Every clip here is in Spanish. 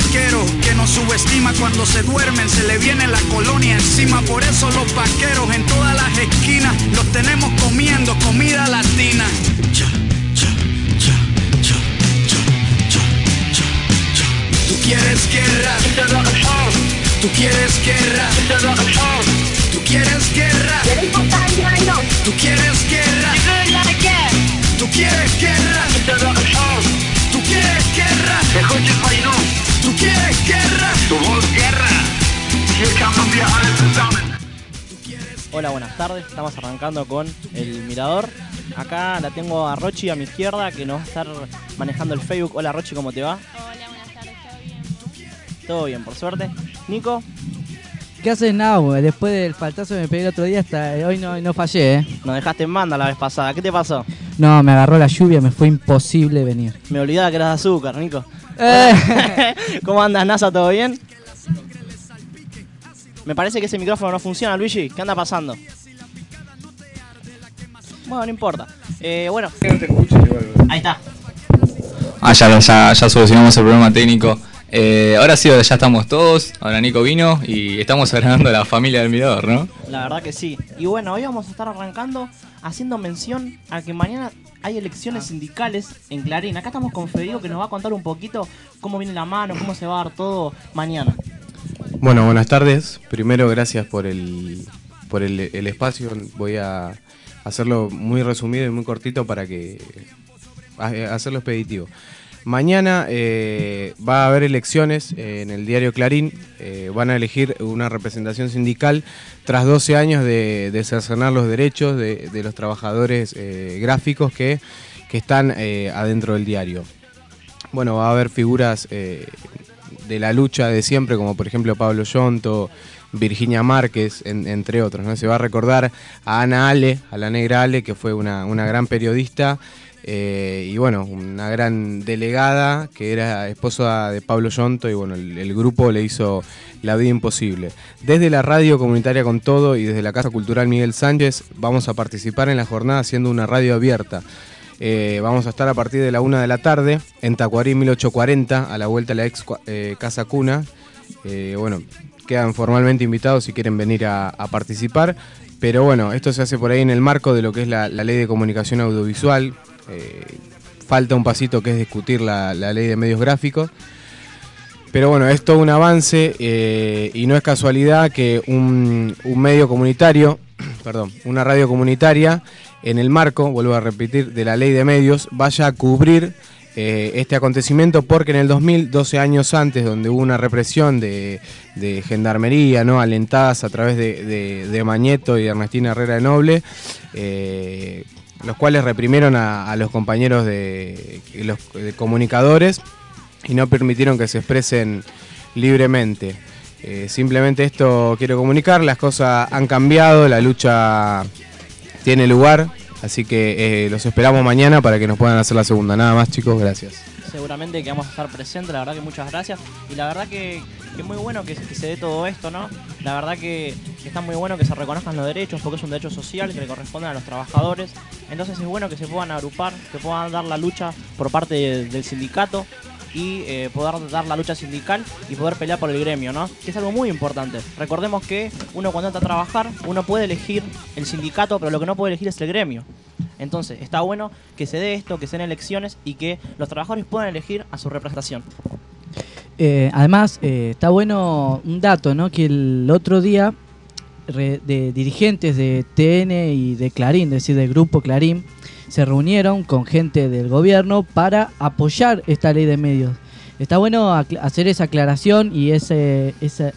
vaquero que nos subestima cuando se duermen, se le viene la colonia encima. Por eso los vaqueros en todas las esquinas los tenemos comiendo comida latina. Cha, cha, cha, cha, cha, cha, cha, cha. Tú quieres guerra, tú quieres guerra, tú quieres guerra, tú quieres guerra, tú quieres guerra, tú quieres guerra, tú quieres guerra, tú quieres guerra. Hola, buenas tardes, estamos arrancando con El Mirador. Acá la tengo a Rochi a mi izquierda, que nos va a estar manejando el Facebook. Hola Rochi, ¿cómo te va? Hola, buenas tardes, ¿todo bien? Todo bien, por suerte. Nico, ¿Qué haces, Nau? Después del faltazo que me pegué el otro día, hasta hoy no fallé, nos dejaste en banda la vez pasada. ¿Qué te pasó? No, me agarró la lluvia, me fue imposible venir. Me olvidaba que eras de azúcar, Nico. ¿Cómo andas, NASA? ¿Todo bien? Me parece que ese micrófono no funciona, Luigi. ¿Qué anda pasando? Bueno, no importa. Bueno. Ahí está. Ya solucionamos el problema técnico. Ahora sí, ya estamos todos. Ahora Nico vino y estamos agregando a la familia del Mirador, ¿no? La verdad que sí. Y bueno, hoy vamos a estar arrancando haciendo mención a que mañana hay elecciones sindicales en Clarín. Acá estamos con Federico, que nos va a contar un poquito cómo viene la mano, cómo se va a dar todo mañana. Bueno, buenas tardes. Primero, gracias por el espacio. Voy a hacerlo muy resumido y muy cortito para que hacerlo expeditivo. Mañana va a haber elecciones en el diario Clarín. Van a elegir una representación sindical tras 12 años de cercenar los derechos de los trabajadores gráficos que están adentro del diario. Bueno, va a haber figuras de la lucha de siempre, como por ejemplo Pablo Yonto, Virginia Márquez, entre otros, ¿no? Se va a recordar a Ana Ale, a la negra Ale, que fue una gran periodista. Y bueno, una gran delegada que era esposa de Pablo Yonto, y bueno, el grupo le hizo la vida imposible. Desde la radio comunitaria Con Todo y desde la Casa Cultural Miguel Sánchez vamos a participar en la jornada haciendo una radio abierta. Vamos a estar a partir de la 1 de la tarde en Tacuarí 1840, a la vuelta de la ex Casa Cuna. Bueno, quedan formalmente invitados si quieren venir a participar, pero bueno, esto se hace por ahí en el marco de lo que es la Ley de Comunicación Audiovisual. Falta un pasito, que es discutir la Ley de Medios Gráficos, pero bueno, es todo un avance, y no es casualidad que un medio comunitario, una radio comunitaria, en el marco, vuelvo a repetir, de la Ley de Medios, vaya a cubrir este acontecimiento, porque en el 2000, 12 años antes, donde hubo una represión de gendarmería, ¿no?, alentadas a través de Mañeto y de Ernestina Herrera de Noble, los cuales reprimieron a los compañeros de comunicadores y no permitieron que se expresen libremente. Simplemente esto quiero comunicar, las cosas han cambiado, la lucha tiene lugar, así que los esperamos mañana para que nos puedan hacer la segunda. Nada más, chicos, gracias. Seguramente que vamos a estar presentes, la verdad que muchas gracias. Y la verdad que es muy bueno que se dé todo esto, ¿no? La verdad que está muy bueno que se reconozcan los derechos, porque es un derecho social que le corresponde a los trabajadores. Entonces es bueno que se puedan agrupar, que puedan dar la lucha por parte del sindicato y poder dar la lucha sindical y poder pelear por el gremio, ¿no? Que es algo muy importante. Recordemos que uno cuando entra a trabajar, uno puede elegir el sindicato, pero lo que no puede elegir es el gremio. Entonces está bueno que se dé esto, que se den elecciones y que los trabajadores puedan elegir a su representación. Además, está bueno un dato, ¿no? Que el otro día de dirigentes de TN y de Clarín, es decir, del grupo Clarín, se reunieron con gente del gobierno para apoyar esta ley de medios. Está bueno hacer esa aclaración y ese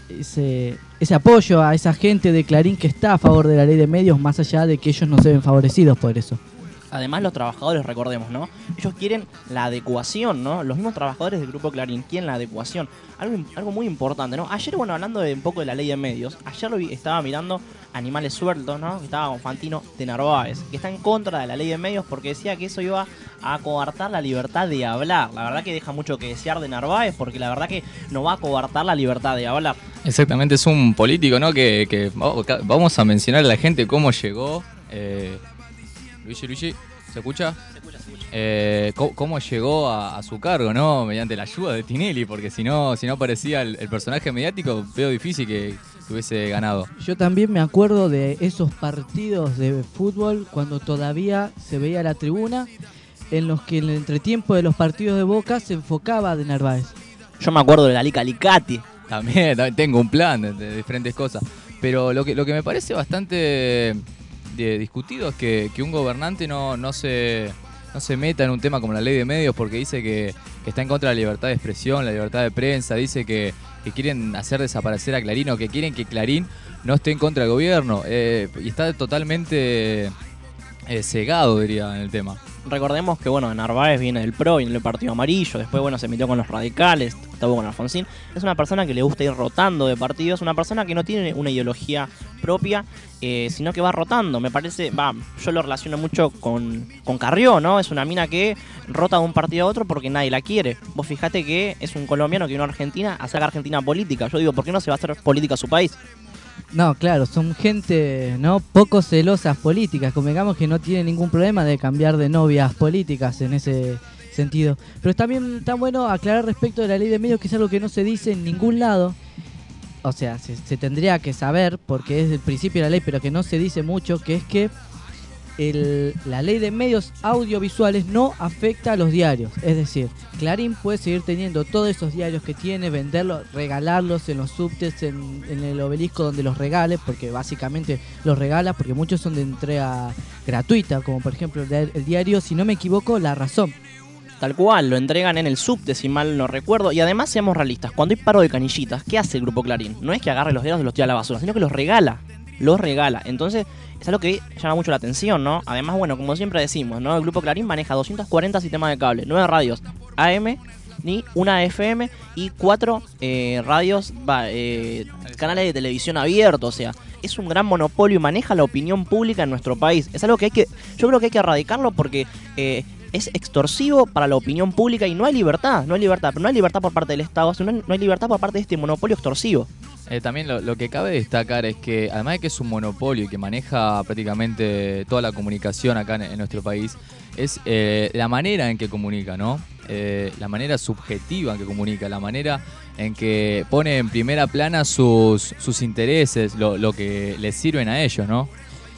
apoyo a esa gente de Clarín que está a favor de la ley de medios, más allá de que ellos no se ven favorecidos por eso. Además, los trabajadores, recordemos, ¿no? Ellos quieren la adecuación, ¿no? Los mismos trabajadores del Grupo Clarín quieren la adecuación. Algo muy importante, ¿no? Ayer, bueno, hablando un poco de la ley de medios, ayer estaba mirando Animales Sueltos, ¿no? Estaba con Fantino de Narváez, que está en contra de la ley de medios porque decía que eso iba a coartar la libertad de hablar. La verdad que deja mucho que desear de Narváez, porque la verdad que no va a coartar la libertad de hablar. Exactamente, es un político, ¿no? Que vamos a mencionar a la gente cómo llegó. Luigi, ¿se escucha? Se cómo llegó a su cargo, ¿no? Mediante la ayuda de Tinelli, porque si no aparecía el personaje mediático, veo difícil que hubiese ganado. Yo también me acuerdo de esos partidos de fútbol cuando todavía se veía la tribuna, en los que en el entretiempo de los partidos de Boca se enfocaba de Narváez. Yo me acuerdo de la Liga Alicate. También tengo un plan de diferentes cosas. Pero lo que me parece bastante discutido es que un gobernante no se meta en un tema como la ley de medios, porque dice que está en contra de la libertad de expresión, la libertad de prensa, dice que quieren hacer desaparecer a Clarín, o que quieren que Clarín no esté en contra del gobierno, y está totalmente cegado, diría, en el tema. Recordemos que, bueno, Narváez viene del PRO, viene del Partido Amarillo, después, bueno, se metió con los radicales, estuvo con Alfonsín. Es una persona que le gusta ir rotando de partidos, una persona que no tiene una ideología propia, sino que va rotando. Me parece, yo lo relaciono mucho con Carrió, ¿no? Es una mina que rota de un partido a otro porque nadie la quiere. Vos fijate que es un colombiano que vino a Argentina a hacer Argentina política. Yo digo, ¿por qué no se va a hacer política a su país? No, claro, son gente, ¿no? Poco celosas políticas, convengamos que no tienen ningún problema de cambiar de novias políticas en ese sentido. Pero también está bueno aclarar respecto de la ley de medios, que es algo que no se dice en ningún lado. O sea, se tendría que saber, porque es el principio de la ley, pero que no se dice mucho, que es que la ley de medios audiovisuales no afecta a los diarios. Es decir, Clarín puede seguir teniendo todos esos diarios que tiene, venderlos, regalarlos en los subtes, en el obelisco donde los regale, porque básicamente los regala, porque muchos son de entrega gratuita, como por ejemplo el diario, si no me equivoco, La Razón. Tal cual, lo entregan en el subte, si mal no recuerdo. Y además, seamos realistas, cuando hay paro de canillitas, ¿qué hace el Grupo Clarín? No es que agarre los diarios y los tira a la basura, sino que los regala. Entonces, es algo que llama mucho la atención, ¿no? Además, bueno, como siempre decimos, ¿no? El Grupo Clarín maneja 240 sistemas de cable, 9 radios AM, ni una FM y 4 radios, canales de televisión abiertos. O sea, es un gran monopolio y maneja la opinión pública en nuestro país. Es algo que yo creo que hay que erradicarlo, porque es extorsivo para la opinión pública y no hay libertad, pero no hay libertad por parte del Estado, sino no hay libertad por parte de este monopolio extorsivo. También lo que cabe destacar es que, además de que es un monopolio y que maneja prácticamente toda la comunicación acá en nuestro país, es la manera en que comunica, ¿no? La manera subjetiva en que comunica, la manera en que pone en primera plana sus intereses, lo que les sirven a ellos, ¿no?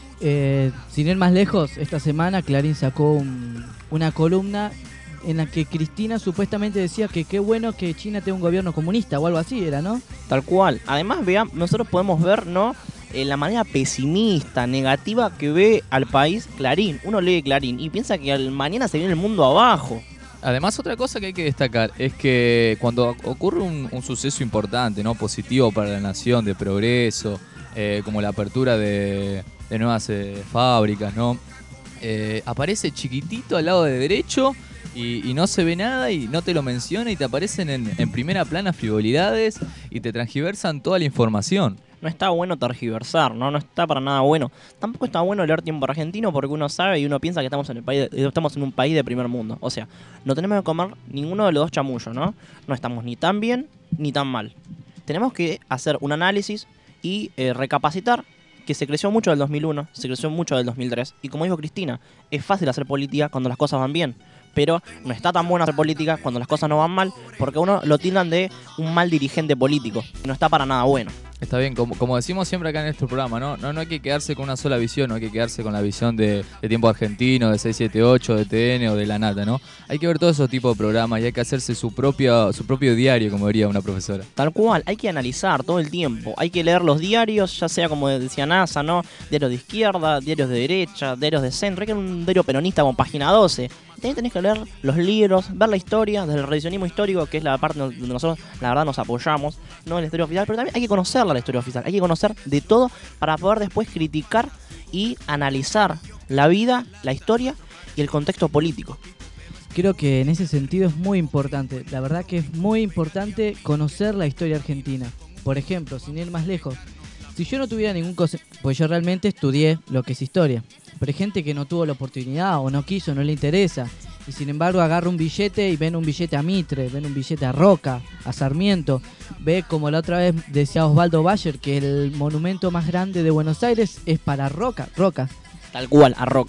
Sin ir más lejos, esta semana Clarín sacó una columna en la que Cristina supuestamente decía que qué bueno que China tenga un gobierno comunista o algo así, era, ¿no? Tal cual. Además, nosotros podemos ver, ¿no?, la manera pesimista, negativa que ve al país Clarín. Uno lee Clarín y piensa que mañana se viene el mundo abajo. Además, otra cosa que hay que destacar es que cuando ocurre un suceso importante, ¿no?, positivo para la nación, de progreso, como la apertura de nuevas fábricas, ¿no?, aparece chiquitito al lado de derecho y no se ve nada y no te lo menciona, y te aparecen en primera plana frivolidades y te transgiversan toda la información. No está bueno tergiversar, ¿no? No está para nada bueno. Tampoco está bueno leer Tiempo Argentino, porque uno sabe y uno piensa que estamos en un país de primer mundo. O sea, no tenemos que comer ninguno de los dos chamullos, ¿no? No estamos ni tan bien ni tan mal. Tenemos que hacer un análisis y recapacitar que se creció mucho del 2001, se creció mucho del 2003. Y como dijo Cristina, es fácil hacer política cuando las cosas van bien, pero no está tan bueno hacer política cuando las cosas no van mal, porque a uno lo tildan de un mal dirigente político. No está para nada bueno. Está bien, como decimos siempre acá en nuestro programa, no hay que quedarse con una sola visión, no hay que quedarse con la visión de Tiempo Argentino, de 678, de TN o de La Nata, ¿no? Hay que ver todos esos tipos de programas y hay que hacerse su propio diario, como diría una profesora. Tal cual, hay que analizar todo el tiempo, hay que leer los diarios, ya sea como decía NASA, ¿no? Diarios de izquierda, diarios de derecha, diarios de centro, hay que leer un diario peronista como Página 12. También tenés que leer los libros, ver la historia, del revisionismo histórico, que es la parte donde nosotros, la verdad, nos apoyamos, no en la historia oficial, pero también hay que conocer la historia oficial, hay que conocer de todo para poder después criticar y analizar la vida, la historia y el contexto político. Creo que en ese sentido es muy importante, la verdad que es muy importante conocer la historia argentina. Por ejemplo, sin ir más lejos, si yo no tuviera pues yo realmente estudié lo que es historia, pero hay gente que no tuvo la oportunidad o no quiso, no le interesa, y sin embargo agarra un billete y ven un billete a Mitre, ven un billete a Roca, a Sarmiento, ve como la otra vez decía Osvaldo Bayer que el monumento más grande de Buenos Aires es para Roca. Tal cual, a Roca.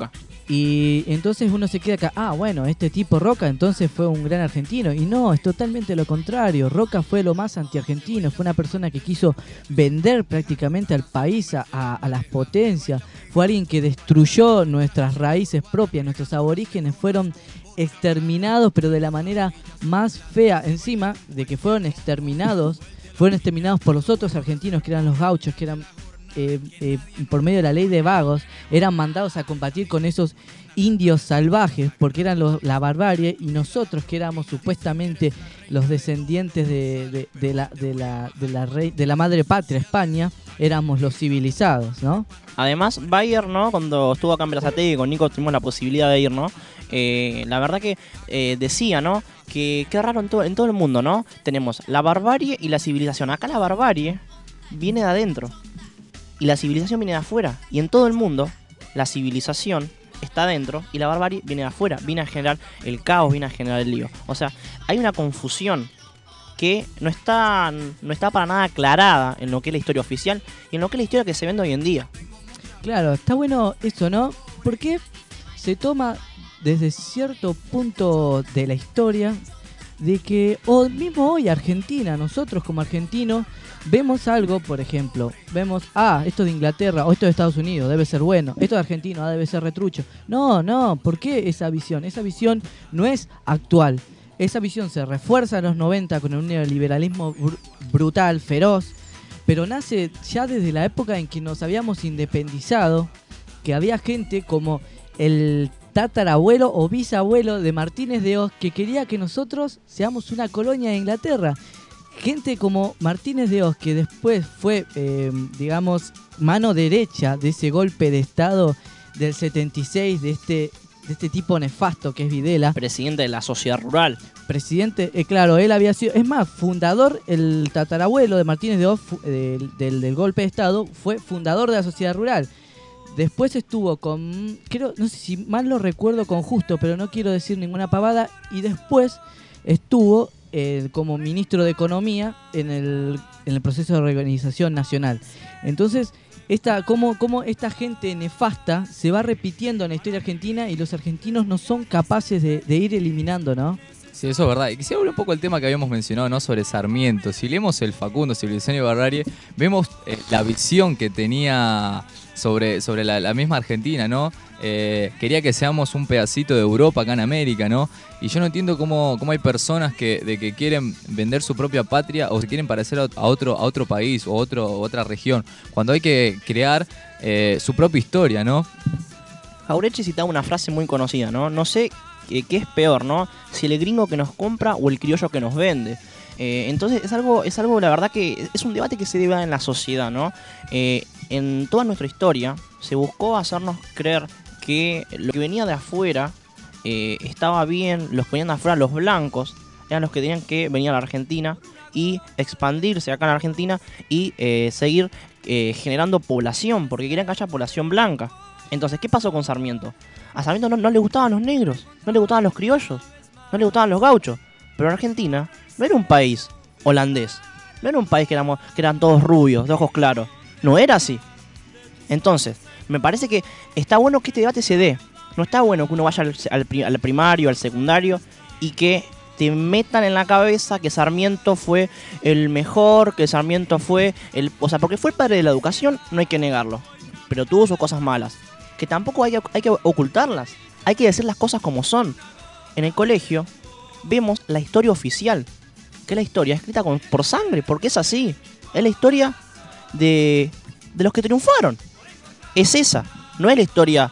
Y entonces uno se queda acá, bueno, este tipo Roca entonces fue un gran argentino. Y no, es totalmente lo contrario. Roca fue lo más antiargentino, fue una persona que quiso vender prácticamente al país a las potencias. Fue alguien que destruyó nuestras raíces propias, nuestros aborígenes fueron exterminados, pero de la manera más fea. Encima de que fueron exterminados por los otros argentinos, que eran los gauchos, que eran por medio de la ley de vagos, eran mandados a combatir con esos indios salvajes, porque eran la barbarie, y nosotros, que éramos supuestamente los descendientes de la madre patria, España, éramos los civilizados, ¿no? Además, Bayer, ¿no? Cuando estuvo acá en Berazategui con Nico tuvimos la posibilidad de ir, ¿no? La verdad que decía, ¿no? Que qué raro en todo el mundo, ¿no? Tenemos la barbarie y la civilización. Acá la barbarie viene de adentro y la civilización viene de afuera. Y en todo el mundo, la civilización está adentro y la barbarie viene de afuera. Viene a generar el caos, viene a generar el lío. O sea, hay una confusión que no está para nada aclarada en lo que es la historia oficial y en lo que es la historia que se vende hoy en día. Claro, está bueno eso, ¿no? Porque se toma desde cierto punto de la historia de que, o mismo hoy Argentina, nosotros como argentinos, vemos algo, por ejemplo, vemos, esto de Inglaterra o esto de Estados Unidos debe ser bueno, esto de Argentina debe ser retrucho. No, ¿por qué esa visión? Esa visión no es actual. Esa visión se refuerza en los 90 con un neoliberalismo brutal, feroz, pero nace ya desde la época en que nos habíamos independizado, que había gente como el tatarabuelo o bisabuelo de Martínez de Hoz que quería que nosotros seamos una colonia de Inglaterra. Gente como Martínez de Hoz, que después fue, digamos, mano derecha de ese golpe de Estado del 76, de este tipo nefasto que es Videla. Presidente de la sociedad rural. Presidente, claro, él había sido, es más, fundador, el tatarabuelo de Martínez de Hoz, del golpe de Estado, fue fundador de la sociedad rural. Después estuvo con, creo, no sé si mal lo recuerdo, con Justo, pero no quiero decir ninguna pavada. Y después estuvo como ministro de Economía en el proceso de reorganización nacional. Entonces, cómo esta gente nefasta se va repitiendo en la historia argentina y los argentinos no son capaces de ir eliminando, ¿no? Sí, eso es verdad. Y quisiera hablar un poco del tema que habíamos mencionado, ¿no? Sobre Sarmiento. Si leemos el Facundo, Civilización y Barbarie, vemos la visión que tenía sobre la misma Argentina, ¿no? Quería que seamos un pedacito de Europa acá en América, ¿no? Y yo no entiendo cómo hay personas que quieren vender su propia patria o se quieren parecer a otro país o otra región, cuando hay que crear su propia historia, ¿no? Jauretche citaba una frase muy conocida, ¿no? No sé qué es peor, ¿no? Si el gringo que nos compra o el criollo que nos vende. Entonces es algo, la verdad que es un debate que se debe dar en la sociedad, ¿no? En toda nuestra historia se buscó hacernos creer que lo que venía de afuera estaba bien, los que venían de afuera, los blancos, eran los que tenían que venir a la Argentina y expandirse acá en la Argentina y seguir generando población, porque querían que haya población blanca. Entonces, ¿qué pasó con Sarmiento? A Sarmiento no le gustaban los negros, no le gustaban los criollos, no le gustaban los gauchos. Pero Argentina no era un país holandés, no era un país que eran todos rubios, de ojos claros. No era así. Entonces, me parece que está bueno que este debate se dé. No está bueno que uno vaya al primario, al secundario y que te metan en la cabeza que Sarmiento fue el mejor, que Sarmiento fue el... O sea, porque fue el padre de la educación, no hay que negarlo. Pero tuvo sus cosas malas, que tampoco hay que ocultarlas. Hay que decir las cosas como son. En el colegio vemos la historia oficial, que es la historia escrita por sangre, porque es así. Es la historia de los que triunfaron. Es esa, no es la historia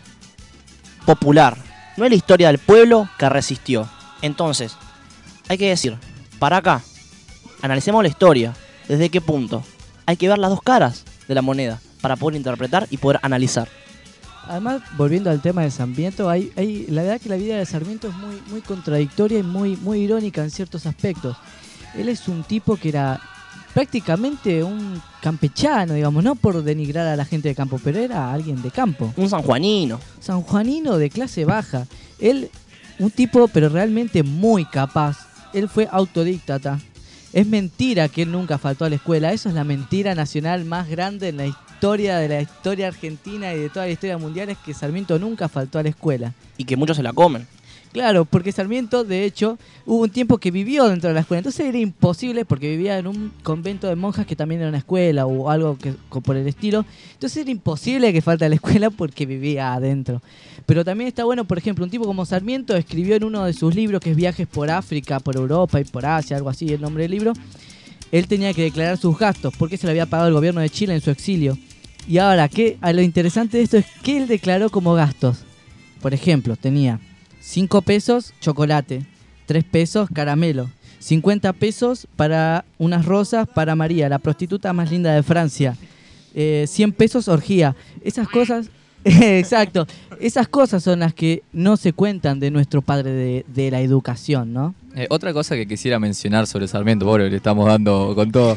popular, no es la historia del pueblo que resistió. Entonces, hay que decir, para acá, analicemos la historia. ¿Desde qué punto? Hay que ver las dos caras de la moneda para poder interpretar y poder analizar. Además, volviendo al tema de Sarmiento, la verdad que la vida de Sarmiento es muy, muy contradictoria y muy, muy irónica en ciertos aspectos. Él es un tipo que era prácticamente un campechano, digamos, no por denigrar a la gente de campo, pero era alguien de campo. Un sanjuanino. Sanjuanino de clase baja. Él, un tipo, pero realmente muy capaz. Él fue autodídata. Es mentira que él nunca faltó a la escuela. Eso es la mentira nacional más grande en la historia de la historia argentina y de toda la historia mundial, es que Sarmiento nunca faltó a la escuela. Y que muchos se la comen. Claro, porque Sarmiento, de hecho, hubo un tiempo que vivió dentro de la escuela. Entonces era imposible, porque vivía en un convento de monjas que también era una escuela o algo que por el estilo. Entonces era imposible que falte a la escuela porque vivía adentro. Pero también está bueno, por ejemplo, un tipo como Sarmiento escribió en uno de sus libros, que es Viajes por África, por Europa y por Asia, algo así el nombre del libro. Él tenía que declarar sus gastos porque se le había pagado el gobierno de Chile en su exilio. Y ahora, lo interesante de esto es que él declaró como gastos. Por ejemplo, tenía 5 pesos chocolate, 3 pesos caramelo, 50 pesos para unas rosas para María, la prostituta más linda de Francia, 100 pesos orgía. Esas cosas, exacto, esas cosas son las que no se cuentan de nuestro padre de la educación, ¿no? Otra cosa que quisiera mencionar sobre Sarmiento, pobre, le estamos dando con todo,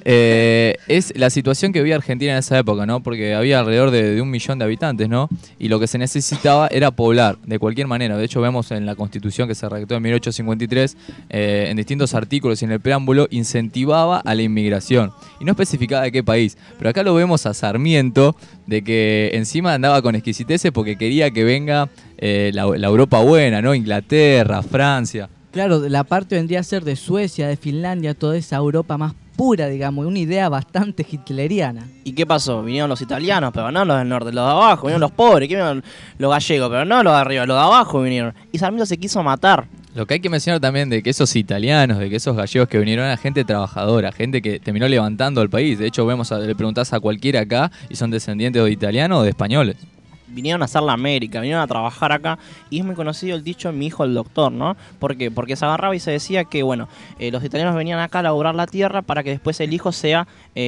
es la situación que vivía Argentina en esa época, ¿no? Porque había alrededor de 1 millón de habitantes, ¿no? Y lo que se necesitaba era poblar, de cualquier manera. De hecho, vemos en la Constitución que se redactó en 1853, en distintos artículos y en el preámbulo, incentivaba a la inmigración. Y no especificaba de qué país. Pero acá lo vemos a Sarmiento, de que encima andaba con exquisiteces porque quería que venga la Europa buena, ¿no? Inglaterra, Francia. Claro, la parte vendría a ser de Suecia, de Finlandia, toda esa Europa más pura, digamos, una idea bastante hitleriana. ¿Y qué pasó? Vinieron los italianos, pero no los del norte, los de abajo, vinieron los pobres, ¿qué vinieron los gallegos? Pero no los de arriba, los de abajo vinieron. Y Sarmiento se quiso matar. Lo que hay que mencionar también de que esos italianos, de que esos gallegos que vinieron eran gente trabajadora, gente que terminó levantando al país. De hecho, le preguntás a cualquiera acá y son descendientes de italianos o de españoles. Vinieron a hacer la América, vinieron a trabajar acá, y es muy conocido el dicho mi hijo el doctor, ¿no? ¿Por qué? Porque se agarraba y se decía que, bueno, los italianos venían acá a laburar la tierra para que después el hijo sea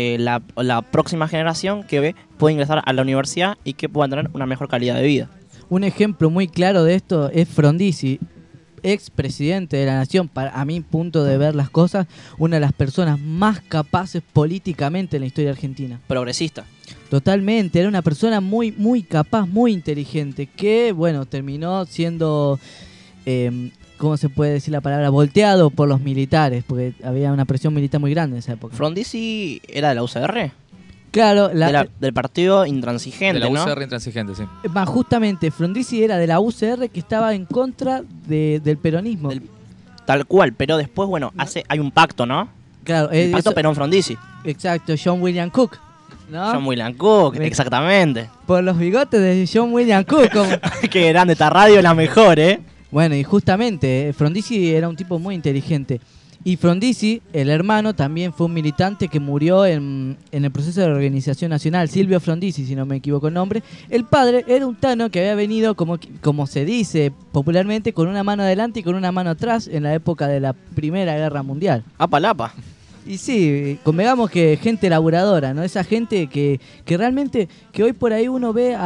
la próxima generación que pueda ingresar a la universidad y que pueda tener una mejor calidad de vida. Un ejemplo muy claro de esto es Frondizi, ex presidente de la nación, a mi punto de ver las cosas, una de las personas más capaces políticamente en la historia argentina. Progresista. Totalmente, era una persona muy, muy capaz, muy inteligente, que, bueno, terminó siendo, ¿cómo se puede decir la palabra? Volteado por los militares, porque había una presión militar muy grande en esa época. Frondizi era de la UCR. Claro, del partido intransigente, de la UCR, ¿no? Intransigente, sí. Más justamente, Frondizi era de la UCR, que estaba en contra del peronismo. Tal cual, pero después, bueno, hay un pacto, ¿no? Claro, el pacto Perón-Frondizi. Exacto, John William Cook, ¿no? John William Cook, exactamente. Por los bigotes de John William Cook. Qué grande, esta radio es la mejor, ¿eh? Bueno, y justamente, Frondizi era un tipo muy inteligente. Y Frondizi, el hermano, también fue un militante que murió en el proceso de organización nacional, Silvio Frondizi, si no me equivoco el nombre. El padre era un tano que había venido, como se dice popularmente, con una mano adelante y con una mano atrás en la época de la Primera Guerra Mundial. Apalapa. Y sí, convengamos que gente laburadora, ¿no? Esa gente que realmente, que hoy por ahí uno ve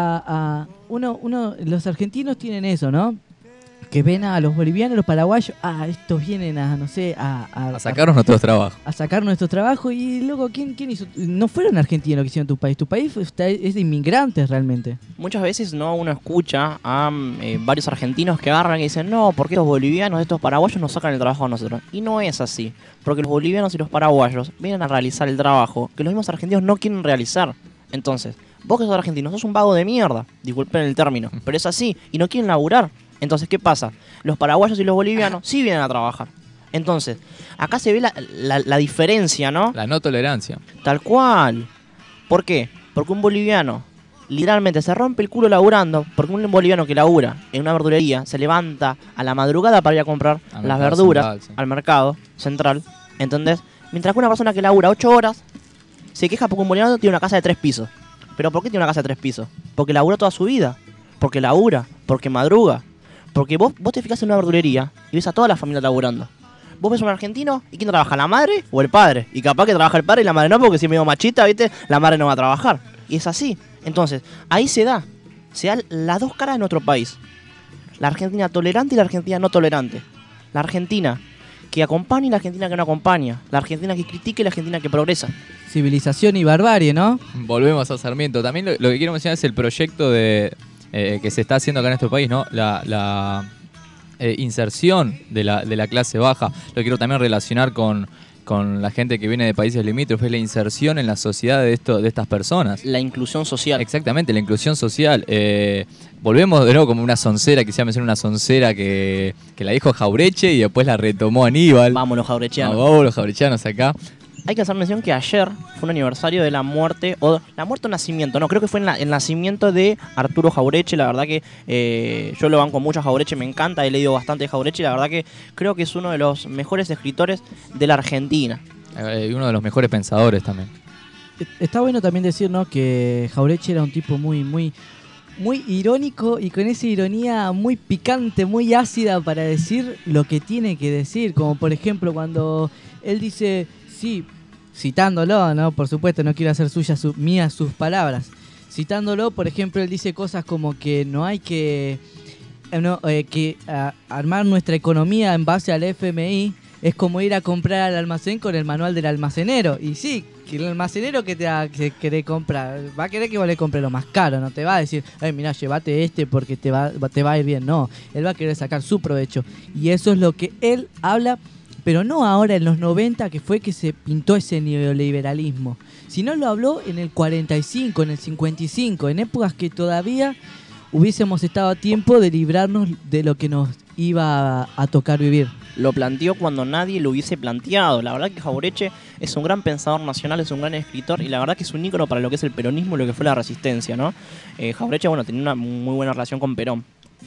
los argentinos tienen eso, ¿no? Que ven a los bolivianos, los paraguayos, estos vienen a, no sé, a sacarnos nuestros trabajos. A sacar nuestros trabajos y luego, ¿quién hizo? No fueron argentinos que hicieron tu país es de inmigrantes realmente. Muchas veces uno escucha a varios argentinos que agarran y dicen, no, porque los bolivianos, estos paraguayos nos sacan el trabajo a nosotros. Y no es así, porque los bolivianos y los paraguayos vienen a realizar el trabajo que los mismos argentinos no quieren realizar. Entonces, vos que sos argentino, sos un vago de mierda, disculpen el término, pero es así, y no quieren laburar. Entonces, ¿qué pasa? Los paraguayos y los bolivianos sí vienen a trabajar. Entonces, acá se ve la diferencia, ¿no? La no tolerancia. Tal cual. ¿Por qué? Porque un boliviano literalmente se rompe el culo laburando, porque un boliviano que labura en una verdulería se levanta a la madrugada para ir a comprar las verduras central, sí, al mercado central, ¿entendés? Mientras que una persona que labura 8 horas se queja porque un boliviano tiene una casa de 3 pisos. ¿Pero por qué tiene una casa de 3 pisos? Porque laburó toda su vida. Porque labura, porque madruga. Porque vos te fijas en una verdulería y ves a toda la familia laburando. Vos ves a un argentino y ¿quién trabaja? ¿La madre o el padre? Y capaz que trabaja el padre y la madre no, porque si es medio machista, ¿viste? La madre no va a trabajar. Y es así. Entonces, ahí se da las dos caras de nuestro país. La Argentina tolerante y la Argentina no tolerante. La Argentina que acompaña y la Argentina que no acompaña. La Argentina que critica y la Argentina que progresa. Civilización y barbarie, ¿no? Volvemos a Sarmiento. También lo que quiero mencionar es el proyecto que se está haciendo acá en nuestro país, ¿no? La inserción de la clase baja. Lo quiero también relacionar con con la gente que viene de países limítrofes, la inserción en la sociedad de estas personas. La inclusión social. Exactamente, la inclusión social. Volvemos de nuevo como una soncera, quisiera mencionar una soncera que la dijo Jauretche y después la retomó Aníbal. Vamos los jaurechianos. Vamos los jaurechianos acá. Hay que hacer mención que ayer fue un aniversario de la muerte o nacimiento, no, creo que fue el nacimiento de Arturo Jauretche. La verdad que yo lo banco mucho a Jauretche, me encanta, he leído bastante de Jauretche y la verdad que creo que es uno de los mejores escritores de la Argentina. Y uno de los mejores pensadores también. Está bueno también decir, ¿no?, que Jauretche era un tipo muy irónico y con esa ironía muy picante, muy ácida para decir lo que tiene que decir. Como por ejemplo cuando él dice, sí, citándolo, ¿no? Por supuesto, no quiero hacer mías sus palabras. Citándolo, por ejemplo, él dice cosas como que no hay que armar nuestra economía en base al FMI. Es como ir a comprar al almacén con el manual del almacenero. Y sí, que el almacenero que te quiere comprar va a querer que vos le compres lo más caro. No te va a decir, mirá, llévate este porque te va a ir bien. No, él va a querer sacar su provecho. Y eso es lo que él habla, pero no ahora en los 90, que fue que se pintó ese neoliberalismo. Sino lo habló en el 45, en el 55, en épocas que todavía hubiésemos estado a tiempo de librarnos de lo que nos iba a tocar vivir. Lo planteó cuando nadie lo hubiese planteado. La verdad que Jauretche es un gran pensador nacional, es un gran escritor y la verdad que es un ícono para lo que es el peronismo y lo que fue la resistencia, ¿no? Jauretche, bueno, tenía una muy buena relación con Perón.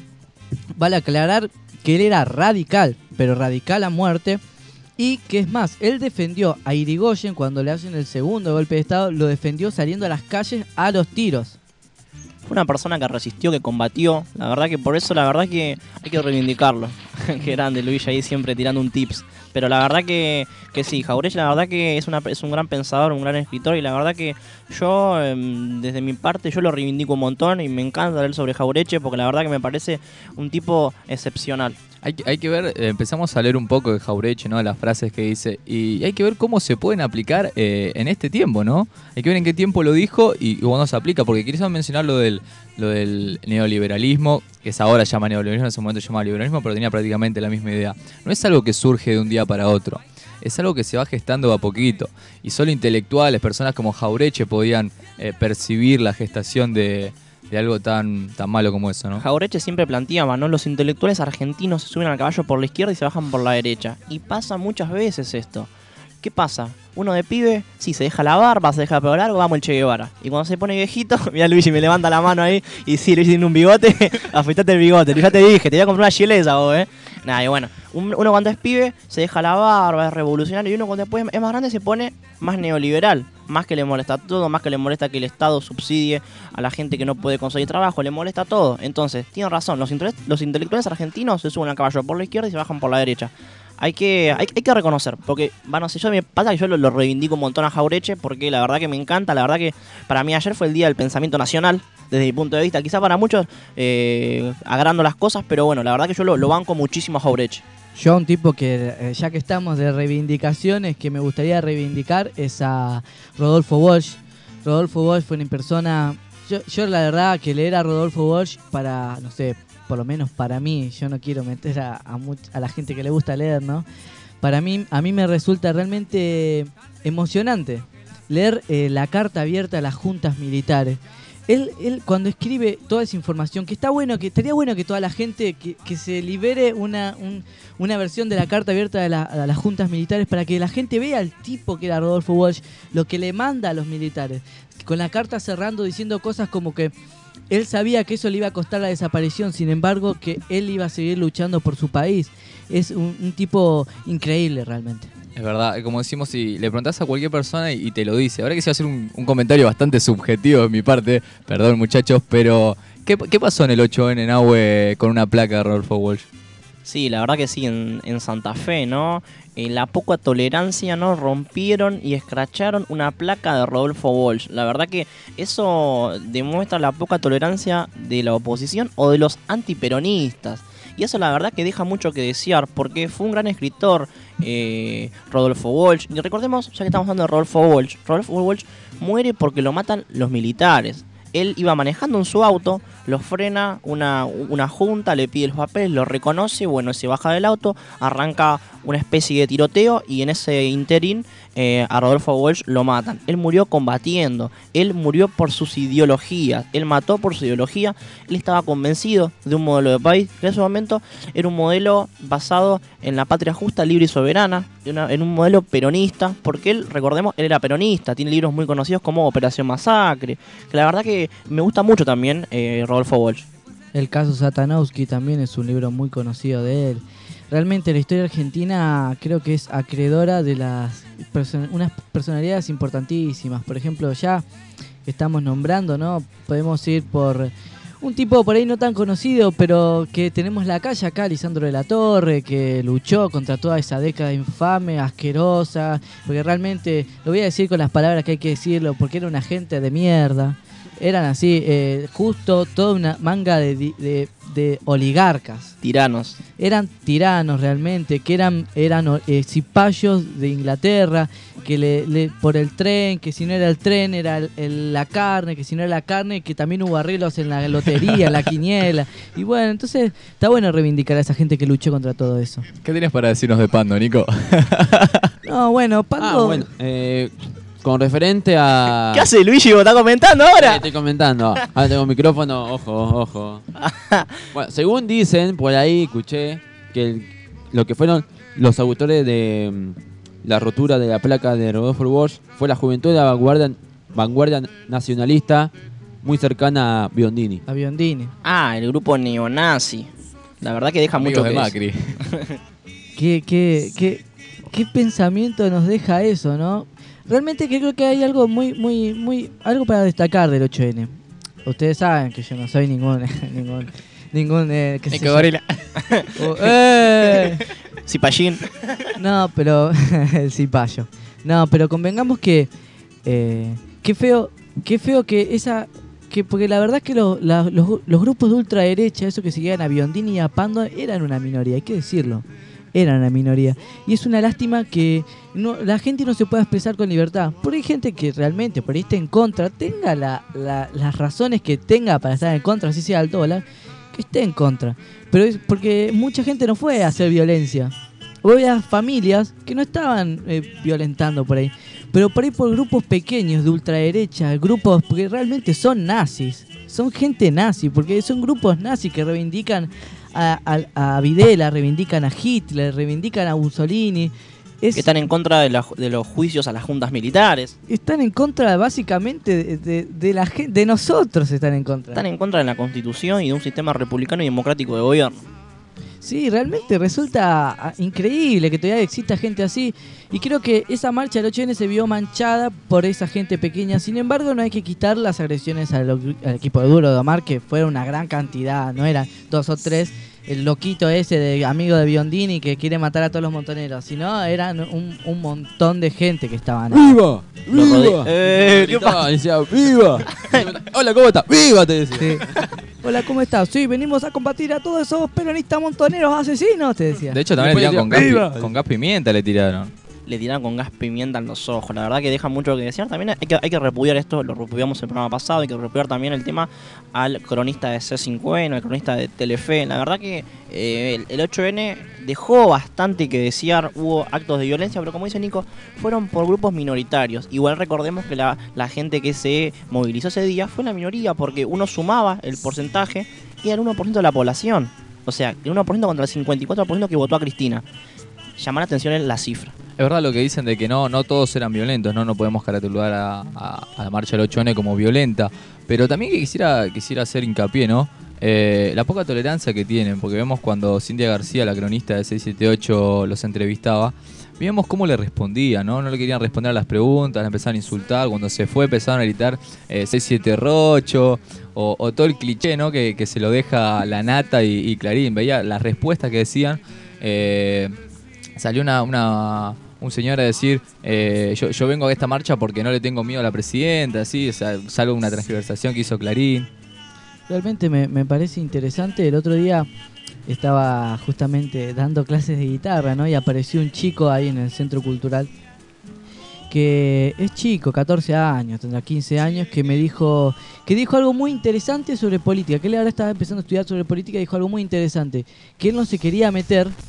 Vale aclarar que él era radical, pero radical a muerte. Y que es más, él defendió a Irigoyen cuando le hacen el segundo golpe de Estado, lo defendió saliendo a las calles a los tiros. Fue una persona que resistió, que combatió. La verdad que por eso, la verdad que hay que reivindicarlo. Qué grande Luis ahí siempre tirando un tips. Pero la verdad que sí, Jauretche la verdad que es un gran pensador, un gran escritor. Y la verdad que yo, desde mi parte, yo lo reivindico un montón. Y me encanta leer sobre Jauretche porque la verdad que me parece un tipo excepcional. Hay que ver, empezamos a leer un poco de Jauretche, ¿no? Las frases que dice, y hay que ver cómo se pueden aplicar en este tiempo, ¿no? Hay que ver en qué tiempo lo dijo y cuándo se aplica, porque quería mencionar lo del neoliberalismo, que es ahora llama neoliberalismo, en ese momento llama liberalismo, pero tenía prácticamente la misma idea. No es algo que surge de un día para otro, es algo que se va gestando de a poquito, y solo intelectuales, personas como Jauretche podían percibir la gestación de algo tan malo como eso, ¿no? Jauretche siempre planteaba, ¿no? Los intelectuales argentinos se suben al caballo por la izquierda y se bajan por la derecha. Y pasa muchas veces esto. ¿Qué pasa? Uno de pibe, sí, se deja la barba, se deja el pelo largo, vamos el Che Guevara. Y cuando se pone viejito, mira Luigi, me levanta la mano ahí, y sí, Luigi tiene un bigote, afeitate el bigote. Ya te dije, te voy a comprar una chilesa vos, Nada, y bueno, uno cuando es pibe, se deja la barba, es revolucionario, y uno cuando después es más grande se pone más neoliberal. Más que le molesta todo, más que le molesta que el Estado subsidie a la gente que no puede conseguir trabajo, le molesta todo. Entonces, tienen razón, los intelectuales argentinos se suben al caballo por la izquierda y se bajan por la derecha. Hay que reconocer, porque bueno, si yo me pasa que yo lo reivindico un montón a Jauretche, porque la verdad que me encanta, la verdad que para mí ayer fue el día del pensamiento nacional, desde mi punto de vista, quizá para muchos agrando las cosas, pero bueno, la verdad que yo lo banco muchísimo a Jauretche. Yo un tipo que, ya que estamos de reivindicaciones, que me gustaría reivindicar es a Rodolfo Walsh. Rodolfo Walsh fue una persona... Yo la verdad que leer a Rodolfo Walsh para, no sé, por lo menos para mí, yo no quiero meter a la gente que le gusta leer, ¿no? A mí me resulta realmente emocionante leer la carta abierta a las juntas militares. Él cuando escribe toda esa información, que estaría bueno que toda la gente que se libere una versión de la carta abierta a las juntas militares para que la gente vea al tipo que era Rodolfo Walsh, lo que le manda a los militares, con la carta cerrando diciendo cosas como que él sabía que eso le iba a costar la desaparición, sin embargo que él iba a seguir luchando por su país. Es un tipo increíble realmente. Es verdad, como decimos, si le preguntás a cualquier persona y te lo dice. Ahora que se va a hacer un comentario bastante subjetivo de mi parte, perdón muchachos, pero ¿qué pasó en el 8N en Nahue con una placa de Rodolfo Walsh? Sí, la verdad que sí, en Santa Fe, ¿no? En la poca tolerancia, ¿no? Rompieron y escracharon una placa de Rodolfo Walsh. La verdad que eso demuestra la poca tolerancia de la oposición o de los antiperonistas. Y eso la verdad que deja mucho que desear, porque fue un gran escritor, Rodolfo Walsh. Y recordemos, ya que estamos hablando de Rodolfo Walsh muere porque lo matan los militares. Él iba manejando en su auto, lo frena una junta, le pide los papeles, lo reconoce, bueno, se baja del auto, arranca una especie de tiroteo y en ese interín a Rodolfo Walsh lo matan. Él murió combatiendo, él murió por sus ideologías, él mató por su ideología, él estaba convencido de un modelo de país que en ese momento era un modelo basado en la patria justa, libre y soberana, en un modelo peronista, porque él, recordemos, él era peronista, tiene libros muy conocidos como Operación Masacre, que la verdad que me gusta mucho también Rodolfo Walsh. El caso Satanowski también es un libro muy conocido de él. Realmente la historia argentina creo que es acreedora de unas personalidades importantísimas. Por ejemplo, ya que estamos nombrando, ¿no? Podemos ir por un tipo por ahí no tan conocido, pero que tenemos la calle acá, Lisandro de la Torre, que luchó contra toda esa década infame, asquerosa, porque realmente, lo voy a decir con las palabras que hay que decirlo, porque era una gente de mierda. Eran así, justo toda una manga de oligarcas. Tiranos. Eran tiranos realmente, que eran cipayos de Inglaterra, que por el tren, que si no era el tren era la carne, que si no era la carne, que también hubo arreglos en la lotería, en la quiniela. Y bueno, entonces está bueno reivindicar a esa gente que luchó contra todo eso. ¿Qué tienes para decirnos de Pando, Nico? No, bueno, Pando... bueno, con referente a... ¿Qué hace Luigi? ¿Vos estás comentando ahora? Estoy comentando. Ahora tengo micrófono, ojo. Bueno, según dicen, por ahí escuché que lo que fueron los autores de la rotura de la placa de Rodolfo Walsh fue la juventud de la vanguardia nacionalista muy cercana a Biondini. A Biondini. Ah, el grupo neonazi. La verdad que deja Amigos mucho de que Macri. ¿Qué pensamiento nos deja eso, no? Realmente que creo que hay algo algo para destacar del 8N. Ustedes saben que yo no soy ningún qué sé yo. gorila. Cipallín. No, pero el cipayo. No, pero convengamos que qué feo que porque la verdad es que los grupos de ultraderecha, esos que seguían a Biondini y a Pando, eran una minoría, hay que decirlo. Eran una minoría. Y es una lástima que la gente no se pueda expresar con libertad. Porque hay gente que realmente por ahí está en contra, tenga las razones que tenga para estar en contra, así sea el dólar, que esté en contra. Pero es porque mucha gente no fue a hacer violencia. Había familias que no estaban violentando por ahí. Pero por ahí por grupos pequeños de ultraderecha, grupos porque realmente son nazis. Son gente nazi, porque son grupos nazis que reivindican a Videla, reivindican a Hitler, reivindican a Mussolini. Que están en contra de los juicios a las juntas militares. Están en contra básicamente de nosotros, están en contra. Están en contra de la Constitución y de un sistema republicano y democrático de gobierno. Sí, realmente resulta increíble que todavía exista gente así. Y creo que esa marcha del 8N se vio manchada por esa gente pequeña. Sin embargo, no hay que quitar las agresiones al equipo de Duro de Omar, que fueron una gran cantidad, no eran 2 o 3. El loquito ese de amigo de Biondini que quiere matar a todos los montoneros, sino eran un montón de gente que estaban ahí. ¡Viva! ¡Viva! Gritaba, decía, ¡viva! Hola, ¿cómo estás? ¡Viva! Te decía. Sí. Hola, ¿cómo estás? Sí, venimos a combatir a todos esos peronistas montoneros asesinos, te decía. De hecho, también le tiraron con gas pimienta, le tiraron. Le tiraron con gas pimienta en los ojos. La verdad que deja mucho que desear. También hay que repudiar esto, lo repudiamos el programa pasado. Hay que repudiar también el tema al cronista de C5N, al cronista de Telefe. La verdad que el 8N dejó bastante que desear. Hubo actos de violencia, pero como dice Nico, fueron por grupos minoritarios. Igual recordemos que la gente que se movilizó ese día fue la minoría, porque uno sumaba el porcentaje y era el 1% de la población. O sea, el 1% contra el 54% que votó a Cristina. Llamar la atención en la cifra. Es verdad lo que dicen de que no todos eran violentos, no podemos catalogar a la marcha del 8N como violenta, pero también que quisiera hacer hincapié, ¿no? La poca tolerancia que tienen, porque vemos cuando Cintia García, la cronista de 678, los entrevistaba, vimos cómo le respondían, ¿no? No le querían responder a las preguntas, le empezaron a insultar, cuando se fue empezaron a gritar 67 Rocho, o todo el cliché, ¿no? Que se lo deja la Nata y Clarín, veía las respuestas que decían. Salió un señor a decir yo vengo a esta marcha porque no le tengo miedo a la presidenta, así, o sea, salvo una transversación que hizo Clarín. Realmente me parece interesante. El otro día estaba justamente dando clases de guitarra, ¿no? Y apareció un chico ahí en el centro cultural que es chico, 14 años, tendrá 15 años, que dijo algo muy interesante sobre política, que él ahora estaba empezando a estudiar sobre política y dijo algo muy interesante, que él no se quería meter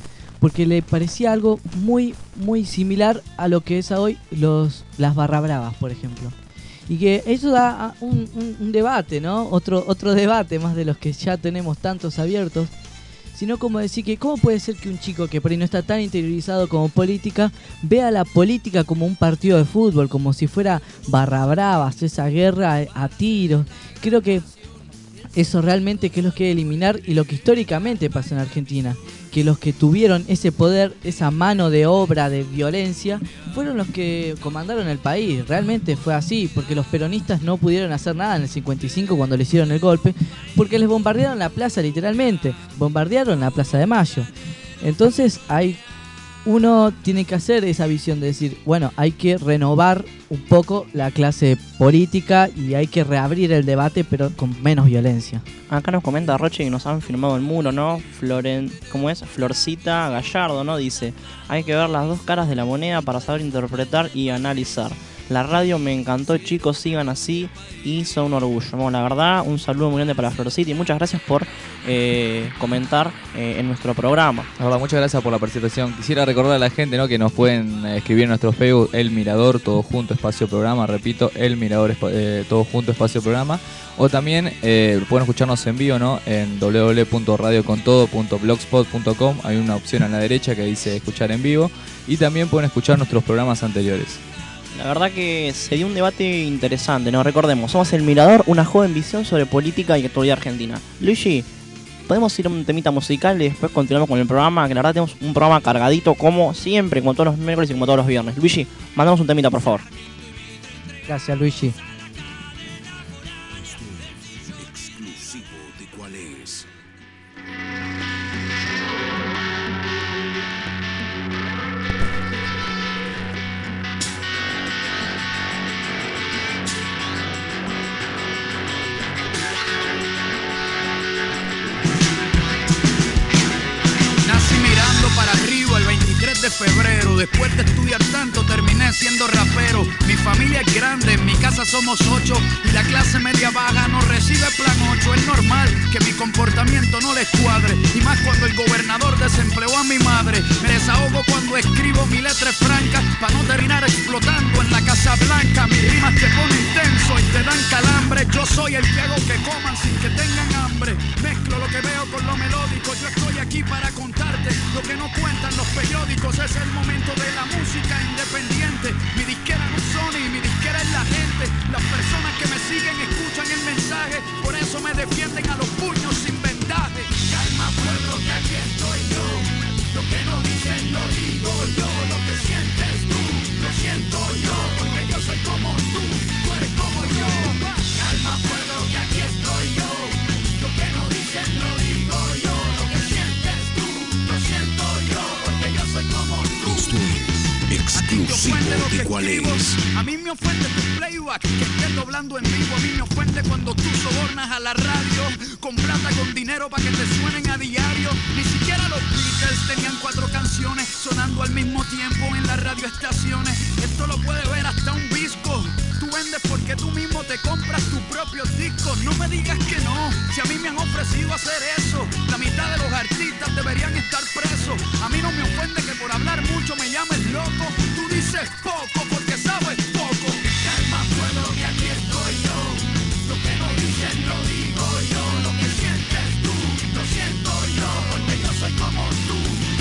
porque le parecía algo muy, muy similar a lo que es hoy las barra bravas, por ejemplo. Y que eso da un debate, ¿no? Otro debate más de los que ya tenemos tantos abiertos. Sino como decir que cómo puede ser que un chico que por ahí no está tan interiorizado como política vea la política como un partido de fútbol, como si fuera barra bravas, esa guerra a tiros. Creo que eso realmente que es lo que hay que eliminar, y lo que históricamente pasa en Argentina, que los que tuvieron ese poder, esa mano de obra de violencia, fueron los que comandaron el país. Realmente fue así, porque los peronistas no pudieron hacer nada en el 55 cuando le hicieron el golpe, porque les bombardearon la plaza, literalmente, bombardearon la Plaza de Mayo. Entonces uno tiene que hacer esa visión de decir, bueno, hay que renovar un poco la clase política y hay que reabrir el debate, pero con menos violencia. Acá nos comenta Roche que nos han firmado el muro, ¿no? ¿Cómo es? Florcita Gallardo, ¿no? Dice, hay que ver las dos caras de la moneda para saber interpretar y analizar. La radio me encantó, chicos, sigan así y son un orgullo. Bueno, la verdad, un saludo muy grande para Florcita y muchas gracias por comentar en nuestro programa. La verdad, muchas gracias por la participación. Quisiera recordar a la gente, ¿no?, que nos pueden escribir en nuestro Facebook, El Mirador, todo junto, espacio programa. Repito, El Mirador, todo junto, espacio programa. O también pueden escucharnos en vivo, ¿no?, en www.radiocontodo.blogspot.com. Hay una opción a la derecha que dice escuchar en vivo. Y también pueden escuchar nuestros programas anteriores. La verdad que se dio un debate interesante, ¿no? Recordemos, somos El Mirador, una joven visión sobre política y actualidad argentina. Luigi, podemos ir a un temita musical y después continuamos con el programa, que la verdad tenemos un programa cargadito como siempre, como todos los miércoles y como todos los viernes. Luigi, mandamos un temita, por favor. Gracias, Luigi. Exclusivo de cuál es. Para arriba el 23 de febrero. Después de estudiar tanto terminé siendo rapero. Mi familia es grande, en mi casa somos 8 y la clase media baja no recibe plan 8. Es normal que mi comportamiento no les cuadre, y más cuando el gobernador desempleó a mi madre. Me desahogo cuando escribo, mi letra es franca, para no terminar explotando en la Casa Blanca. Mis rimas te ponen intenso y te dan calambre. Yo soy el que hago que coman sin que tengan hambre. Mezclo lo que veo con lo melódico. Yo estoy aquí para contarte lo que no cuentan los periódicos. Es el momento de la música independiente. Mi disquera no es Sony, mi disquera es la gente. Las personas que me siguen escuchan el mensaje, por eso me defienden a los puños sin vendaje. Calma, pueblo, que aquí estoy yo. Lo que no dicen lo digo yo. Lo que sientes tú, lo siento yo. Porque yo soy como tú eres como yo. Calma, pueblo, que aquí estoy yo. Lo que no dicen lo digo yo. Lo que sientes tú, lo siento yo. Porque yo soy como tú. Esto es exclusivo de cuál es. A mí me ofende tu playback, que estés doblando en vivo. A mí me ofende cuando tú sobornas a la radio con plata, con dinero para que te suenen a diario. Ni siquiera los Beatles tenían 4 canciones sonando al mismo tiempo en las radioestaciones. Esto lo puede ver hasta un visco. Tú vendes porque tú mismo te compras tus propios discos. No me digas que no, si a mí me han ofrecido hacer eso. La mitad de los artistas deberían estar presos. A mí no me ofende que por hablar mucho me llames loco. Tú dices poco porque sabes poco. Calma, pueblo, que aquí estoy yo. Lo que no dicen lo digo yo. Lo que sientes tú, lo siento yo. Porque yo soy como tú.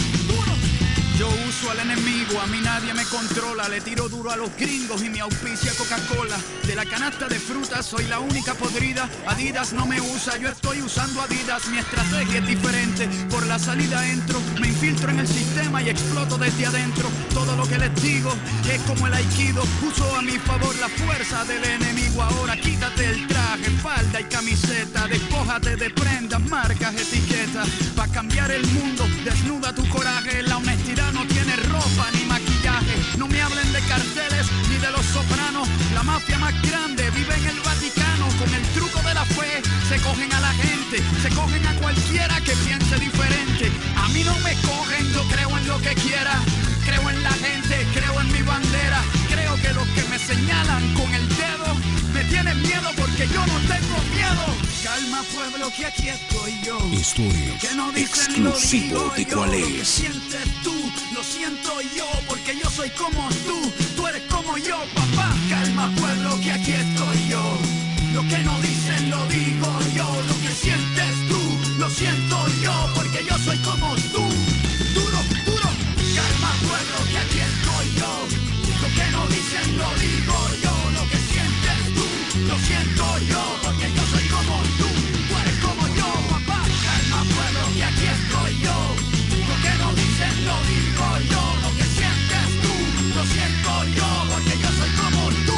Yo uso al enemigo, a mí nadie me controla. Le tiro duro a los gringos y mi auspicia Coca-Cola. De la canasta de frutas soy la única podrida. Adidas no me usa, yo estoy usando Adidas. Mi estrategia es diferente, por la salida entro. Me infiltro en el sistema y exploto desde adentro. Todo lo que les digo es como el aikido. Uso a mi favor la fuerza del enemigo. Ahora quítate el traje, falda y camiseta. Despójate de prendas, marcas, etiquetas. Pa' cambiar el mundo, desnuda tu coraje. La honestidad no tiene ropa ni maquillaje. No me hablen de carteles ni de los sopranos. La mafia más grande vive en el Vaticano. Con el truco de la fe se cogen a la gente, se cogen a cualquiera que piense diferente. A mí no me cogen, yo creo en lo que quiera. Creo en la gente, creo en mi bandera. Creo que los que me señalan con el dedo me tienen miedo porque yo no tengo miedo. Calma pueblo que aquí estoy yo. Esto Lo que no es dicen lo exclusivo digo de yo. cuál Lo que es. sientes tú, lo siento yo, porque yo soy como tú eres como yo, papá. Calma pueblo que aquí estoy yo. Lo que no dicen lo digo yo. Lo que sientes tú, lo siento yo, porque yo soy como tú. Duro, duro. Calma pueblo que aquí estoy yo. Lo que no dicen lo digo yo. Lo que sientes tú, lo siento yo, porque yo soy como tú eres como yo, papá. Calma pueblo que aquí estoy yo. Lo que no dicen lo digo yo. Lo que sientes tú, lo siento yo, porque yo soy como tú.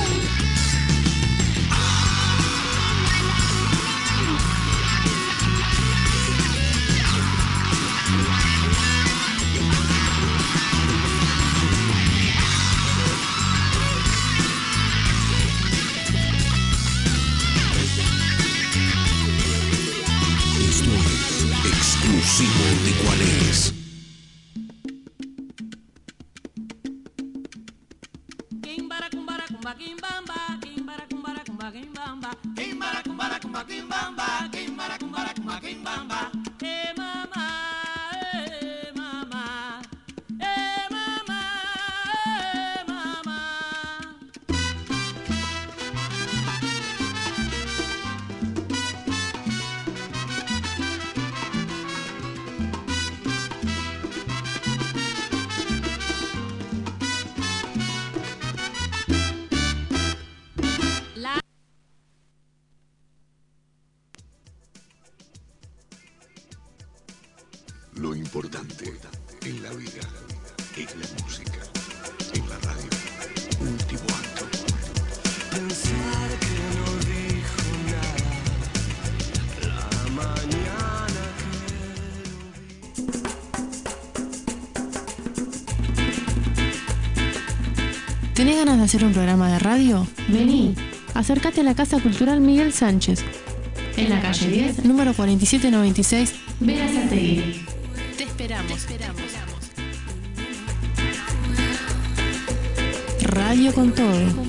Esto es exclusivo de cuál es. Lo importante en la vida es la música. En la radio, último acto. Pensar que no dijo nada la mañana que ¿Tenés ganas de hacer un programa de radio? Vení, acércate a la Casa Cultural Miguel Sánchez, en la calle 10, número 4796, Berazategui. Te esperamos. Radio con todo.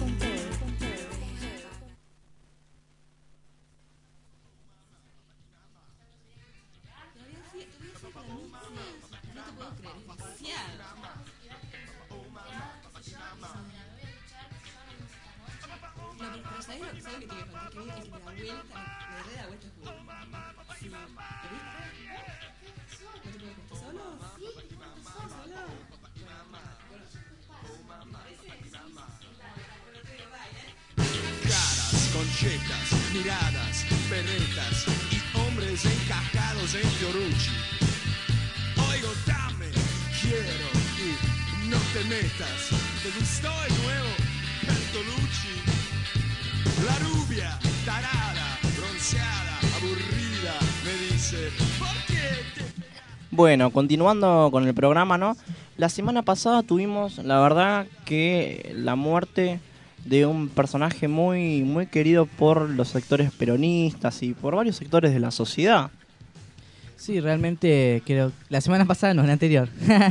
caras, conchetas, miradas, berretas y hombres encajados en Fiorucci. Oigo, dame, quiero y no te metas. ¿Te gustó el nuevo Bertolucci? La rubia, tarada, bronceada, aburrida, me dice, ¿por qué te... Bueno, continuando con el programa, ¿no? La semana pasada tuvimos, la verdad, que la muerte de un personaje muy, muy querido por los sectores peronistas y por varios sectores de la sociedad. Sí, realmente creo, la semana pasada no, la anterior.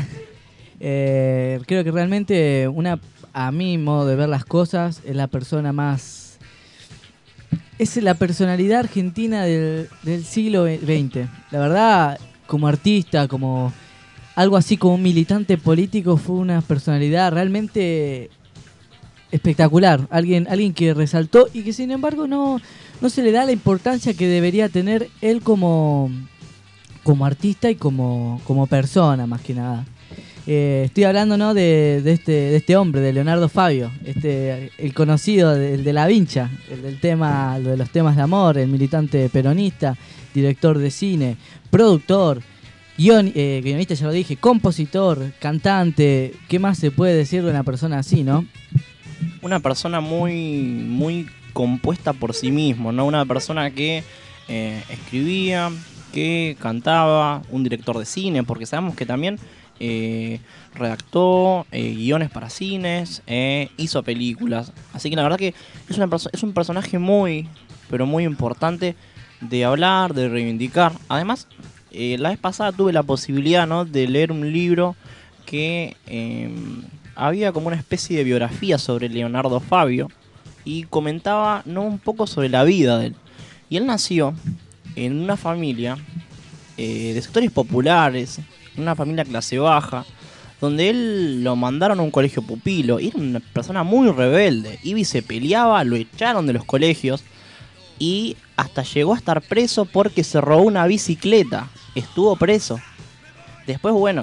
Creo que realmente a mi modo de ver las cosas, es la persona más... Es la personalidad argentina del siglo XX. La verdad, como artista, como algo así como un militante político, fue una personalidad realmente espectacular. Alguien que resaltó y que sin embargo no se le da la importancia que debería tener él como artista y como persona, más que nada. Estoy hablando, ¿no?, de este hombre, de Leonardo Fabio, el conocido, el de La Vincha, el del tema, lo de los temas de amor, el militante peronista, director de cine, productor, guionista, ya lo dije, compositor, cantante. ¿Qué más se puede decir de una persona así, no? Una persona muy, muy compuesta por sí mismo, ¿no? Una persona que escribía, que cantaba, un director de cine, porque sabemos que también redactó guiones para cines, hizo películas. Así que la verdad que es un personaje muy, pero muy importante de hablar, de reivindicar. Además, la vez pasada tuve la posibilidad, ¿no?, de leer un libro que había como una especie de biografía sobre Leonardo Fabio y comentaba, ¿no?, un poco sobre la vida de él. Y él nació en una familia de sectores populares, una familia clase baja, donde él lo mandaron a un colegio pupilo. Y era una persona muy rebelde. Iba y se peleaba, lo echaron de los colegios y hasta llegó a estar preso porque se robó una bicicleta. Estuvo preso. Después, bueno,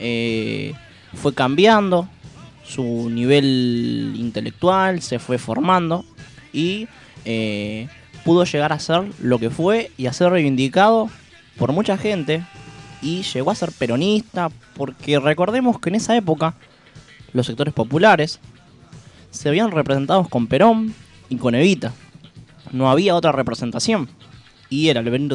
fue cambiando su nivel intelectual, se fue formando y pudo llegar a ser lo que fue y a ser reivindicado por mucha gente. Y llegó a ser peronista, porque recordemos que en esa época los sectores populares se veían representados con Perón y con Evita. No había otra representación. Y era el venir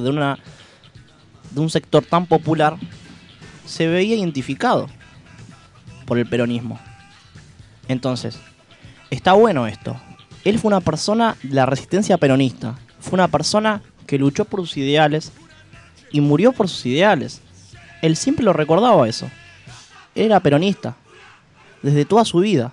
de un sector tan popular, se veía identificado por el peronismo. Entonces, está bueno esto. Él fue una persona de la resistencia peronista. Fue una persona que luchó por sus ideales y murió por sus ideales. Él siempre lo recordaba eso. Él era peronista desde toda su vida.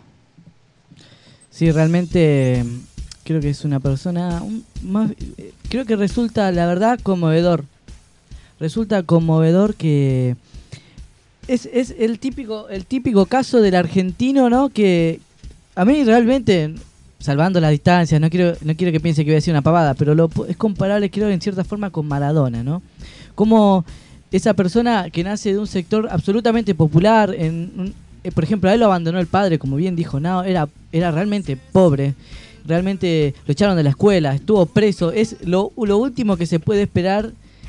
Sí, realmente creo que es una persona creo que resulta, la verdad, conmovedor. Resulta conmovedor que es el típico caso del argentino, ¿no? Que a mí realmente, salvando las distancias, no quiero que piense que voy a decir una pavada, pero es comparable, creo, en cierta forma con Maradona, ¿no? Como esa persona que nace de un sector absolutamente popular, por ejemplo, a él lo abandonó el padre, como bien dijo, no, era realmente pobre, realmente lo echaron de la escuela, estuvo preso, es lo último que se puede esperar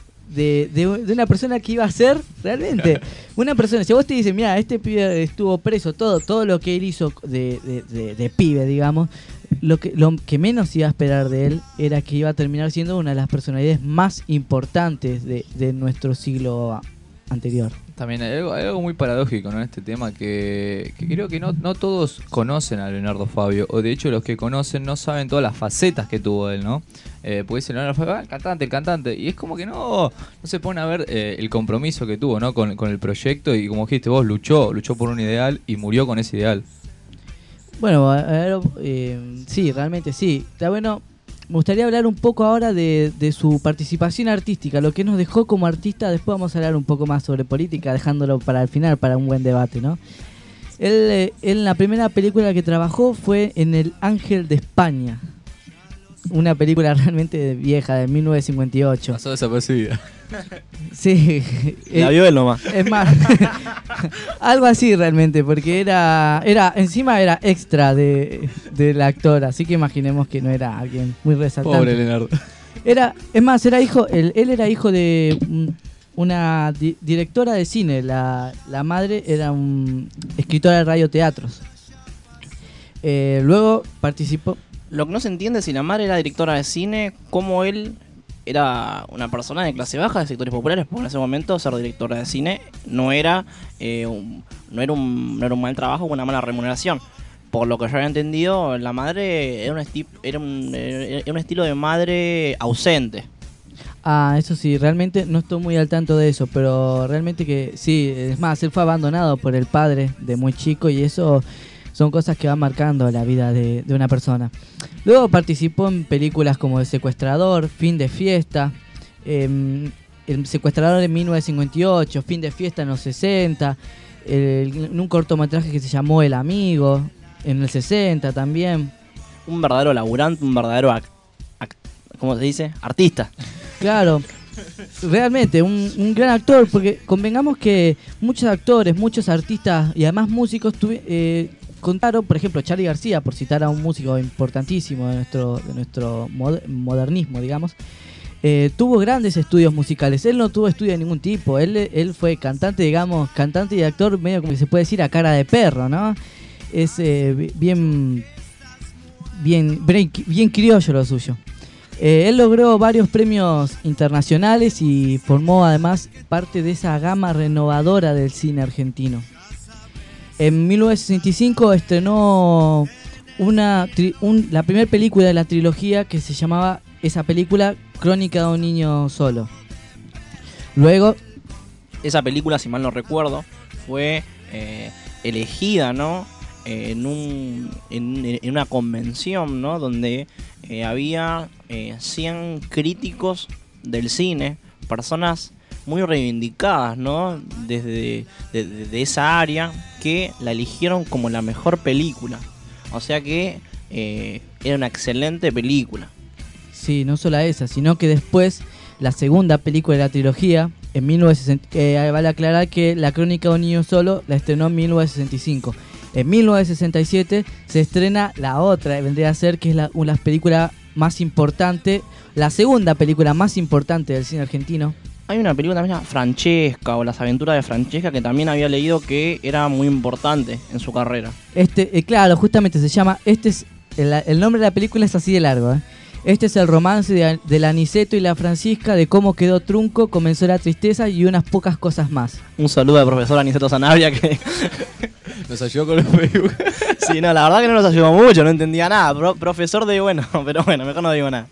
de una persona que iba a ser realmente una persona. Si vos te dices, mira, este pibe estuvo preso, todo lo que él hizo de pibe, digamos, lo que menos iba a esperar de él era que iba a terminar siendo una de las personalidades más importantes de nuestro siglo anterior. También hay algo muy paradójico, ¿no? En este tema que creo que no todos conocen a Leonardo Fabio, o de hecho los que conocen no saben todas las facetas que tuvo él, ¿no? Porque dice Leonardo Fabio, el cantante, y es como que no se pone a ver el compromiso que tuvo, ¿no? Con el proyecto, y como dijiste vos, luchó por un ideal y murió con ese ideal. Bueno, sí, realmente sí. Está bueno. Me gustaría hablar un poco ahora de su participación artística, lo que nos dejó como artista. Después vamos a hablar un poco más sobre política, dejándolo para el final, para un buen debate, ¿no? Él en la primera película que trabajó fue en El Ángel de España, una película realmente vieja, de 1958. Pasó desapercibida. Sí. La vio él nomás. Es más, algo así realmente, porque encima era extra del actor, así que imaginemos que no era alguien muy resaltante. Pobre Leonardo. Era hijo, él era hijo de una directora de cine. La madre era escritora de radioteatros. Luego participó. Lo que no se entiende es si la madre era directora de cine, cómo él era una persona de clase baja, de sectores populares, porque en ese momento ser directora de cine no era un mal trabajo o una mala remuneración. Por lo que yo había entendido, la madre era un estilo de madre ausente. Ah, eso sí, realmente no estoy muy al tanto de eso, pero realmente que sí, es más, él fue abandonado por el padre de muy chico y eso son cosas que van marcando la vida de una persona. Luego participó en películas como El Secuestrador, Fin de Fiesta, El Secuestrador en 1958, Fin de Fiesta en los 60, en un cortometraje que se llamó El Amigo, en el 60 también. Un verdadero laburante, un verdadero, ¿cómo se dice? Artista. Claro, realmente un gran actor, porque convengamos que muchos actores, muchos artistas y además músicos contaron, por ejemplo, Charly García, por citar a un músico importantísimo de nuestro modernismo, digamos, tuvo grandes estudios musicales. Él no tuvo estudio de ningún tipo, él fue cantante, digamos, cantante y actor medio como se puede decir a cara de perro, ¿no? Es bien criollo lo suyo. Él logró varios premios internacionales y formó además parte de esa gama renovadora del cine argentino. En 1965 estrenó la primera película de la trilogía que se llamaba esa película Crónica de un niño solo. Luego, esa película, si mal no recuerdo, fue elegida, ¿no? En una convención, ¿no? Donde había 100 críticos del cine, personas muy reivindicadas, ¿no? Desde de esa área, que la eligieron como la mejor película. O sea que era una excelente película. Sí, no solo esa, sino que después la segunda película de la trilogía, en 1960, vale aclarar que La Crónica de un Niño Solo la estrenó en 1965. En 1967 se estrena la otra, vendría a ser que es una película más importante, la segunda película más importante del cine argentino. Hay una película también, Francesca, o Las Aventuras de Francesca, que también había leído que era muy importante en su carrera. Claro, justamente se llama, el nombre de la película es así de largo, ¿eh? Este es el romance del Aniceto y la Francisca, de cómo quedó trunco, comenzó la tristeza y unas pocas cosas más. Un saludo al profesor Aniceto Sanabria, que nos ayudó con el Facebook. Sí, no, la verdad que no nos ayudó mucho, no entendía nada. Profesor de pero bueno, mejor no digo nada.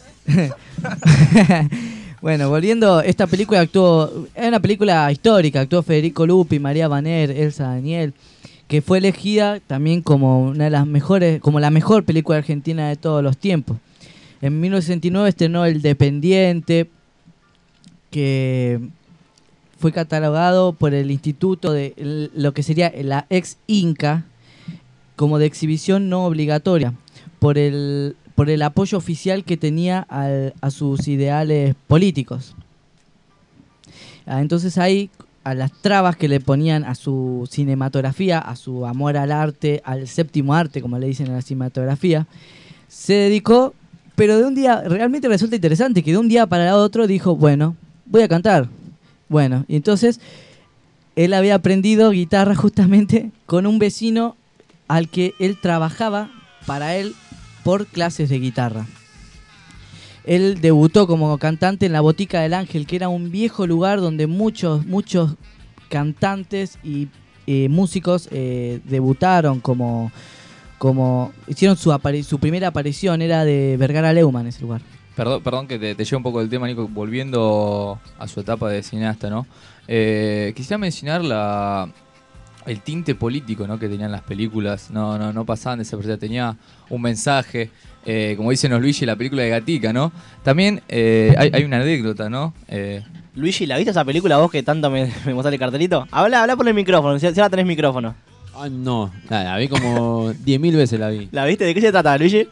Bueno, volviendo, esta película es una película histórica, actuó Federico Lupi, María Banner, Elsa Daniel, que fue elegida también como una de las mejores, como la mejor película argentina de todos los tiempos. En 1969 estrenó El Dependiente, que fue catalogado por el Instituto de lo que sería la ex Inca como de exhibición no obligatoria, por el apoyo oficial que tenía a sus ideales políticos. Entonces ahí, a las trabas que le ponían a su cinematografía, a su amor al arte, al séptimo arte, como le dicen a la cinematografía, se dedicó, pero de un día, realmente resulta interesante que de un día para el otro dijo, bueno, voy a cantar. Bueno, y entonces él había aprendido guitarra justamente con un vecino al que él trabajaba para él por clases de guitarra. Él debutó como cantante en la Botica del Ángel, que era un viejo lugar donde muchos cantantes y músicos debutaron como hicieron su primera aparición, era de Vergara Leumann ese lugar. Perdón que te llevo un poco del tema, Nico, volviendo a su etapa de cineasta, ¿no? Quisiera mencionar el tinte político, ¿no?, que tenían las películas. No pasaban desapercibidas, tenía un mensaje, como dicen los Luigi, la película de Gatica, ¿no? También hay una anécdota, ¿no? Luigi, ¿la viste esa película vos que tanto me mostraste el cartelito? Habla por el micrófono, si ahora tenés micrófono. Ah, no, la vi como 10.000 veces la vi. ¿La viste? ¿De qué se trata, Luigi?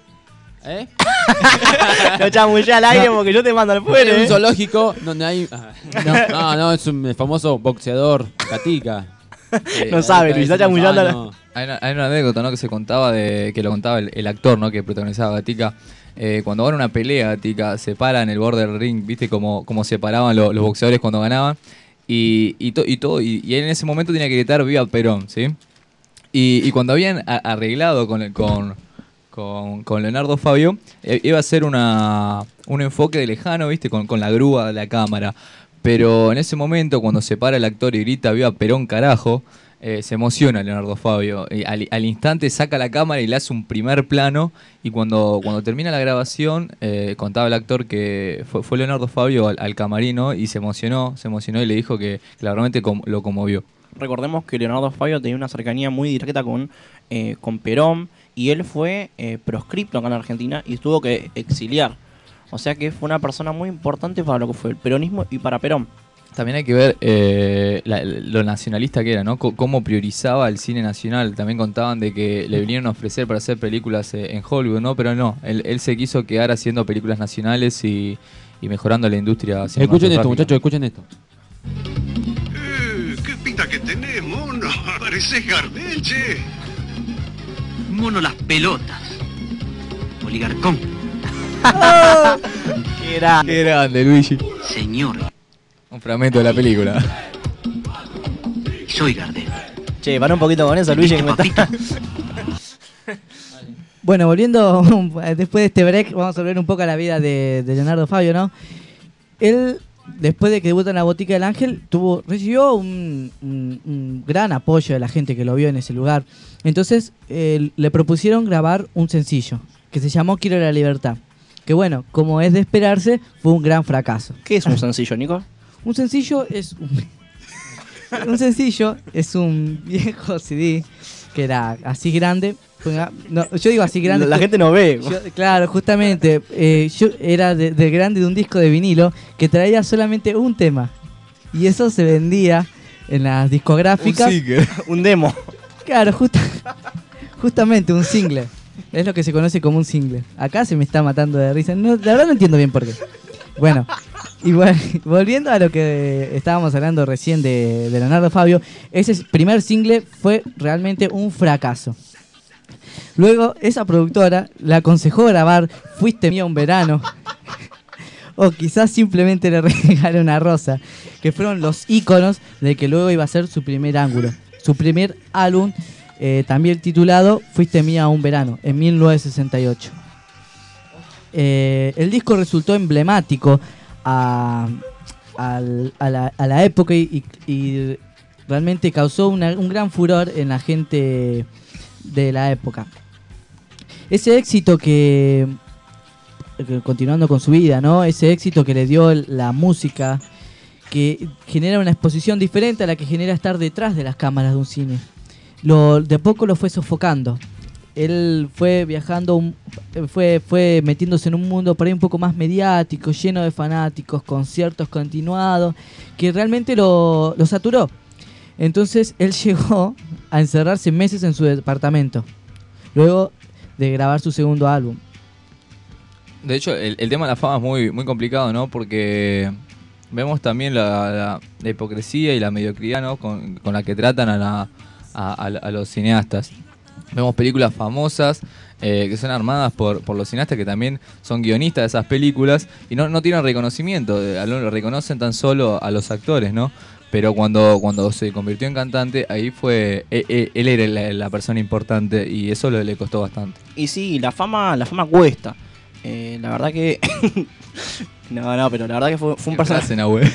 No chamullé al aire porque yo te mando al fuera. Es un zoológico donde hay... No, es un famoso boxeador, Gatica. No sabe, Luis, está chamullando. Hay una anécdota, ¿no?, que se contaba que lo contaba el actor, ¿no?, que protagonizaba Gatica. Cuando van a una pelea, Gatica se para en el borde del ring, ¿viste? Como se paraban los boxeadores cuando ganaban. Y él en ese momento tenía que gritar "Viva Perón", ¿sí? Y cuando habían arreglado con Leonardo Fabio, iba a ser un enfoque de lejano, ¿viste? Con la grúa de la cámara. Pero en ese momento, cuando se para el actor y grita "Viva Perón, carajo", se emociona Leonardo Fabio. Al instante saca la cámara y le hace un primer plano. Y cuando termina la grabación, contaba el actor que fue Leonardo Fabio al camarino y se emocionó y le dijo que realmente lo conmovió. Recordemos que Leonardo Fabio tenía una cercanía muy directa con Perón, y él fue proscripto acá en Argentina y tuvo que exiliar. O sea que fue una persona muy importante para lo que fue el peronismo y para Perón. También hay que ver lo nacionalista que era, ¿no? Cómo priorizaba el cine nacional. También contaban de que le vinieron a ofrecer para hacer películas en Hollywood, ¿no? Pero no, él se quiso quedar haciendo películas nacionales y mejorando la industria cinematográfica. Escuchen esto, muchachos, escuchen esto. ¿Qué pinta que tenés, mono? Pareces Gardel, che. Mono las pelotas. Oligarcón. ¡Qué grande! ¡Qué grande, Luigi! Señor. Un fragmento de la película. Soy Gardel. Che, para un poquito con eso, Luigi. Bueno, volviendo después de este break, vamos a volver un poco a la vida de Leonardo Fabio, ¿no? Él, después de que debuta en la Botica del Ángel, recibió un gran apoyo de la gente que lo vio en ese lugar. Entonces le propusieron grabar un sencillo que se llamó "Quiero la libertad", que bueno, como es de esperarse, fue un gran fracaso. ¿Qué es un sencillo, Nico? Un sencillo es un sencillo es un viejo CD que era así grande. No, yo digo así grande. La gente no ve. Claro, justamente. Yo era de grande de un disco de vinilo que traía solamente un tema. Y eso se vendía en las discográficas. Un demo. Claro, justamente un single. Es lo que se conoce como un single. Acá se me está matando de risa. No, la verdad no entiendo bien por qué. Bueno, y volviendo a lo que estábamos hablando recién de Leonardo Fabio, ese primer single fue realmente un fracaso. Luego esa productora le aconsejó grabar Fuiste mía un verano o quizás simplemente le regalé una rosa, que fueron los íconos de que luego iba a ser su primer álbum, también titulado Fuiste mía un verano, en 1968. El disco resultó emblemático a la época y realmente causó un gran furor en la gente de la época. Ese éxito que continuando con su vida, ¿no? Ese éxito que le dio la música, que genera una exposición diferente a la que genera estar detrás de las cámaras de un cine. De poco lo fue sofocando. Él fue viajando, fue metiéndose en un mundo por ahí un poco más mediático, lleno de fanáticos, conciertos continuados, que realmente lo saturó. Entonces él llegó a encerrarse meses en su departamento, luego de grabar su segundo álbum. De hecho, el tema de la fama es muy, muy complicado, ¿no? Porque vemos también la hipocresía y la mediocridad, ¿no? Con la que tratan a los cineastas. Vemos películas famosas que son armadas por los cineastas que también son guionistas de esas películas y no tienen reconocimiento, reconocen tan solo a los actores, ¿no? Pero cuando se convirtió en cantante, ahí fue él era la persona importante y eso le costó bastante. Y sí, la fama cuesta. La verdad que no, pero la verdad que fue un personaje.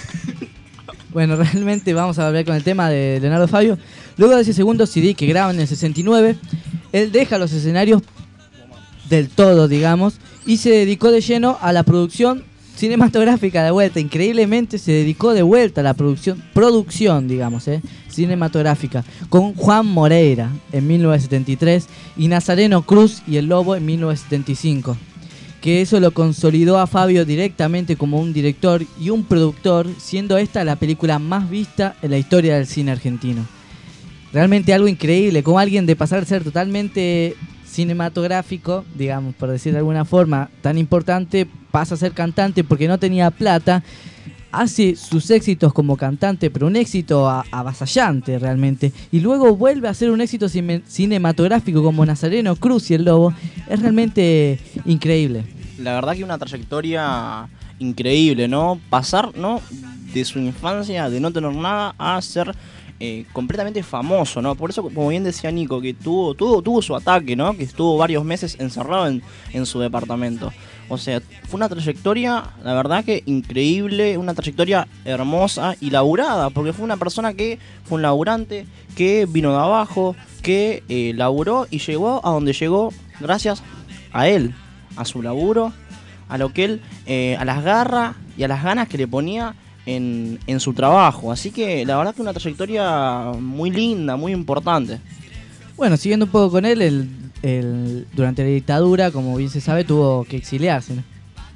Bueno, realmente vamos a hablar con el tema de Leonardo Fabio. Luego de ese segundo CD que graba en el 69, él deja los escenarios del todo, digamos, y se dedicó de lleno a la producción cinematográfica de vuelta. Increíblemente se dedicó de vuelta a la producción, digamos, cinematográfica, con Juan Moreira en 1973 y Nazareno Cruz y El Lobo en 1975. Que eso lo consolidó a Fabio directamente como un director y un productor, siendo esta la película más vista en la historia del cine argentino. Realmente algo increíble, como alguien de pasar a ser totalmente cinematográfico, digamos, por decir de alguna forma, tan importante, pasa a ser cantante porque no tenía plata, hace sus éxitos como cantante, pero un éxito avasallante realmente, y luego vuelve a hacer un éxito cinematográfico como Nazareno Cruz y El Lobo. Es realmente increíble. La verdad que una trayectoria increíble, ¿no? Pasar, ¿no?, de su infancia, de no tener nada, a ser completamente famoso, ¿no? Por eso, como bien decía Nico, que tuvo su ataque, ¿no? Que estuvo varios meses encerrado en su departamento. O sea, fue una trayectoria, la verdad que increíble, una trayectoria hermosa y laburada, porque fue una persona que fue un laburante, que vino de abajo, que laburó y llegó a donde llegó gracias a él, a su laburo, a lo que él, a las garras y a las ganas que le ponía en su trabajo. Así que la verdad que una trayectoria muy linda, muy importante. Bueno, siguiendo un poco con él, durante la dictadura, como bien se sabe, tuvo que exiliarse, ¿no?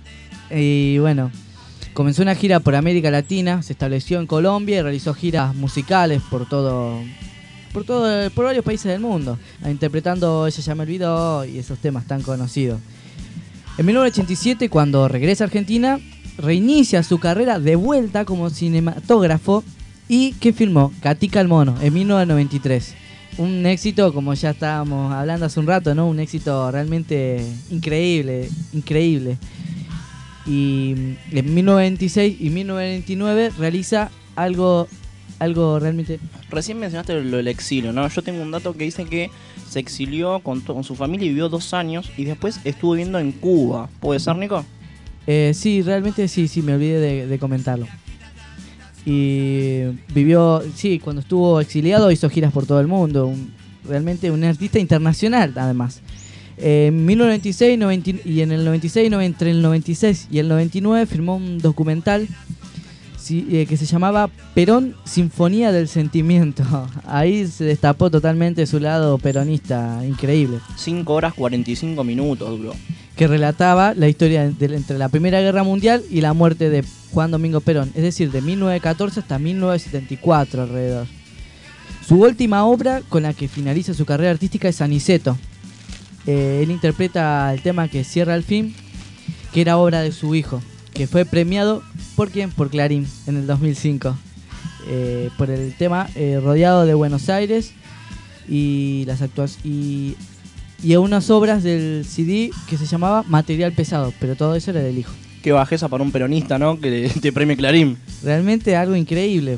Y bueno, comenzó una gira por América Latina, se estableció en Colombia y realizó giras musicales por varios países del mundo, interpretando Ella ya me olvidó y esos temas tan conocidos. En 1987, cuando regresa a Argentina, reinicia su carrera de vuelta como cinematógrafo y que filmó Katica el Mono en 1993. Un éxito, como ya estábamos hablando hace un rato, ¿no? Un éxito realmente increíble. Y en 1996 y 1999 realiza algo realmente... Recién mencionaste lo del exilio, ¿no? Yo tengo un dato que dice que se exilió con su familia y vivió 2 años y después estuvo viviendo en Cuba. ¿Puede ser, Nico? Sí, realmente sí, me olvidé de comentarlo. Y vivió, cuando estuvo exiliado hizo giras por todo el mundo. Realmente un artista internacional, además. En 1996 y en el 96, entre el 96 y el 99 firmó un documental que se llamaba Perón Sinfonía del Sentimiento. Ahí se destapó totalmente su lado peronista, increíble. 5 horas 45 minutos duró. Que relataba la historia entre la Primera Guerra Mundial y la muerte de Juan Domingo Perón, es decir, de 1914 hasta 1974 alrededor. Su última obra con la que finaliza su carrera artística es Aniceto. Él interpreta el tema que cierra el film, que era obra de su hijo, que fue premiado ¿por quién? Por Clarín en el 2005, por el tema Rodeado de Buenos Aires y las actuaciones y unas obras del CD que se llamaba Material Pesado, pero todo eso era del hijo. Qué bajeza para un peronista, ¿no? Que te premie Clarín. Realmente algo increíble.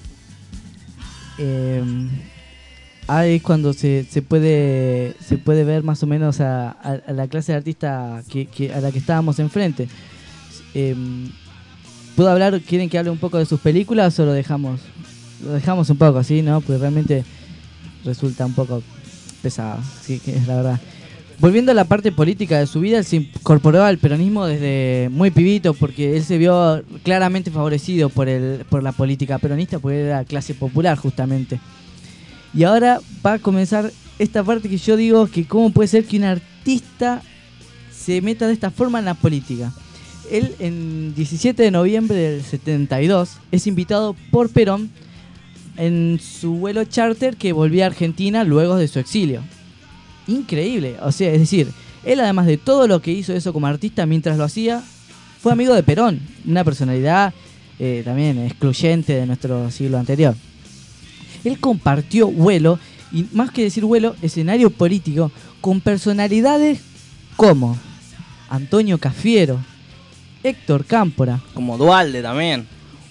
Ahí es cuando se puede ver más o menos a la clase de artista a la que estábamos enfrente. ¿Puedo hablar? ¿Quieren que hable un poco de sus películas o lo dejamos? Lo dejamos un poco, ¿sí? ¿No? Pues realmente resulta un poco pesado, sí, que es la verdad. Volviendo a la parte política de su vida, él se incorporó al peronismo desde muy pibito porque él se vio claramente favorecido por la política peronista porque era clase popular justamente. Y ahora va a comenzar esta parte que yo digo que cómo puede ser que un artista se meta de esta forma en la política. Él en 17 de noviembre del 72 es invitado por Perón en su vuelo charter que volvía a Argentina luego de su exilio. Increíble, o sea, es decir, él además de todo lo que hizo eso como artista mientras lo hacía, fue amigo de Perón, una personalidad también excluyente de nuestro siglo anterior. Él compartió vuelo, y más que decir vuelo, escenario político, con personalidades como Antonio Cafiero, Héctor Cámpora, como Duhalde también,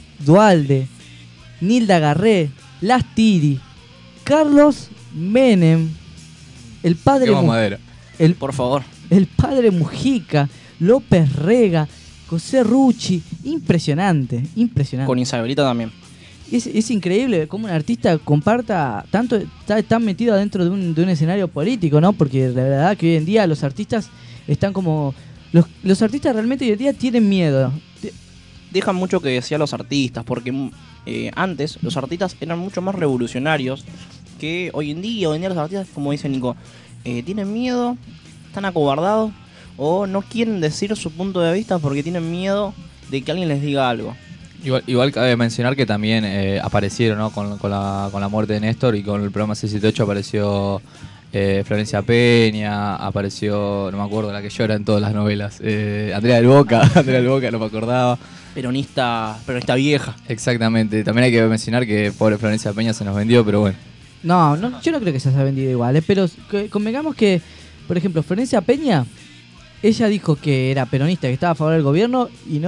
Nilda Garré, Las Tiri, Carlos Menem, el padre por favor, el padre Mujica, López Rega, José Rucci, impresionante. Con Isabelita también. Es increíble cómo un artista comparta tanto, está tan metido dentro de un escenario político, ¿no? Porque la verdad que hoy en día los artistas están como... Los artistas realmente hoy en día tienen miedo. Dejan mucho que decir a los artistas, porque antes los artistas eran mucho más revolucionarios que hoy en día. Hoy en día los artistas, como dice Nico, tienen miedo, están acobardados o no quieren decir su punto de vista porque tienen miedo de que alguien les diga algo. Igual cabe mencionar que también aparecieron, ¿no? con la muerte de Néstor y con el programa 678 apareció Florencia Peña, apareció, no me acuerdo, la que llora en todas las novelas, Andrea del Boca, no me acordaba. Peronista vieja. Exactamente, también hay que mencionar que pobre Florencia Peña se nos vendió, pero bueno. No, yo no creo que se haya vendido igual, pero convengamos que, por ejemplo, Florencia Peña, ella dijo que era peronista, que estaba a favor del gobierno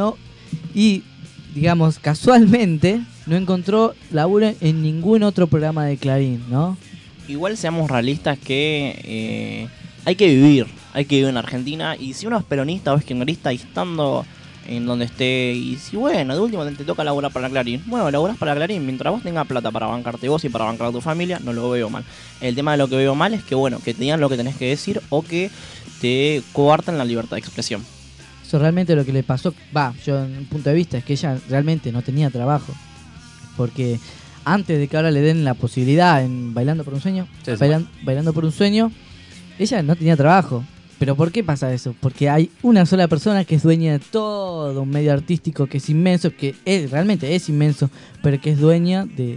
y digamos, casualmente no encontró laburo en ningún otro programa de Clarín, ¿no? Igual seamos realistas que hay que vivir en Argentina, y si uno es peronista o es kirchnerista y estando en donde esté, y si bueno, de último te toca laburar para Clarín, bueno, laburás para Clarín, mientras vos tengas plata para bancarte vos y para bancar a tu familia, no lo veo mal. El tema de lo que veo mal es que bueno, que te digan lo que tenés que decir o que te coartan la libertad de expresión. Eso realmente lo que le pasó, yo en un punto de vista es que ella realmente no tenía trabajo, porque antes de que ahora le den la posibilidad en Bailando por un Sueño, Bailando por un Sueño, ella no tenía trabajo. ¿Pero por qué pasa eso? Porque hay una sola persona que es dueña de todo un medio artístico que es inmenso, que realmente es inmenso, pero que es dueña de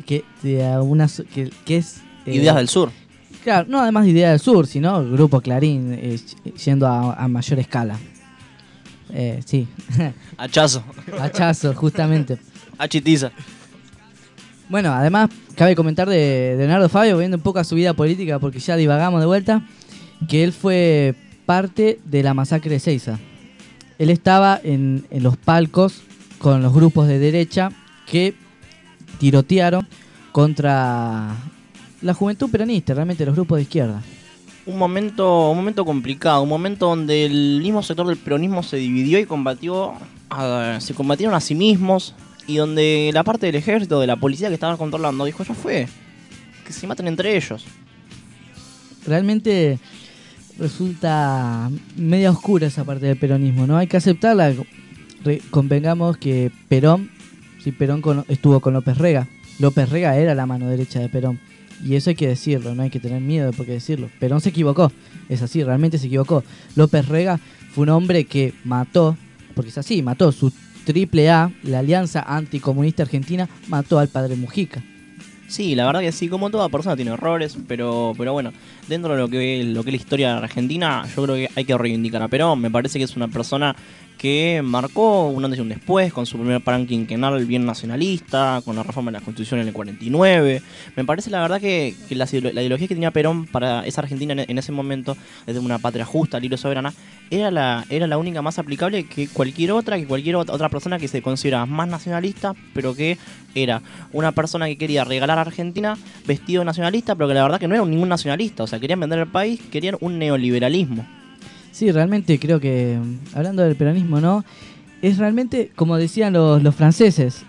Ideas del Sur. Claro, no además de Ideas del Sur, sino el Grupo Clarín yendo a mayor escala. Sí. Hachazo, justamente. Hachitiza. Bueno, además, cabe comentar de Leonardo Fabio, viendo un poco a su vida política, porque ya divagamos de vuelta, que él fue parte de la masacre de Seiza. Él estaba en los palcos con los grupos de derecha que tirotearon contra la juventud peronista, realmente los grupos de izquierda. Un momento complicado, un momento donde el mismo sector del peronismo se dividió y se combatieron a sí mismos, y donde la parte del ejército, de la policía que estaban controlando, dijo, ya fue, que se maten entre ellos. Realmente resulta media oscura esa parte del peronismo, ¿no? Hay que aceptarla. Convengamos que Perón Sí, Perón estuvo con López Rega. López Rega era la mano derecha de Perón. Y eso hay que decirlo, no hay que tener miedo de por qué decirlo. Perón se equivocó, es así, realmente se equivocó. López Rega fue un hombre que mató, porque es así, mató su AAA, la Alianza Anticomunista Argentina, mató al padre Mujica. Sí, la verdad que sí, como toda persona tiene errores, pero bueno, dentro de lo que es la historia de Argentina, yo creo que hay que reivindicar a Perón. Me parece que es una persona que marcó un antes y un después con su primer plan quinquenal bien nacionalista, con la reforma de la Constitución en el 49. Me parece la verdad que la ideología que tenía Perón para esa Argentina en ese momento, desde una patria justa, libre y soberana, era la única más aplicable que cualquier otra persona que se considera más nacionalista, pero que era una persona que quería regalar a Argentina vestido nacionalista, pero que la verdad que no era ningún nacionalista. O sea, querían vender el país, querían un neoliberalismo. Sí, realmente creo que, hablando del peronismo, ¿no? Es realmente, como decían los franceses,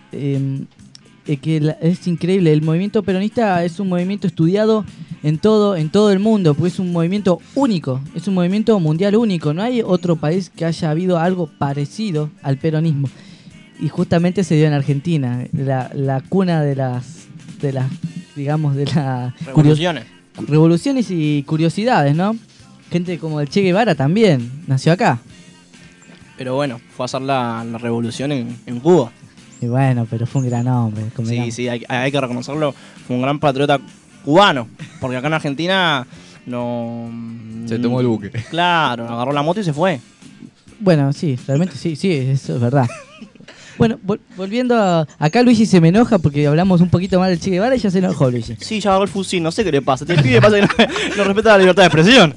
es increíble. El movimiento peronista es un movimiento estudiado en todo el mundo, pues es un movimiento único, es un movimiento mundial único. No hay otro país que haya habido algo parecido al peronismo. Y justamente se dio en Argentina, la cuna de las digamos, de las revoluciones y curiosidades, ¿no? Gente como el Che Guevara también nació acá. Pero bueno, fue a hacer la revolución en Cuba. Y bueno, pero fue un gran hombre. Sí, hay que reconocerlo. Fue un gran patriota cubano. Porque acá en Argentina no... Se tomó el buque. Claro, agarró la moto y se fue. Bueno, sí, realmente sí, eso es verdad. Bueno, volviendo acá Luigi se me enoja porque hablamos un poquito más del Che Guevara y ya se enojó Luigi. Sí, ya agarró el fusil, no sé qué le pasa. Te pide pasa que no respeta la libertad de expresión.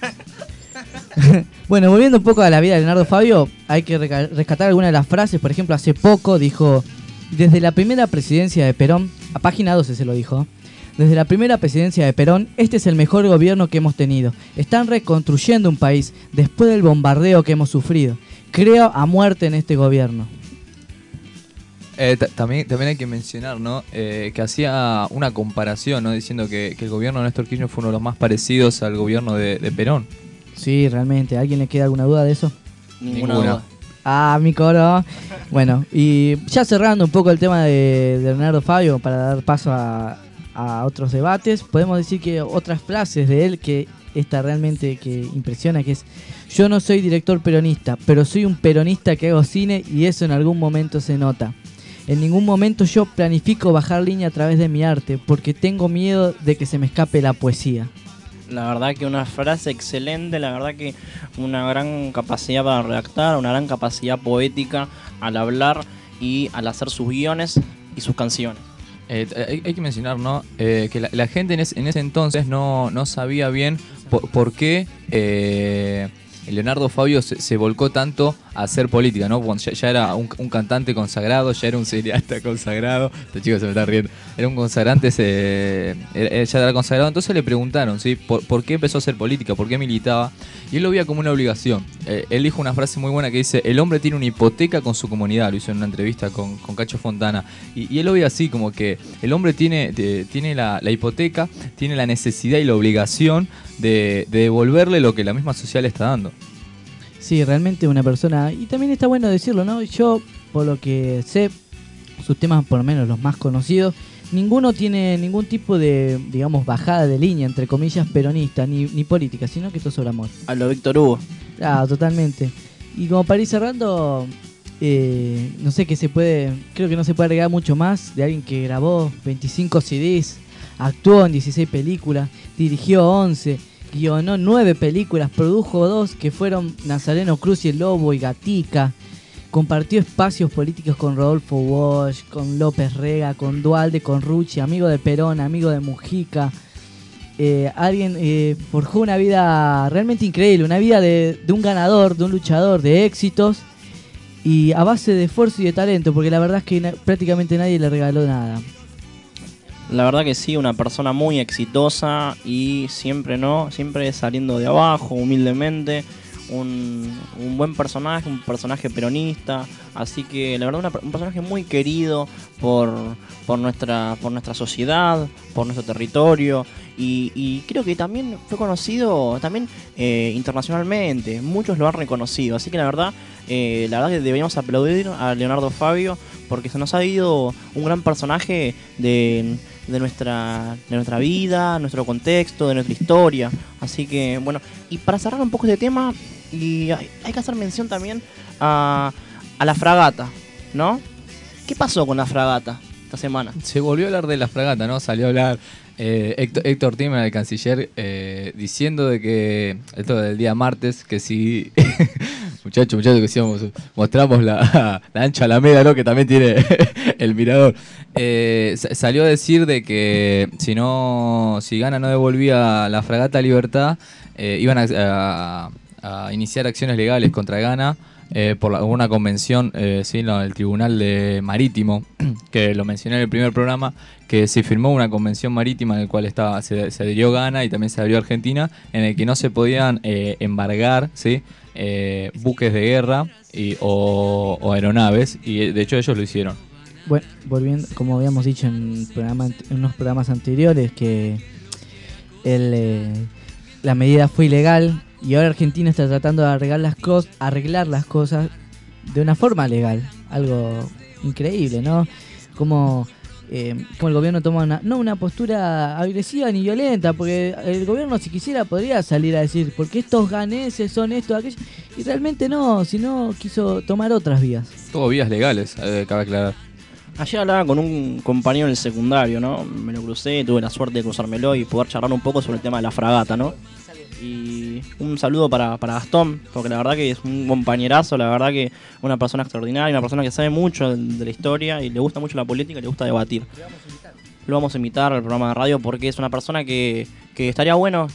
Bueno, volviendo un poco a la vida de Leonardo Fabio, hay que rescatar algunas de las frases. Por ejemplo, hace poco dijo, desde la primera presidencia de Perón, a página 12 se lo dijo, desde la primera presidencia de Perón, este es el mejor gobierno que hemos tenido. Están reconstruyendo un país después del bombardeo que hemos sufrido. Creo a muerte en este gobierno. También hay que mencionar, ¿no? Que hacía una comparación, ¿no? Diciendo que el gobierno de Néstor Kirchner fue uno de los más parecidos al gobierno de Perón. Sí, realmente. ¿A alguien le queda alguna duda de eso? Ninguna duda. Ah, mi coro. Bueno, y ya cerrando un poco el tema de Leonardo Fabio para dar paso a otros debates, podemos decir que otras frases de él que esta realmente que impresiona, que es: yo no soy director peronista, pero soy un peronista que hago cine y eso en algún momento se nota. En ningún momento yo planifico bajar línea a través de mi arte porque tengo miedo de que se me escape la poesía. La verdad que una frase excelente, la verdad que una gran capacidad para redactar, una gran capacidad poética al hablar y al hacer sus guiones y sus canciones. Hay que mencionar, ¿no? Que la gente en ese entonces no sabía bien por qué Leonardo Fabio se volcó tanto a hacer política, ¿no? Cuando ya era un cantante consagrado, ya era un cineasta consagrado. Este chico se me está riendo. Era un consagrante, ya era consagrado. Entonces le preguntaron, ¿sí? ¿Por qué empezó a hacer política? ¿Por qué militaba? Y él lo veía como una obligación. Él dijo una frase muy buena que dice: el hombre tiene una hipoteca con su comunidad. Lo hizo en una entrevista con Cacho Fontana. Y él lo veía así, como que el hombre tiene la hipoteca, tiene la necesidad y la obligación de devolverle lo que la misma sociedad le está dando. Sí, realmente una persona, y también está bueno decirlo, ¿no? Yo, por lo que sé, sus temas, por lo menos los más conocidos, ninguno tiene ningún tipo de, digamos, bajada de línea, entre comillas, peronista, ni política, sino que todo sobre amor. A lo Víctor Hugo. Ah, totalmente. Y como para ir cerrando, no sé qué creo que no se puede agregar mucho más de alguien que grabó 25 CDs, actuó en 16 películas, dirigió 11, guionó 9 películas, produjo 2 que fueron Nazareno Cruz y el Lobo y Gatica. Compartió espacios políticos con Rodolfo Walsh, con López Rega, con Duhalde, con Rucci, amigo de Perón, amigo de Mujica. Alguien forjó una vida realmente increíble, una vida de un ganador, de un luchador, de éxitos, y a base de esfuerzo y de talento, porque la verdad es que prácticamente nadie le regaló nada. La verdad que sí, una persona muy exitosa y siempre saliendo de abajo, humildemente. un buen personaje, un personaje peronista, así que la verdad un personaje muy querido por nuestra sociedad, por nuestro territorio, y creo que también fue conocido también internacionalmente, muchos lo han reconocido, así que la verdad que deberíamos aplaudir a Leonardo Fabio porque se nos ha ido un gran personaje de nuestra vida, nuestro contexto, de nuestra historia. Así que, bueno, y para cerrar un poco este tema, y hay que hacer mención también a la fragata, ¿no? ¿Qué pasó con la fragata esta semana? Se volvió a hablar de la fragata, ¿no? Salió a hablar Héctor Timer, el canciller, diciendo de que, esto del día martes, que si... muchachos, que si mostramos la ancha Alameda, ¿no? Que también tiene el mirador. Salió a decir de que si Ghana no devolvía la fragata Libertad, iban a iniciar acciones legales contra Ghana por una convención en el Tribunal Marítimo, que lo mencioné en el primer programa, que se firmó una convención marítima en la cual se adhirió Ghana y también se adhirió Argentina, en el que no se podían embargar, ¿sí? Buques de guerra o aeronaves, y de hecho ellos lo hicieron. Bueno, volviendo, como habíamos dicho en unos programas anteriores, que la medida fue ilegal y ahora Argentina está tratando de arreglar las cosas de una forma legal. Algo increíble, ¿no? Como el gobierno toma una postura agresiva ni violenta, porque el gobierno, si quisiera, podría salir a decir porque estos ganeses son esto, aquello, y realmente no, sino quiso tomar otras vías. Todo vías legales, cabe aclarar. Ayer hablaba con un compañero del secundario, ¿no? Me lo crucé, tuve la suerte de cruzármelo y poder charlar un poco sobre el tema de la fragata, ¿no? Y un saludo para Gastón, porque la verdad que es un compañerazo, la verdad que una persona extraordinaria, una persona que sabe mucho de la historia y le gusta mucho la política y le gusta debatir. Lo vamos a invitar al programa de radio porque es una persona que estaría bueno,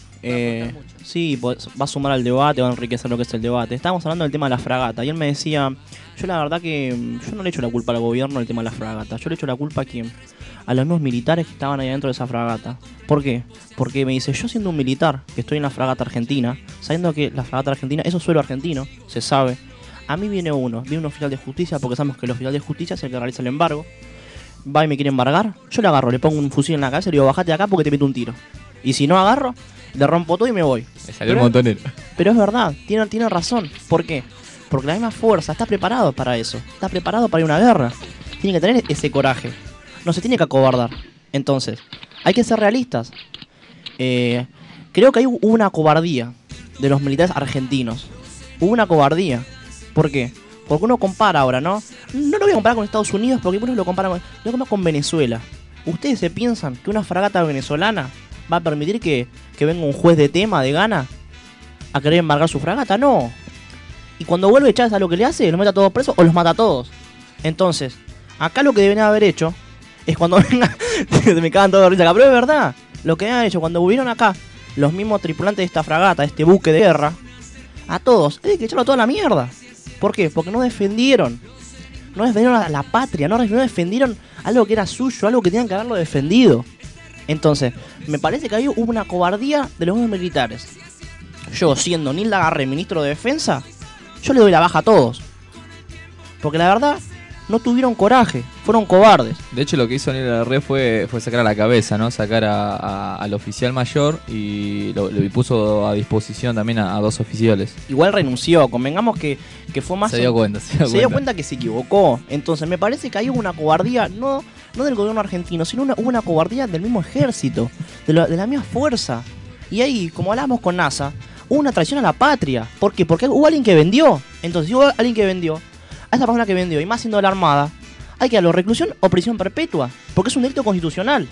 sí, va a sumar al debate, va a enriquecer lo que es el debate. Estábamos hablando del tema de la fragata y él me decía, yo la verdad que yo no le echo la culpa al gobierno del tema de la fragata, yo le echo la culpa a los mismos militares que estaban ahí dentro de esa fragata. ¿Por qué? Porque me dice, yo siendo un militar que estoy en la fragata argentina, sabiendo que la fragata argentina, eso es suelo argentino, se sabe, a mí viene un oficial de justicia, porque sabemos que el oficial de justicia es el que realiza el embargo, va y me quiere embargar, yo le agarro, le pongo un fusil en la cabeza y le digo, bajate de acá porque te meto un tiro. Y si no agarro, le rompo todo y me voy. Me salió el montonero. Pero es verdad, tiene razón. ¿Por qué? Porque la misma fuerza está preparado para eso, está preparado para ir a una guerra. Tiene que tener ese coraje, no se tiene que acobardar. Entonces, hay que ser realistas. Creo que hay una cobardía de los militares argentinos. Hubo una cobardía. ¿Por qué? Porque uno compara ahora, ¿no? No lo voy a comparar con Estados Unidos porque uno lo compara con Venezuela. ¿Ustedes se piensan que una fragata venezolana va a permitir que venga un juez de tema de Ghana a querer embargar su fragata? No. Y cuando vuelve Chávez, a lo que le hace, los mete a todos presos o los mata a todos. Entonces, acá lo que deben haber hecho es cuando venga... me cagan todos de risa acá, pero es verdad. Lo que han hecho cuando volvieron acá los mismos tripulantes de esta fragata, de este buque de guerra, a todos, hay que echarlo a toda la mierda. ¿Por qué? Porque no defendieron a la patria, no defendieron algo que era suyo, algo que tenían que haberlo defendido. Entonces, me parece que ahí hubo una cobardía de los mismos militares. Yo, siendo Nilda Garre, ministro de Defensa, yo le doy la baja a todos. Porque la verdad, no tuvieron coraje, fueron cobardes. De hecho, lo que hizo Nilda Garre fue sacar a la cabeza, ¿no? Sacar al oficial mayor y lo puso a disposición también a dos oficiales. Igual renunció, convengamos que fue más... Se dio cuenta que se equivocó. Entonces, me parece que hay una cobardía, no del gobierno argentino, sino una cobardía del mismo ejército, de la misma fuerza. Y ahí, como hablamos con NASA, hubo una traición a la patria. ¿Por qué? Porque hubo alguien que vendió. Entonces, si hubo alguien que vendió, a esa persona que vendió, y más siendo de la Armada, hay que darle reclusión o prisión perpetua, porque es un delito constitucional.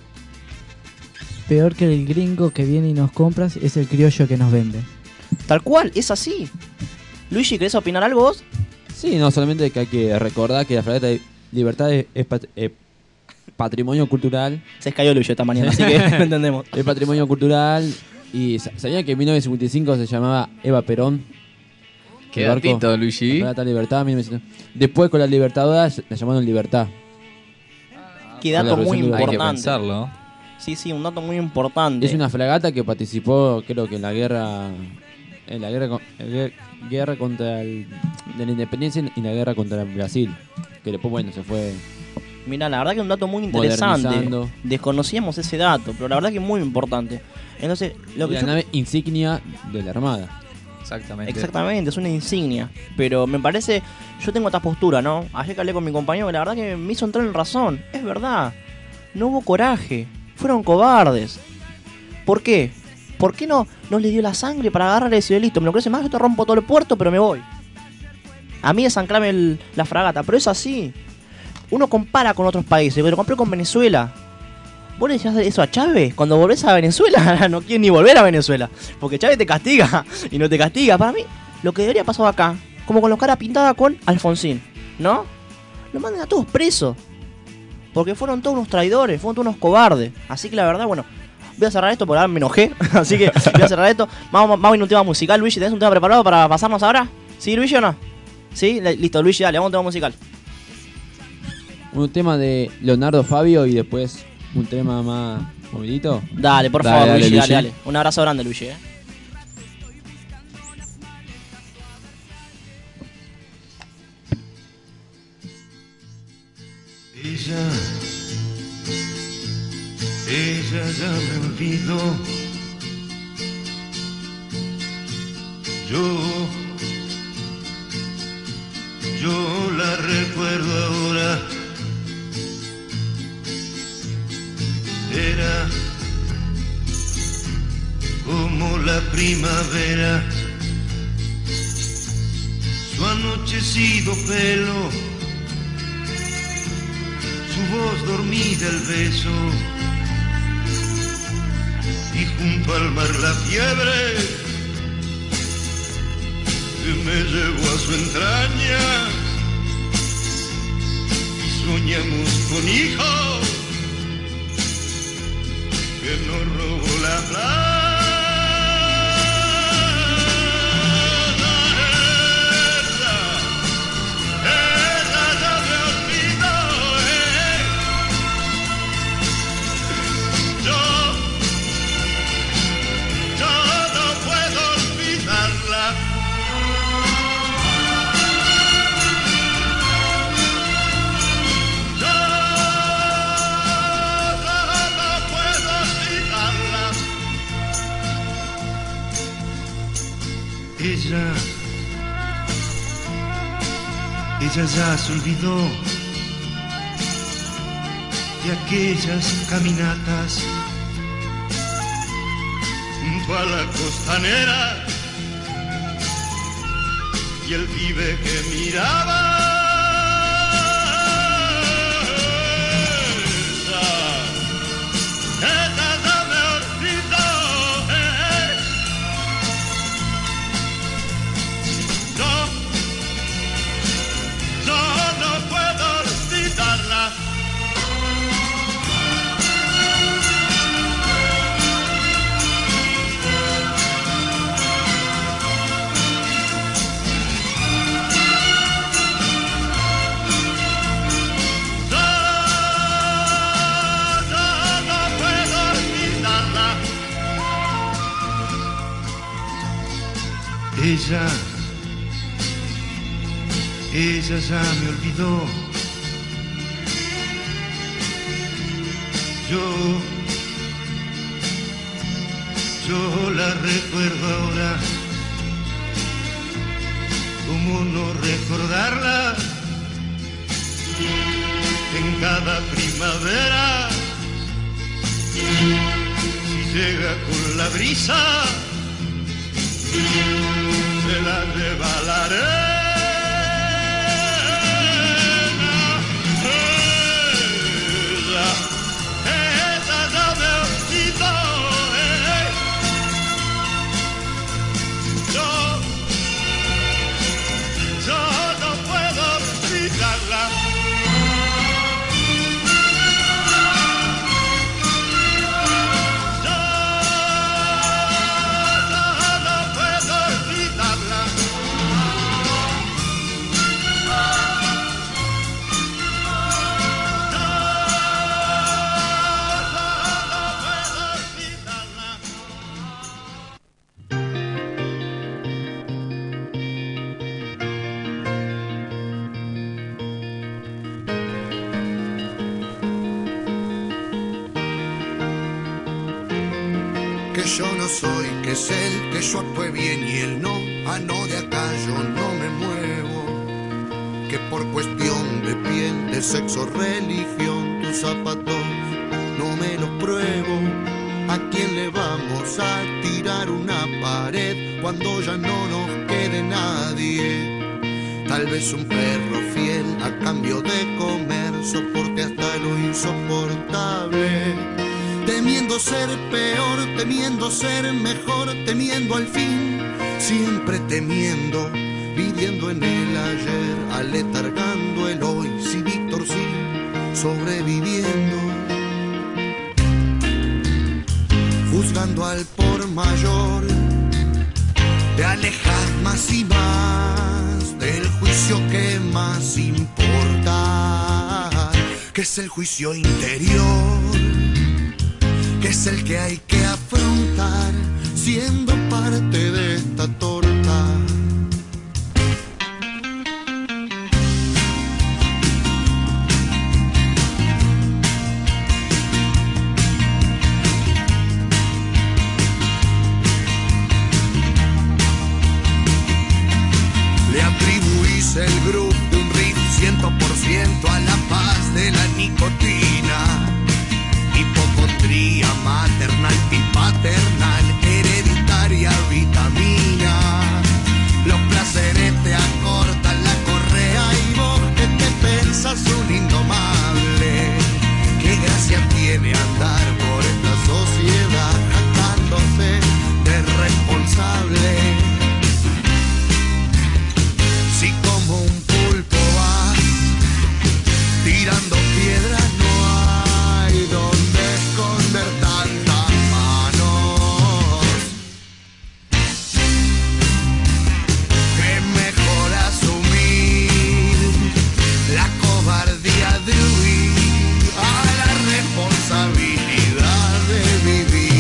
Peor que el gringo que viene y nos compra es el criollo que nos vende. Tal cual, es así. Luigi, ¿querés opinar algo vos? Sí, no, solamente que hay que recordar que la fragata de Libertad es patrimonio cultural. Se cayó Luigi esta mañana, así que lo entendemos. Es patrimonio cultural. Y sabían que en 1955 se llamaba Eva Perón. Qué datito, Luigi. La fragata Libertad, 1900. Después con la Libertadora la llamaron Libertad. Qué dato muy importante. Hay que pensarlo. Sí, un dato muy importante. Es una fragata que participó, creo que en la guerra la guerra contra de la independencia y la guerra contra Brasil. Que después, bueno, se fue. Mirá, la verdad que es un dato muy interesante. Modernizando. Desconocíamos ese dato, pero la verdad que es muy importante. Entonces, lo que la yo... nave insignia de la Armada. Exactamente, es una insignia. Pero me parece, yo tengo esta postura, ¿no? Ayer que hablé con mi compañero, que la verdad que me hizo entrar en razón. Es verdad, no hubo coraje, fueron cobardes. ¿Por qué? ¿Por qué no les dio la sangre para agarrar ese listo? Me lo crees más, yo te rompo todo el puerto, pero me voy. A mí desanclame la fragata, pero es así. Uno compara con otros países, pero compré con Venezuela. ¿Vos le decías eso a Chávez? Cuando volvés a Venezuela, no quieres ni volver a Venezuela. Porque Chávez te castiga y no te castiga. Para mí, lo que debería pasar acá, como con los caras pintadas con Alfonsín, ¿no? Lo manden a todos presos. Porque fueron todos unos traidores, fueron todos unos cobardes. Así que la verdad, bueno, voy a cerrar esto porque ahora me enojé. Así que voy a cerrar esto. Vamos a ir a un tema musical. Luigi, ¿tenés un tema preparado para pasarnos ahora? ¿Sí, Luigi, o no? ¿Sí? Listo, Luigi, dale, vamos a un tema musical. Un tema de Leonardo Fabio y después un tema más movidito. Dale, por favor, Luigi, dale. Un abrazo grande, Luigi, Ella ya me olvidó. Yo la recuerdo ahora. Era como la primavera, su anochecido pelo, su voz dormida, el beso, y junto al mar la fiebre que me llevó a su entraña, y soñamos con hijos que nos robó la plata. Ella ya me olvidó, Yo no puedo olvidarla. Ella ya se olvidó de aquellas caminatas junto a la costanera y el pibe que miraba. Ella ya me olvidó. Yo la recuerdo ahora. ¿Cómo no recordarla? En cada primavera, si llega con la brisa, se la lleva la arena. Ella ya me olvidó. Yo no puedo olvidarla. Yo no puedo olvidarla. no soy, que es el que yo actúe bien y el no, no de acá yo no me muevo. Que por cuestión de piel, de sexo, religión, tus zapatos no me los pruebo. ¿A quién le vamos a tirar una pared cuando ya no nos quede nadie? Tal vez un perro fiel a cambio de comer soporte hasta lo insoportable. Temiendo ser peor, temiendo ser mejor, temiendo al fin, siempre temiendo, viviendo en el ayer, aletargando el hoy, sí, Víctor, sí, sobreviviendo. Juzgando al por mayor, te alejas más y más del juicio que más importa, que es el juicio interior, que es el que hay que afrontar siendo parte de esta torta. Le atribuís el groove de un riff 100% a la paz de la nicotina. Hipocondría maternal y paternal, hereditaria vitamina. Los placeres te acortan la correa y vos que te pensás un indomable. Qué gracia tiene andar por esta sociedad jactándose de responsable. Si como un pulpo vas tirando piedras, no hay donde esconder tantas manos. Que mejor asumir la cobardía de huir a la responsabilidad de vivir.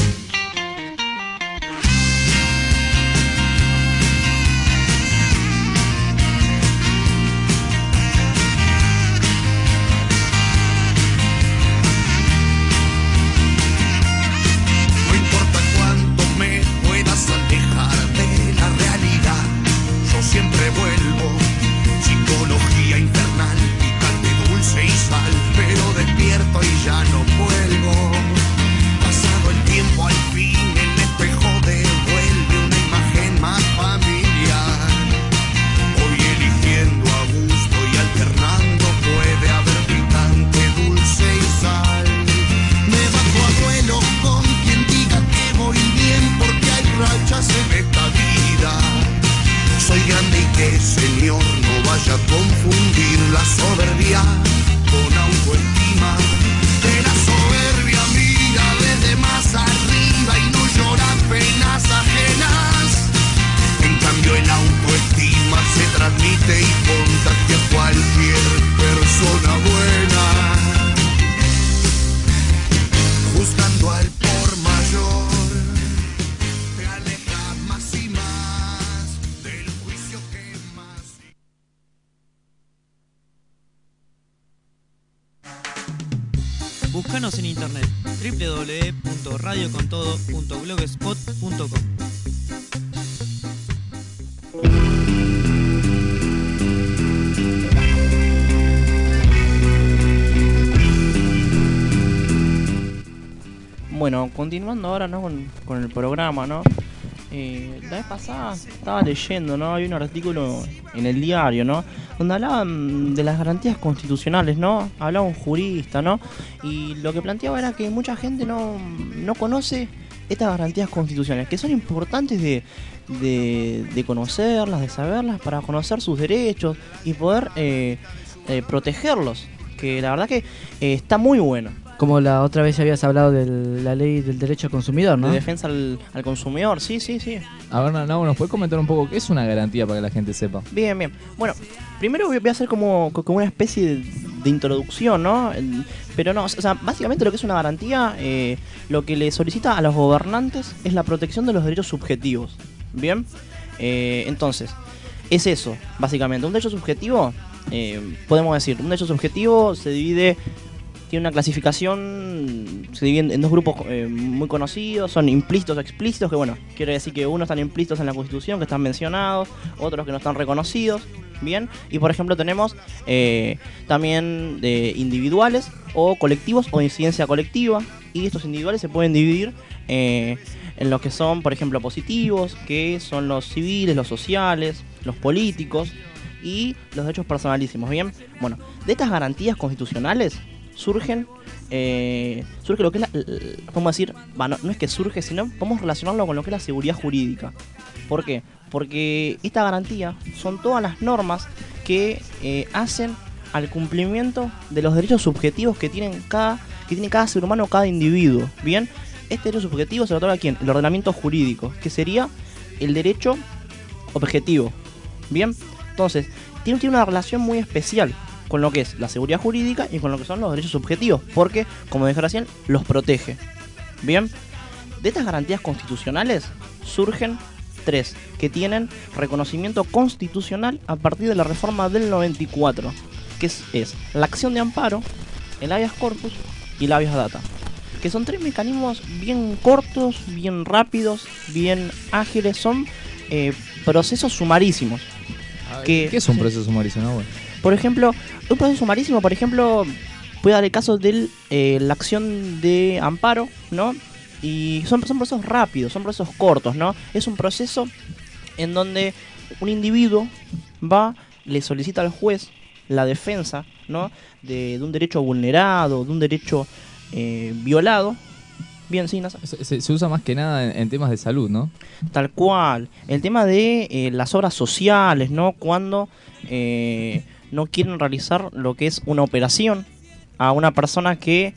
No importa cuánto me puedas alejar de la realidad, yo siempre vuelvo. Psicología infernal, picante, dulce y sal, pero despierto y ya no cuelgo. Pasado el tiempo, al fin el espejo devuelve una imagen más familiar. Hoy eligiendo a gusto y alternando puede haber picante, dulce y sal. Me bajo a duelo con quien diga que voy bien, porque hay rachas en esta vida. Soy grande y que señor no vaya a confundir la soberbia con autoestima. Que la soberbia mira desde más arriba y no llora penas ajenas. En cambio el autoestima se transmite y contagia a cualquier persona buena. Juzgando al por mayor, te alejas más y más del juicio que más. Búscanos en internet www.radiocontodo.blogspot.com. Bueno, continuando ahora, ¿no? con el programa, ¿no? La vez pasada estaba leyendo, ¿no? Hay un artículo en el diario, ¿no? Donde hablaban de las garantías constitucionales, ¿no? Hablaba un jurista, ¿no? Y lo que planteaba era que mucha gente no conoce estas garantías constitucionales, que son importantes de conocerlas, de saberlas, para conocer sus derechos y poder protegerlos. Que la verdad que está muy bueno. Como la otra vez habías hablado de la ley del derecho al consumidor, ¿no? De defensa al consumidor, sí. A ver, Nau, ¿nos puedes comentar un poco qué es una garantía para que la gente sepa? Bien. Bueno, primero voy a hacer como una especie de introducción, ¿no? Pero no, o sea, básicamente lo que es una garantía, lo que le solicita a los gobernantes es la protección de los derechos subjetivos. Bien, entonces, es eso, básicamente. Un derecho subjetivo, podemos decir, un derecho subjetivo se divide tiene una clasificación, se divide en dos grupos muy conocidos, son implícitos o explícitos, que bueno, quiere decir que unos están implícitos en la Constitución, que están mencionados, otros que no están reconocidos, bien, y por ejemplo tenemos también individuales o colectivos o incidencia colectiva, y estos individuales se pueden dividir en los que son, por ejemplo, positivos, que son los civiles, los sociales, los políticos y los derechos personalísimos, bien. Bueno, de estas garantías constitucionales surge lo que es podemos decir, no es que surge, sino podemos relacionarlo con lo que es la seguridad jurídica. ¿Por qué? Porque esta garantía son todas las normas que hacen al cumplimiento de los derechos subjetivos que tiene cada ser humano, cada individuo. Bien, este derecho subjetivo se lo otorga a ¿quién? El ordenamiento jurídico, que sería el derecho objetivo. Bien, entonces tiene una relación muy especial con lo que es la seguridad jurídica y con lo que son los derechos subjetivos, porque, como dije recién, los protege. Bien, de estas garantías constitucionales surgen tres que tienen reconocimiento constitucional a partir de la reforma del 94, que es la acción de amparo, el habeas corpus y el habeas data, que son tres mecanismos bien cortos, bien rápidos, bien ágiles, son procesos sumarísimos. ¿Qué es un proceso sumarísimo? No, bueno. Por ejemplo, un proceso sumarísimo, por ejemplo, puede dar el caso de la acción de amparo, ¿no? Y son procesos rápidos, son procesos cortos, ¿no? Es un proceso en donde un individuo le solicita al juez la defensa, ¿no? De un derecho vulnerado, de un derecho violado. Bien, sí, Nasa. Se usa más que nada en temas de salud, ¿no? Tal cual. El tema de las obras sociales, ¿no? Cuando no quieren realizar lo que es una operación a una persona que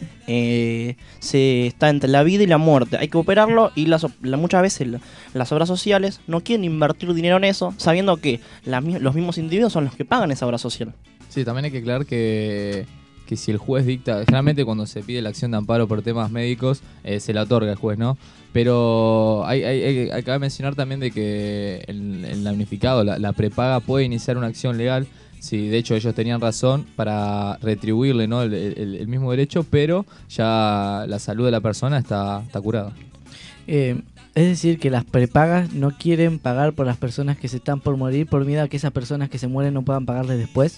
se está entre la vida y la muerte. Hay que operarlo y muchas veces las obras sociales no quieren invertir dinero en eso, sabiendo que los mismos individuos son los que pagan esa obra social. Sí, también hay que aclarar que si el juez dicta, generalmente cuando se pide la acción de amparo por temas médicos, se la otorga el juez, ¿no? Pero hay que mencionar también de que el damnificado, la prepaga, puede iniciar una acción legal, si de hecho ellos tenían razón, para retribuirle, ¿no? el mismo derecho, pero ya la salud de la persona está curada. Es decir, que las prepagas no quieren pagar por las personas que se están por morir por miedo a que esas personas que se mueren no puedan pagarles después.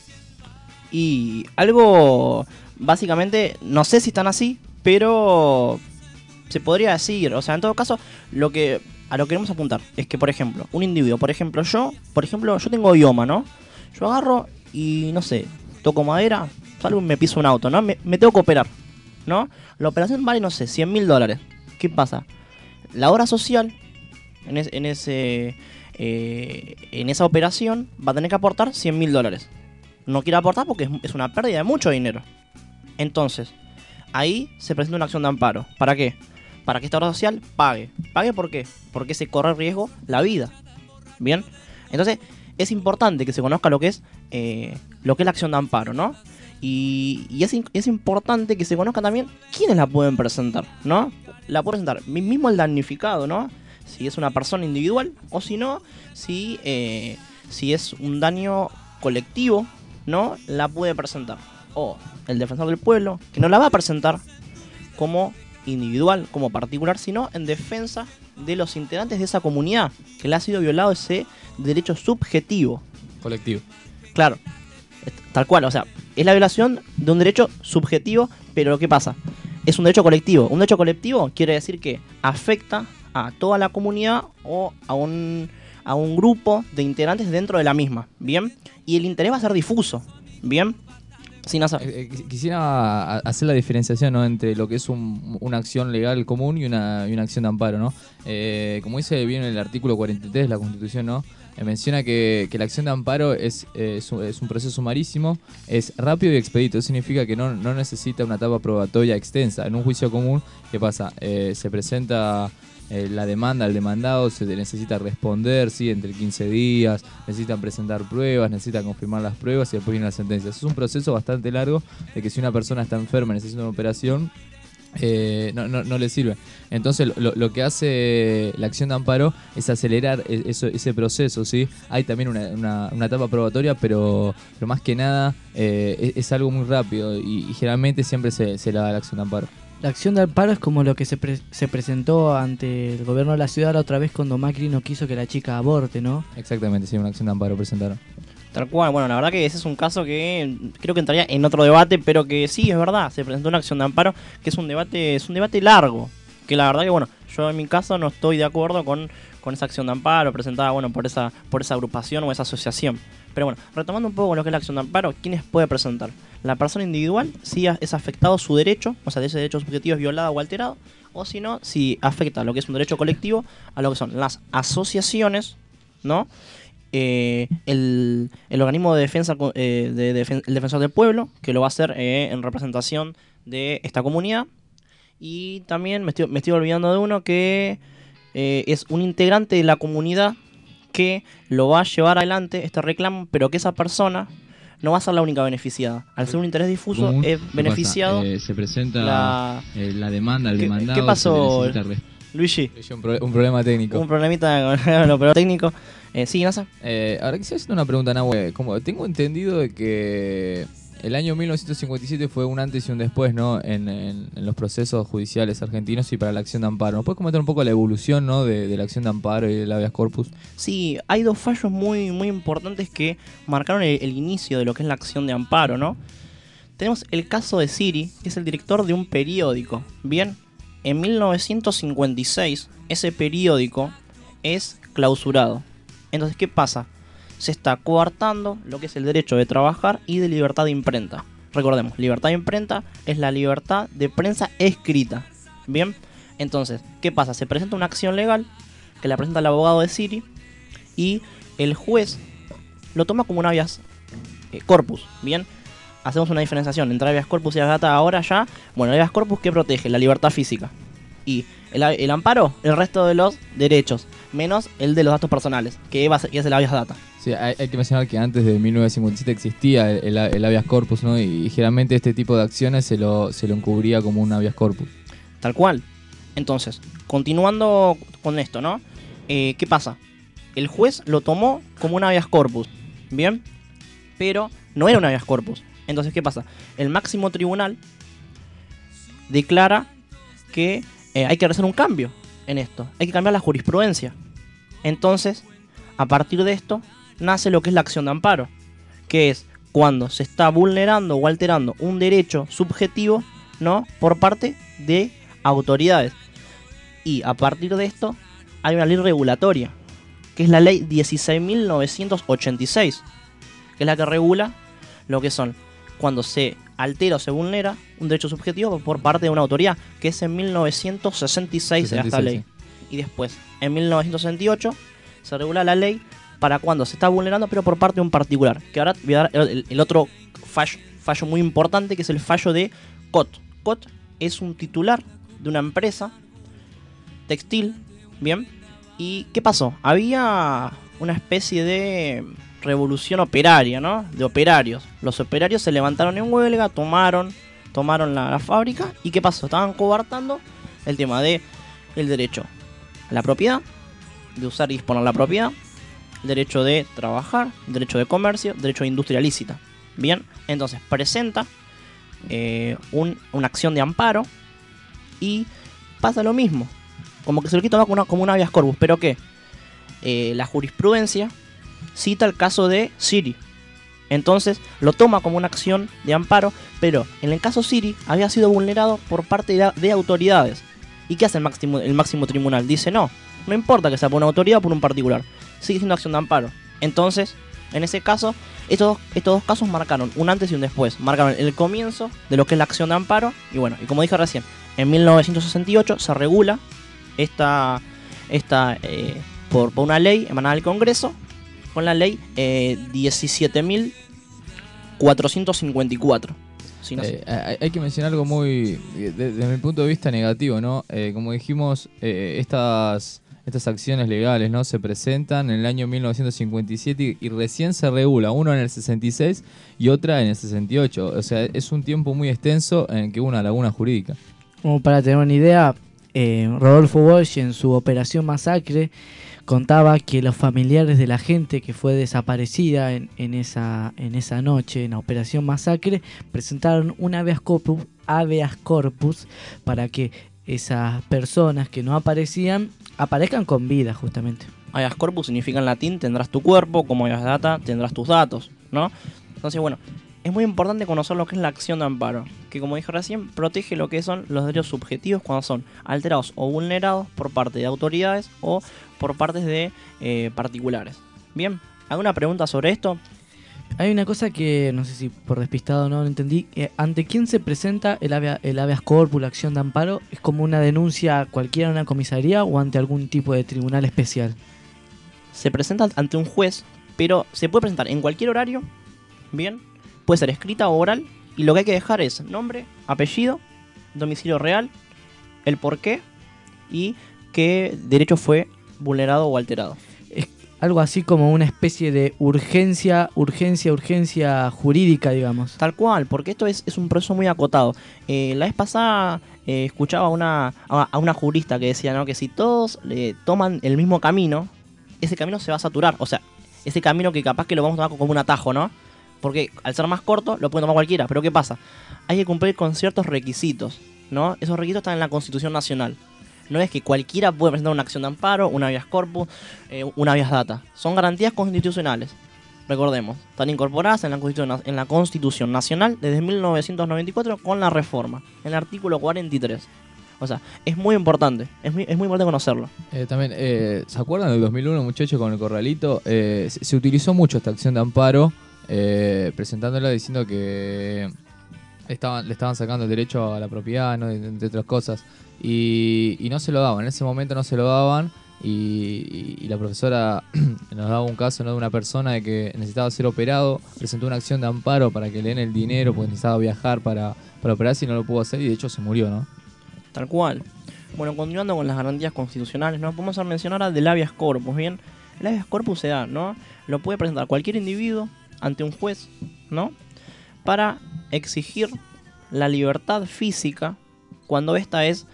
Y algo, básicamente, no sé si están así, pero se podría decir, o sea, en todo caso, a lo que queremos apuntar es que, por ejemplo, un individuo, yo tengo bioma, ¿no? Yo agarro y, no sé, toco madera, salgo y me piso un auto, ¿no? Me tengo que operar, ¿no? La operación vale, no sé, $100.000. ¿Qué pasa? La obra social, en esa operación, va a tener que aportar $100.000. No quiere aportar porque es una pérdida de mucho dinero. Entonces, ahí se presenta una acción de amparo. ¿Para qué? Para que esta obra social pague. ¿Pague por qué? Porque se corre riesgo la vida. ¿Bien? Entonces, es importante que se conozca lo que es la acción de amparo, ¿no? Y es importante que se conozca también quiénes la pueden presentar, ¿no? La puede presentar mismo el damnificado, ¿no? Si es una persona individual o si no, si es un daño colectivo, ¿no? La puede presentar. O el defensor del pueblo, que no la va a presentar como individual, como particular, sino en defensa de los integrantes de esa comunidad que le ha sido violado ese derecho subjetivo. Colectivo. Claro, tal cual, o sea, es la violación de un derecho subjetivo, pero ¿qué pasa? Es un derecho colectivo. Un derecho colectivo quiere decir que afecta a toda la comunidad o a un grupo de integrantes dentro de la misma, ¿bien? Y el interés va a ser difuso, ¿bien? Sin hacer. Quisiera hacer la diferenciación, ¿no? Entre lo que es una acción legal común y una acción de amparo, ¿no? Como dice bien en el artículo 43 de la Constitución, ¿no? Menciona que la acción de amparo es un proceso sumarísimo, es rápido y expedito. Eso significa que no necesita una etapa probatoria extensa. En un juicio común, ¿qué pasa? Se presenta la demanda, el demandado se necesita responder, ¿sí? Entre 15 días, necesitan presentar pruebas, necesitan confirmar las pruebas y después viene la sentencia. Eso es un proceso bastante largo, de que si una persona está enferma y necesita una operación, no le sirve. Entonces lo que hace la acción de amparo es acelerar ese proceso, ¿sí? Hay también una etapa probatoria, pero más que nada es algo muy rápido y generalmente siempre se la da la acción de amparo. La acción de amparo es como lo que se presentó ante el gobierno de la ciudad la otra vez cuando Macri no quiso que la chica aborte, ¿no? Exactamente, sí, una acción de amparo presentaron. Tal cual, bueno, la verdad que ese es un caso que creo que entraría en otro debate, pero que sí, es verdad, se presentó una acción de amparo, que es un debate largo, que la verdad que, bueno, yo en mi caso no estoy de acuerdo con esa acción de amparo presentada, bueno, por esa agrupación o esa asociación. Pero bueno, retomando un poco lo que es la acción de amparo, ¿quiénes puede presentar? La persona individual, si es afectado su derecho, o sea, de ese derecho subjetivo es violado o alterado, o si no, si afecta lo que es un derecho colectivo, a lo que son las asociaciones, ¿no? El organismo de defensa, el defensor del pueblo, que lo va a hacer en representación de esta comunidad. Y también me estoy olvidando de uno que es un integrante de la comunidad que lo va a llevar adelante este reclamo, pero que esa persona no va a ser la única beneficiada. Al ser un interés difuso, es beneficiado. Se presenta la demanda, el demandado. ¿Qué pasó, Luigi? Un problema técnico. Un problemita con lo técnico. Sí, Nasa. Ahora quisiera hacerte una pregunta, Nahue. Como tengo entendido de que el año 1957 fue un antes y un después, ¿no? En los procesos judiciales argentinos y para la acción de amparo. ¿Nos puedes comentar un poco la evolución, ¿no? de la acción de amparo y del habeas corpus? Sí, hay dos fallos muy, muy importantes que marcaron el inicio de lo que es la acción de amparo, ¿no? Tenemos el caso de Siri, que es el director de un periódico. Bien, en 1956 ese periódico es clausurado. Entonces, ¿qué pasa? Se está coartando lo que es el derecho de trabajar y de libertad de imprenta. Recordemos, libertad de imprenta es la libertad de prensa escrita. Bien, entonces, ¿qué pasa? Se presenta una acción legal que la presenta el abogado de Siri y el juez lo toma como un habeas corpus. Bien, hacemos una diferenciación entre habeas corpus y habeas data ahora ya. Bueno, el habeas corpus, ¿qué protege? La libertad física. Y el amparo, el resto de los derechos, menos el de los datos personales, que es el habeas data. Sí, hay que mencionar que antes de 1957 existía el habeas corpus, ¿no? Y generalmente este tipo de acciones se lo encubría como un habeas corpus. Tal cual. Entonces, continuando con esto, ¿no? ¿Qué pasa? El juez lo tomó como un habeas corpus, ¿bien? Pero no era un habeas corpus. Entonces, ¿qué pasa? El máximo tribunal declara que hay que hacer un cambio en esto. Hay que cambiar la jurisprudencia. Entonces, a partir de esto, nace lo que es la acción de amparo, que es cuando se está vulnerando o alterando un derecho subjetivo, ¿no? Por parte de autoridades. Y a partir de esto, hay una ley regulatoria, que es la ley 16.986, que es la que regula lo que son cuando se altera o se vulnera un derecho subjetivo por parte de una autoridad, que es en 1966 era esta ley. Y después, en 1968, se regula la ley para cuando se está vulnerando, pero por parte de un particular. Que ahora voy a dar el otro fallo muy importante, que es el fallo de COT. COT es un titular de una empresa textil, ¿bien? ¿Y qué pasó? Había una especie de revolución operaria, ¿no? De operarios. Los operarios se levantaron en huelga, tomaron la fábrica. ¿Y qué pasó? Estaban coartando el tema de el derecho a la propiedad, de usar y disponer la propiedad, derecho de trabajar, derecho de comercio, derecho de industria lícita. Bien, entonces presenta una acción de amparo y pasa lo mismo. Como que se lo quita como un habeas corpus, pero que la jurisprudencia cita el caso de Siri. Entonces lo toma como una acción de amparo, pero en el caso Siri había sido vulnerado por parte de autoridades. ¿Y qué hace el máximo tribunal? Dice no importa que sea por una autoridad o por un particular, sigue siendo acción de amparo. Entonces, en ese caso, estos dos casos marcaron un antes y un después. Marcaron el comienzo de lo que es la acción de amparo. Y bueno, y como dije recién, en 1968 se regula esta por una ley emanada del Congreso, con la ley 17.454. Sí, no sé. Hay que mencionar algo muy, desde mi punto de vista, negativo, ¿no? Como dijimos, estas acciones legales, ¿no? Se presentan en el año 1957 y recién se regula, uno en el 66 y otra en el 68. O sea, es un tiempo muy extenso en que hubo una laguna jurídica. Como para tener una idea, Rodolfo Walsh en su Operación Masacre contaba que los familiares de la gente que fue desaparecida en esa noche, en la Operación Masacre, presentaron un habeas corpus para que esas personas que no aparecían aparezcan con vida, justamente. Habeas corpus significa en latín tendrás tu cuerpo, como habeas data tendrás tus datos, ¿no? Entonces, bueno, es muy importante conocer lo que es la acción de amparo, que como dije recién, protege lo que son los derechos subjetivos cuando son alterados o vulnerados por parte de autoridades o por partes de particulares. Bien, ¿alguna pregunta sobre esto? Hay una cosa que no sé si por despistado no lo entendí. ¿Ante quién se presenta el habeas corpus, la acción de amparo? ¿Es como una denuncia cualquiera en una comisaría o ante algún tipo de tribunal especial? Se presenta ante un juez, pero se puede presentar en cualquier horario, bien, puede ser escrita o oral, y lo que hay que dejar es nombre, apellido, domicilio real, el porqué y qué derecho fue vulnerado o alterado. Es algo así como una especie de urgencia jurídica, digamos. Tal cual, porque esto es un proceso muy acotado. La vez pasada escuchaba a una jurista que decía, ¿no?, que si todos toman el mismo camino, ese camino se va a saturar. O sea, ese camino que capaz que lo vamos a tomar como un atajo, ¿no? Porque al ser más corto lo puede tomar cualquiera. Pero ¿qué pasa? Hay que cumplir con ciertos requisitos, ¿no? Esos requisitos están en la Constitución Nacional. No es que cualquiera puede presentar una acción de amparo, una habeas corpus, una habeas data. Son garantías constitucionales. Recordemos, están incorporadas en la Constitución Nacional desde 1994 con la reforma, en el artículo 43. O sea, es muy importante, es muy importante conocerlo. También, ¿se acuerdan del 2001, muchachos, con el corralito? Se utilizó mucho esta acción de amparo, presentándola diciendo que le estaban sacando el derecho a la propiedad, ¿no?, entre otras cosas. Y no se lo daban, en ese momento no se lo daban. Y la profesora nos daba un caso, ¿no?, de una persona de que necesitaba ser operado, presentó una acción de amparo para que le den el dinero porque necesitaba viajar para operarse y no lo pudo hacer y de hecho se murió, ¿no? Tal cual. Bueno, continuando con las garantías constitucionales, ¿no?, podemos mencionar ahora del habeas corpus, ¿bien? El habeas corpus se da, ¿no?, lo puede presentar cualquier individuo ante un juez, ¿no?, para exigir la libertad física cuando ésta es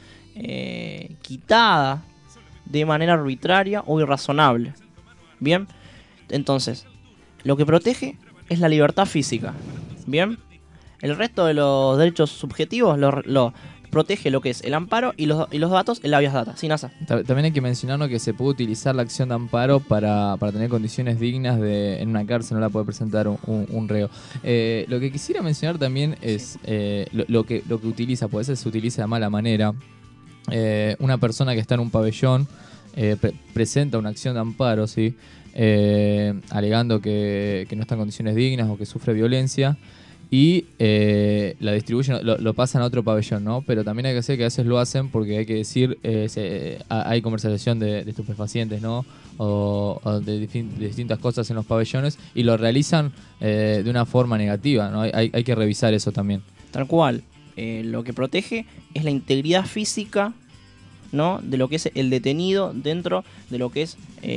quitada de manera arbitraria o irrazonable. Bien, entonces, lo que protege es la libertad física. Bien, el resto de los derechos subjetivos lo protege lo que es el amparo y los datos, el habeas data. Sí, NASA. También hay que mencionarnos que se puede utilizar la acción de amparo para tener condiciones dignas en una cárcel, no la puede presentar un reo. Lo que quisiera mencionar también es lo que utiliza, puede ser se utiliza de mala manera. Una persona que está en un pabellón presenta una acción de amparo, ¿sí?, alegando que no está en condiciones dignas o que sufre violencia, y la distribuyen, lo pasan a otro pabellón, ¿no? Pero también hay que hacer que a veces lo hacen porque hay que decir, hay comercialización de estupefacientes, ¿no?, o de distintas cosas en los pabellones, y lo realizan de una forma negativa, ¿no? Hay que revisar eso también. Tal cual. Lo que protege es la integridad física, ¿no?, de lo que es el detenido dentro de lo que es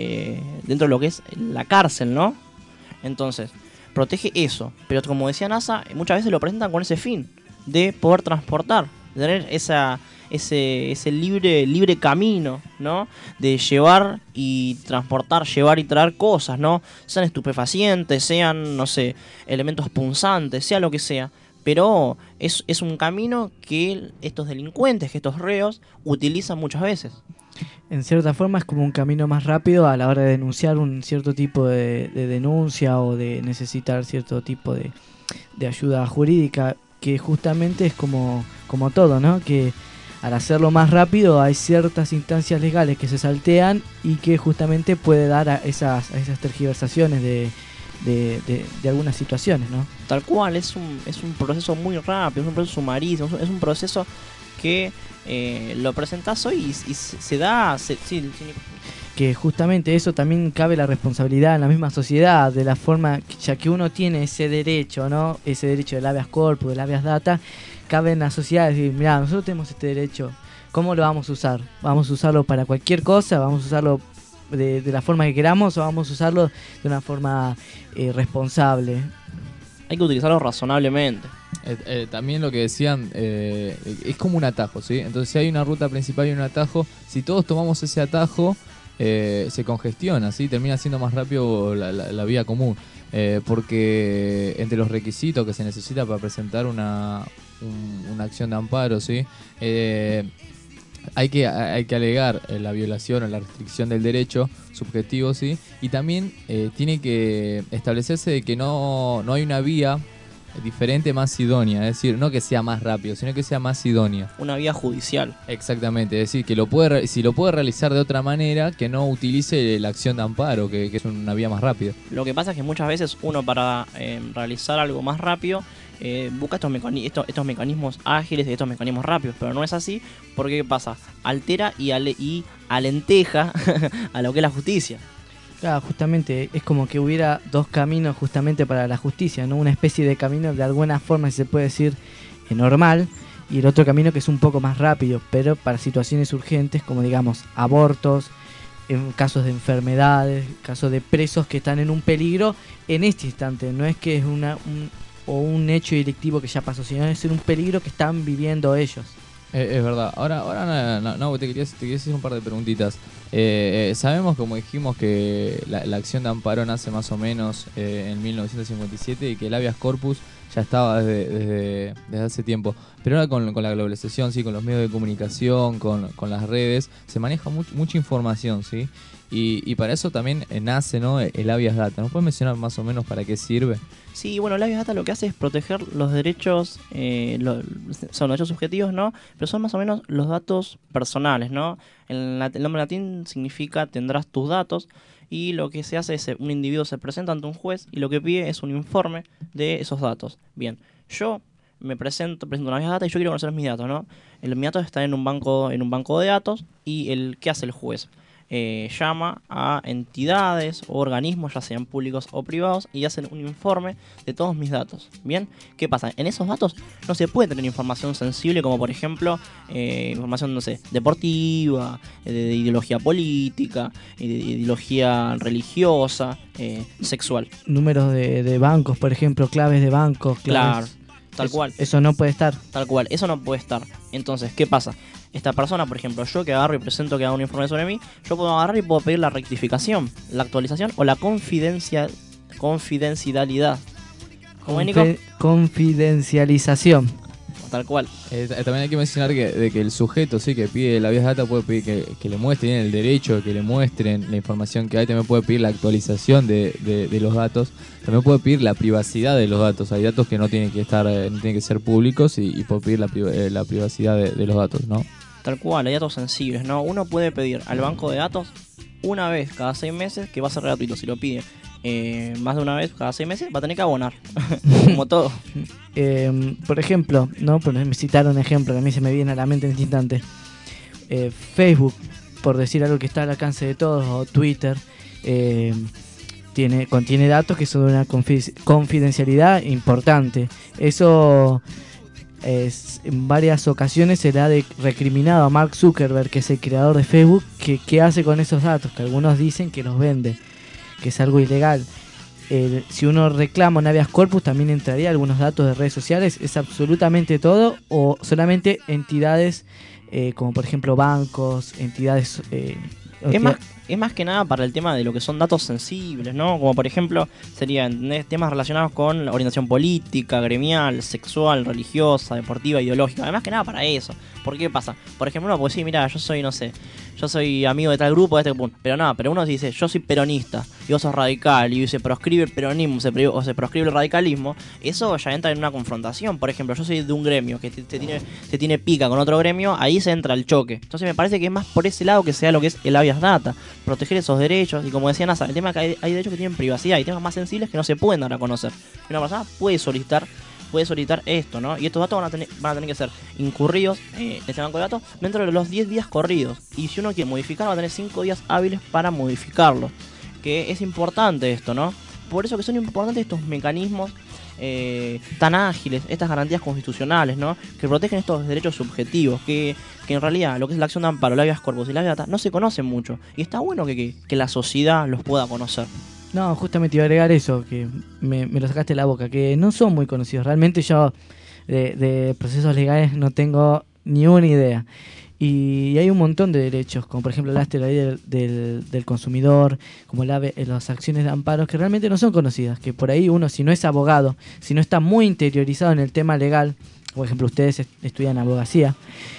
la cárcel, ¿no? Entonces, protege eso, pero como decía NASA, muchas veces lo presentan con ese fin de poder transportar, de tener ese libre camino, ¿no?, de llevar y transportar, llevar y traer cosas, ¿no?, sean estupefacientes, sean, no sé, elementos punzantes, sea lo que sea. Pero es un camino que estos delincuentes, que estos reos utilizan muchas veces. En cierta forma es como un camino más rápido a la hora de denunciar un cierto tipo de denuncia o de necesitar cierto tipo de ayuda jurídica, que justamente es como todo, ¿no?, que al hacerlo más rápido hay ciertas instancias legales que se saltean y que justamente puede dar a esas tergiversaciones de algunas situaciones, ¿no? Tal cual, es un proceso muy rápido, es un proceso sumarísimo, es un proceso que lo presentás hoy y se da... Sí. Que justamente eso también cabe la responsabilidad en la misma sociedad, de la forma, ya que uno tiene ese derecho, ¿no?, ese derecho del habeas corpus, del habeas data, cabe en la sociedad decir, mirá, nosotros tenemos este derecho, ¿cómo lo vamos a usar? ¿Vamos a usarlo para cualquier cosa? ¿Vamos a usarlo de la forma que queramos o vamos a usarlo de una forma responsable? Hay que utilizarlo razonablemente. También lo que decían, es como un atajo, ¿sí? Entonces si hay una ruta principal y un atajo, si todos tomamos ese atajo, se congestiona, ¿sí? Termina siendo más rápido la vía común. Porque entre los requisitos que se necesita para presentar una acción de amparo, ¿sí? Hay que alegar la violación o la restricción del derecho subjetivo, ¿sí? Y también tiene que establecerse de que no hay una vía diferente más idónea, es decir, no que sea más rápido, sino que sea más idónea. Una vía judicial. Exactamente, es decir, que si lo puede realizar de otra manera, que no utilice la acción de amparo, que es una vía más rápida. Lo que pasa es que muchas veces uno para realizar algo más rápido busca estos mecanismos ágiles y estos mecanismos rápidos, pero no es así porque ¿qué pasa? Altera y alenteja a lo que es la justicia. Claro, justamente es como que hubiera dos caminos justamente para la justicia, ¿no? Una especie de camino de alguna forma, si se puede decir, normal, y el otro camino que es un poco más rápido, pero para situaciones urgentes como digamos abortos, en casos de enfermedades, casos de presos que están en un peligro en este instante. No es que es un hecho delictivo que ya pasó, sino es un peligro que están viviendo ellos. Es verdad. Ahora no, te quería hacer un par de preguntitas. Sabemos, como dijimos, que la acción de amparo nace más o menos en 1957 y que el habeas corpus ya estaba desde hace tiempo. Pero ahora con la globalización, ¿sí? Con los medios de comunicación, con las redes, se maneja mucha información, ¿sí? Y para eso también nace, ¿no? El habeas data. ¿Nos puedes mencionar más o menos para qué sirve? Sí, bueno, el habeas data lo que hace es proteger los derechos, son derechos subjetivos, ¿no? Pero son más o menos los datos personales, ¿no? El nombre latín significa tendrás tus datos, y lo que se hace es un individuo se presenta ante un juez y lo que pide es un informe de esos datos. Bien, yo me presento una habeas data y yo quiero conocer mis datos, ¿no? Mis datos están en un banco de datos y ¿qué hace el juez? Llama a entidades o organismos, ya sean públicos o privados, y hacen un informe de todos mis datos. Bien, ¿qué pasa? En esos datos no se puede tener información sensible como por ejemplo información, no sé, deportiva, de ideología política, de ideología religiosa, sexual. Números de bancos, por ejemplo, claves de bancos. Claro, tal cual. Eso no puede estar. Tal cual, eso no puede estar. Entonces, ¿qué pasa? Esta persona, por ejemplo, yo que agarro y presento que haga un informe sobre mí, yo puedo agarrar y puedo pedir la rectificación, la actualización o la confidencialidad. ¿Cómo es, Nico? Confidencialización. Tal cual. También hay que mencionar que el sujeto, sí, que pide la habeas data puede pedir que le muestren el derecho, que le muestren la información que hay, también puede pedir la actualización de los datos, también puede pedir la privacidad de los datos. Hay datos que no tienen que ser públicos y puede pedir la privacidad de los datos, ¿no? Tal cual, hay datos sensibles, ¿no? Uno puede pedir al banco de datos una vez cada 6 meses, que va a ser gratuito. Si lo pide más de una vez cada 6 meses, va a tener que abonar, como todo. Por ejemplo, ¿no? Por citar un ejemplo que a mí se me viene a la mente en este instante. Facebook, por decir algo que está al alcance de todos, o Twitter, contiene datos que son de una confidencialidad importante. Eso en varias ocasiones se le ha recriminado a Mark Zuckerberg, que es el creador de Facebook, que qué hace con esos datos, que algunos dicen que los vende, que es algo ilegal. Si uno reclama un habeas corpus, también entraría algunos datos de redes sociales. ¿Es absolutamente todo o solamente entidades como por ejemplo bancos, entidades? Es más que nada para el tema de lo que son datos sensibles, ¿no? Como por ejemplo serían temas relacionados con la orientación política, gremial, sexual, religiosa, deportiva, ideológica. Además que nada para eso. ¿Por qué pasa? Por ejemplo, uno puede decir, mira, yo soy amigo de tal grupo, de este punto. Pero uno dice, yo soy peronista y vos sos radical y se proscribe el peronismo o se proscribe el radicalismo. Eso ya entra en una confrontación. Por ejemplo, yo soy de un gremio que se tiene pica con otro gremio, ahí se entra el choque. Entonces me parece que es más por ese lado que sea lo que es el habeas data. Proteger esos derechos, y como decía NASA, el tema es que hay derechos que tienen privacidad y temas más sensibles que no se pueden dar a conocer. Una persona puede solicitar esto, ¿no? Y estos datos van a tener que ser incurridos en este banco de datos dentro de los 10 días corridos. Y si uno quiere modificar, va a tener 5 días hábiles para modificarlo. Que es importante esto, ¿no? Por eso que son importantes estos mecanismos tan ágiles, estas garantías constitucionales, ¿no? Que protegen estos derechos subjetivos, que en realidad lo que es la acción de amparo, el habeas corpus y la habeas data no se conocen mucho. Y está bueno que la sociedad los pueda conocer. No, justamente iba a agregar eso, que me lo sacaste de la boca, que no son muy conocidos. Realmente yo de procesos legales no tengo ni una idea. Y hay un montón de derechos, como por ejemplo la ley del consumidor, como las acciones de amparo, que realmente no son conocidas, que por ahí uno, si no es abogado, si no está muy interiorizado en el tema legal, por ejemplo ustedes estudian abogacía,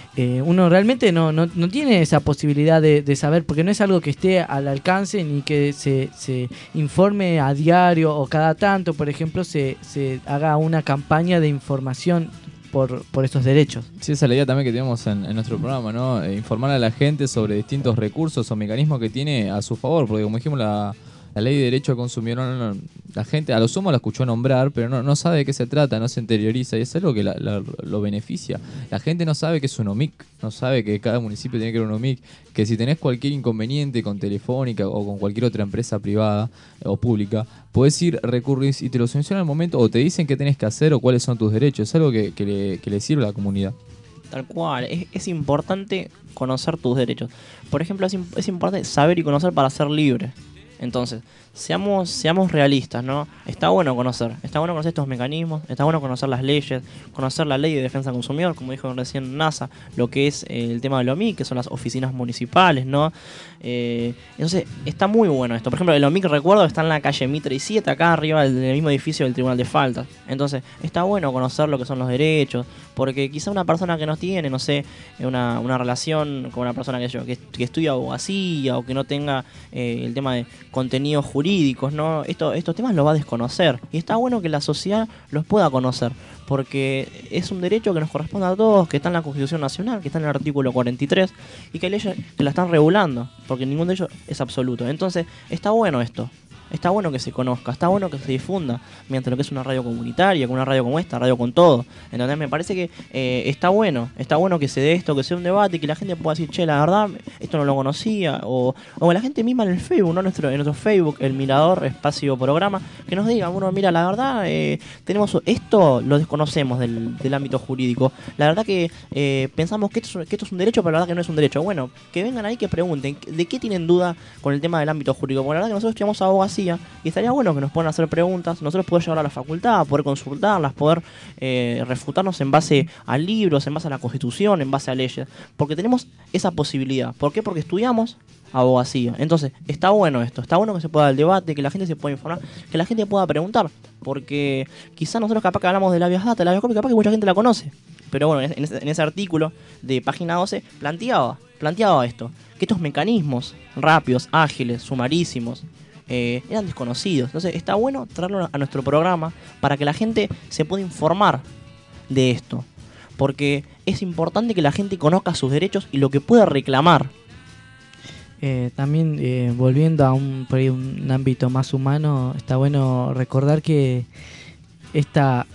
uno realmente no tiene esa posibilidad de saber, porque no es algo que esté al alcance ni que se informe a diario o cada tanto, por ejemplo, se haga una campaña de información por estos derechos. Sí, esa es la idea también que tenemos en nuestro programa, ¿no? Informar a la gente sobre distintos recursos o mecanismos que tiene a su favor, porque como dijimos, la ley de derecho al consumidor, la gente a lo sumo la escuchó nombrar, pero no sabe de qué se trata, no se interioriza, y es algo que lo beneficia. La gente no sabe que es un OMIC, no sabe que cada municipio tiene que ser un OMIC, que si tenés cualquier inconveniente con Telefónica o con cualquier otra empresa privada o pública, podés ir, recurrir y te lo solucionan al momento, o te dicen qué tenés que hacer o cuáles son tus derechos. Es algo que le sirve a la comunidad. Tal cual, es importante conocer tus derechos. Por ejemplo, es importante saber y conocer para ser libre. Entonces, seamos realistas, ¿no? Está bueno conocer estos mecanismos, está bueno conocer las leyes, conocer la ley de defensa del consumidor, como dijo recién NASA, lo que es el tema del OMIC, que son las oficinas municipales, ¿no? Entonces, está muy bueno esto. Por ejemplo, el OMIC, recuerdo, está en la calle Mitre y 7, acá arriba del mismo edificio del Tribunal de Faltas. Entonces, está bueno conocer lo que son los derechos, porque quizá una persona que no tiene, no sé, una relación con una persona que estudia abogacía o que no tenga el tema de contenidos jurídicos, ¿no? Estos temas los va a desconocer. Y está bueno que la sociedad los pueda conocer, porque es un derecho que nos corresponde a todos, que está en la Constitución Nacional, que está en el artículo 43, y que hay leyes que la están regulando, porque ningún de ellos es absoluto. Entonces, está bueno esto. Está bueno que se conozca, está bueno que se difunda, mediante lo que es una radio comunitaria, con una radio como esta, radio con todo. Entonces me parece que está bueno que se dé esto, que sea un debate y que la gente pueda decir, che, la verdad, esto no lo conocía, o la gente misma en el Facebook, ¿no? En nuestro Facebook, el Mirador, espacio programa, que nos diga, bueno, mira, la verdad, tenemos esto, lo desconocemos del ámbito jurídico. La verdad que pensamos que esto es un derecho, pero la verdad que no es un derecho. Bueno, que vengan ahí, que pregunten, ¿de qué tienen duda con el tema del ámbito jurídico? Porque la verdad que nosotros estudiamos abogacía, y estaría bueno que nos puedan hacer preguntas, nosotros poder llevar a la facultad, poder consultarlas, poder refutarnos en base a libros, en base a la Constitución, en base a leyes, porque tenemos esa posibilidad. ¿Por qué? Porque estudiamos abogacía. Entonces, está bueno esto, está bueno que se pueda dar el debate, que la gente se pueda informar, que la gente pueda preguntar, porque quizás nosotros capaz que hablamos de la Habeas Data, la Habeas Corpus, capaz que mucha gente la conoce, pero bueno, en ese artículo de página 12 planteaba esto, que estos mecanismos rápidos, ágiles, sumarísimos, eran desconocidos. Entonces está bueno traerlo a nuestro programa para que la gente se pueda informar de esto, porque es importante que la gente conozca sus derechos y lo que pueda reclamar. También volviendo a por ahí un ámbito más humano, está bueno recordar que esta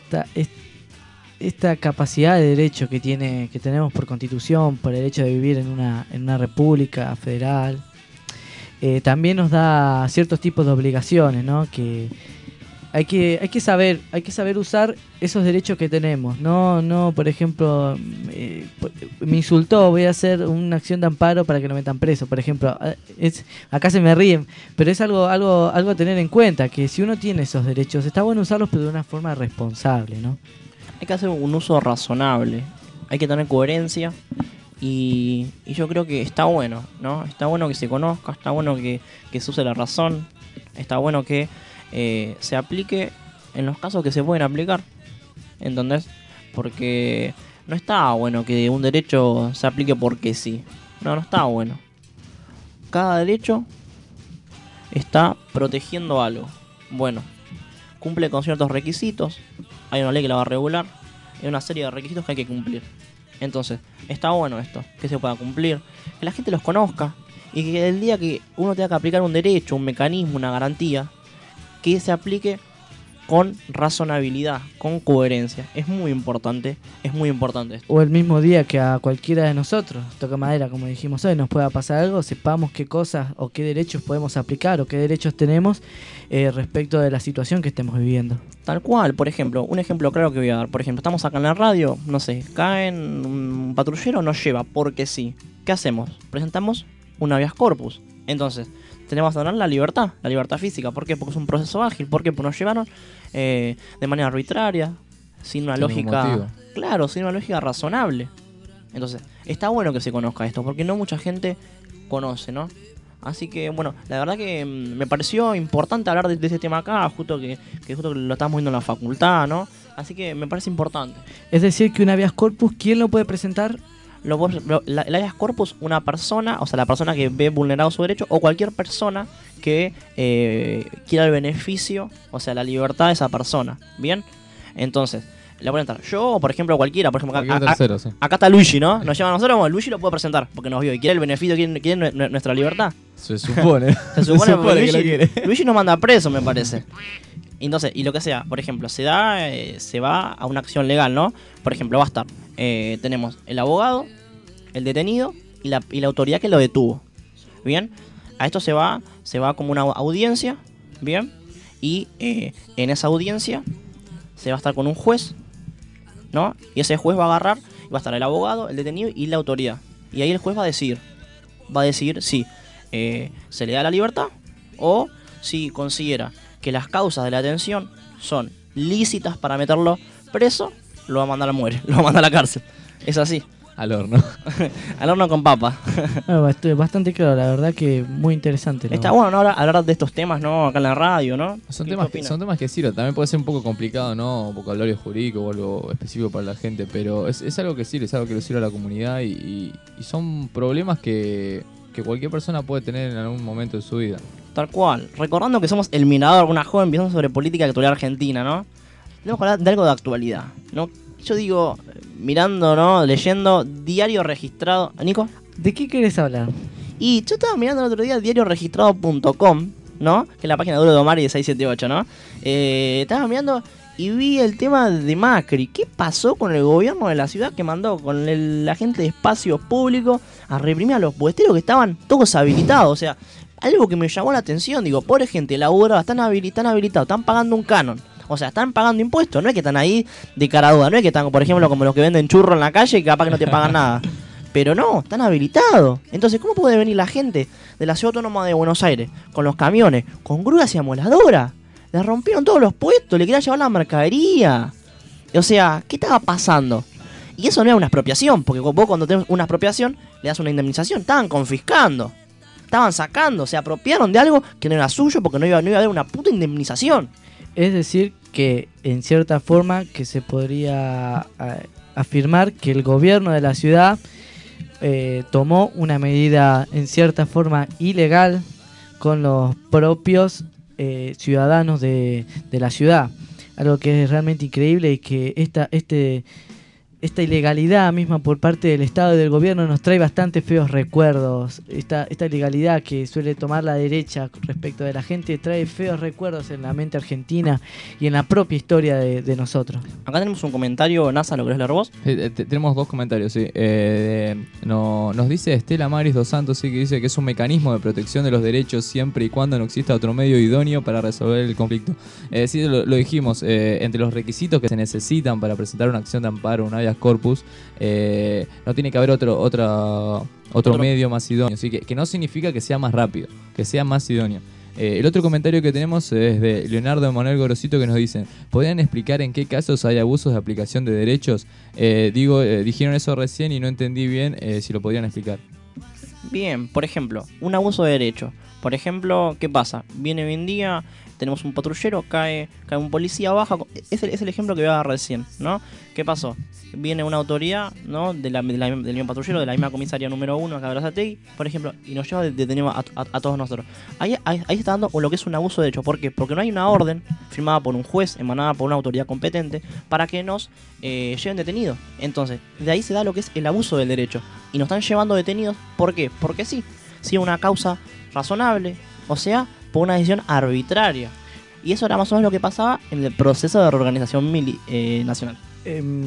capacidad de derecho que tenemos por Constitución, por el hecho de vivir en una república federal, también nos da ciertos tipos de obligaciones, ¿no? Que hay que saber usar esos derechos que tenemos. No, por ejemplo, me insultó, voy a hacer una acción de amparo para que no me metan preso, por ejemplo. Acá se me ríen, pero es algo a tener en cuenta, que si uno tiene esos derechos, está bueno usarlos, pero de una forma responsable, ¿no? Hay que hacer un uso razonable, hay que tener coherencia. Y yo creo que está bueno, ¿no? Está bueno que se conozca, está bueno que se use la razón, está bueno que se aplique en los casos que se pueden aplicar, ¿entendés? Porque no está bueno que un derecho se aplique porque sí. No está bueno. Cada derecho está protegiendo algo. Bueno, cumple con ciertos requisitos, hay una ley que la va a regular, hay una serie de requisitos que hay que cumplir. Entonces, está bueno esto, que se pueda cumplir, que la gente los conozca y que el día que uno tenga que aplicar un derecho, un mecanismo, una garantía, que se aplique con razonabilidad, con coherencia. Es muy importante esto. O el mismo día que a cualquiera de nosotros, toca madera, como dijimos hoy, nos pueda pasar algo, sepamos qué cosas o qué derechos podemos aplicar o qué derechos tenemos respecto de la situación que estemos viviendo. Tal cual, por ejemplo, un ejemplo claro que voy a dar. Por ejemplo, estamos acá en la radio, no sé, caen un patrullero, nos lleva, porque sí. ¿Qué hacemos? Presentamos un habeas corpus. Entonces, tenemos que tener la libertad física. ¿Por qué? Porque es un proceso ágil. ¿Por qué? Porque nos llevaron de manera arbitraria, sin una Sin ningún lógica... motivo. Claro, sin una lógica razonable. Entonces, está bueno que se conozca esto, porque no mucha gente conoce, ¿no? Así que, bueno, la verdad que me pareció importante hablar de este tema acá, justo que justo lo estamos viendo en la facultad, ¿no? Así que me parece importante. Es decir, que un habeas corpus, ¿quién lo puede presentar? El habeas corpus, una persona, o sea, la persona que ve vulnerado su derecho, o cualquier persona que quiera el beneficio, o sea, la libertad de esa persona. ¿Bien? Entonces, la pueden entrar yo, o por ejemplo cualquiera. Por ejemplo, Cualquier tercero, sí. acá está Luigi, ¿no? Nos llama a nosotros, bueno, Luigi lo puede presentar, porque nos vio y quiere el beneficio, quiere nuestra libertad. Se supone. Se supone porque que lo quiere. Luigi nos manda preso, me parece. Entonces, y lo que sea, por ejemplo, se va a una acción legal, ¿no? Por ejemplo, va a estar, tenemos el abogado, el detenido y la autoridad que lo detuvo. ¿Bien? A esto se va como una audiencia, ¿bien? Y en esa audiencia se va a estar con un juez, ¿no? Y ese juez va a agarrar, y va a estar el abogado, el detenido y la autoridad. Y ahí el juez va a decidir si se le da la libertad o si considera que las causas de la detención son lícitas para meterlo preso, lo va a mandar a muere, lo va a mandar a la cárcel. Es así. Al horno. Al horno con papa. Bastante claro, la verdad que muy interesante. Está bueno, ¿no? Ahora hablar de estos temas, ¿no? Acá en la radio, ¿no? Son temas que sirven. También puede ser un poco complicado, ¿no? Vocabulario jurídico o algo específico para la gente, pero es algo que sirve, es algo que le sirve a la comunidad y son problemas que cualquier persona puede tener en algún momento de su vida. Tal cual. Recordando que somos el Mirador, una joven pensando sobre política actual argentina, ¿no? Tenemos que hablar de algo de actualidad, ¿no? Yo digo, mirando, ¿no? Leyendo diario registrado. ¿Nico? ¿De qué querés hablar? Y yo estaba mirando el otro día diarioregistrado.com, ¿no? Que es la página de Duro de Omar y de 678, ¿no? Estaba mirando y vi el tema de Macri. ¿Qué pasó con el gobierno de la ciudad que mandó con el agente de espacios públicos a reprimir a los puesteros que estaban todos habilitados? O sea, algo que me llamó la atención. Digo, pobre gente, laburada, están habilitados, están pagando un canon. O sea, están pagando impuestos, no es que están ahí de cara a duda, no es que están, por ejemplo, como los que venden churros en la calle y capaz que no te pagan nada. Pero no, están habilitados. Entonces, ¿cómo puede venir la gente de la Ciudad Autónoma de Buenos Aires con los camiones, con grúas y amoladoras? Le rompieron todos los puestos, le querían llevar la mercadería. O sea, ¿qué estaba pasando? Y eso no era una expropiación, porque vos cuando tenés una expropiación le das una indemnización. Estaban confiscando, estaban sacando, se apropiaron de algo que no era suyo porque no iba a haber una puta indemnización. Es decir, que en cierta forma que se podría afirmar que el gobierno de la ciudad tomó una medida en cierta forma ilegal con los propios ciudadanos de la ciudad. Algo que es realmente increíble y que esta ilegalidad misma por parte del Estado y del gobierno nos trae bastante feos recuerdos. Esta ilegalidad que suele tomar la derecha respecto de la gente trae feos recuerdos en la mente argentina y en la propia historia de nosotros. Acá tenemos un comentario, NASA, ¿lo querés leer vos? Tenemos dos comentarios, sí. Nos dice Estela Maris dos Santos, sí, que dice que es un mecanismo de protección de los derechos siempre y cuando no exista otro medio idóneo para resolver el conflicto. Sí, lo dijimos, entre los requisitos que se necesitan para presentar una acción de amparo, una habeas corpus, no tiene que haber otro medio más idóneo, así que no significa que sea más rápido, que sea más idóneo. El otro comentario que tenemos es de Leonardo Emanuel Gorosito, que nos dicen: ¿podrían explicar en qué casos hay abusos de aplicación de derechos? Dijeron eso recién y no entendí bien, si lo podrían explicar. Bien, por ejemplo, un abuso de derecho. Por ejemplo, ¿qué pasa? Viene hoy en día, tenemos un patrullero, cae un policía, baja. Es el ejemplo que voy a dar recién, ¿no? ¿Qué pasó? Viene una autoridad, ¿no? del mismo patrullero, de la misma comisaría número 1 acá de Berazategui, por ejemplo, y nos lleva detenido a todos nosotros. Ahí está dando lo que es un abuso de derecho. ¿Por qué? Porque no hay una orden firmada por un juez, emanada por una autoridad competente, para que nos lleven detenidos. Entonces, de ahí se da lo que es el abuso del derecho. Y nos están llevando detenidos, ¿por qué? Porque sí, una causa razonable, o sea, por una decisión arbitraria. Y eso era más o menos lo que pasaba en el proceso de reorganización nacional.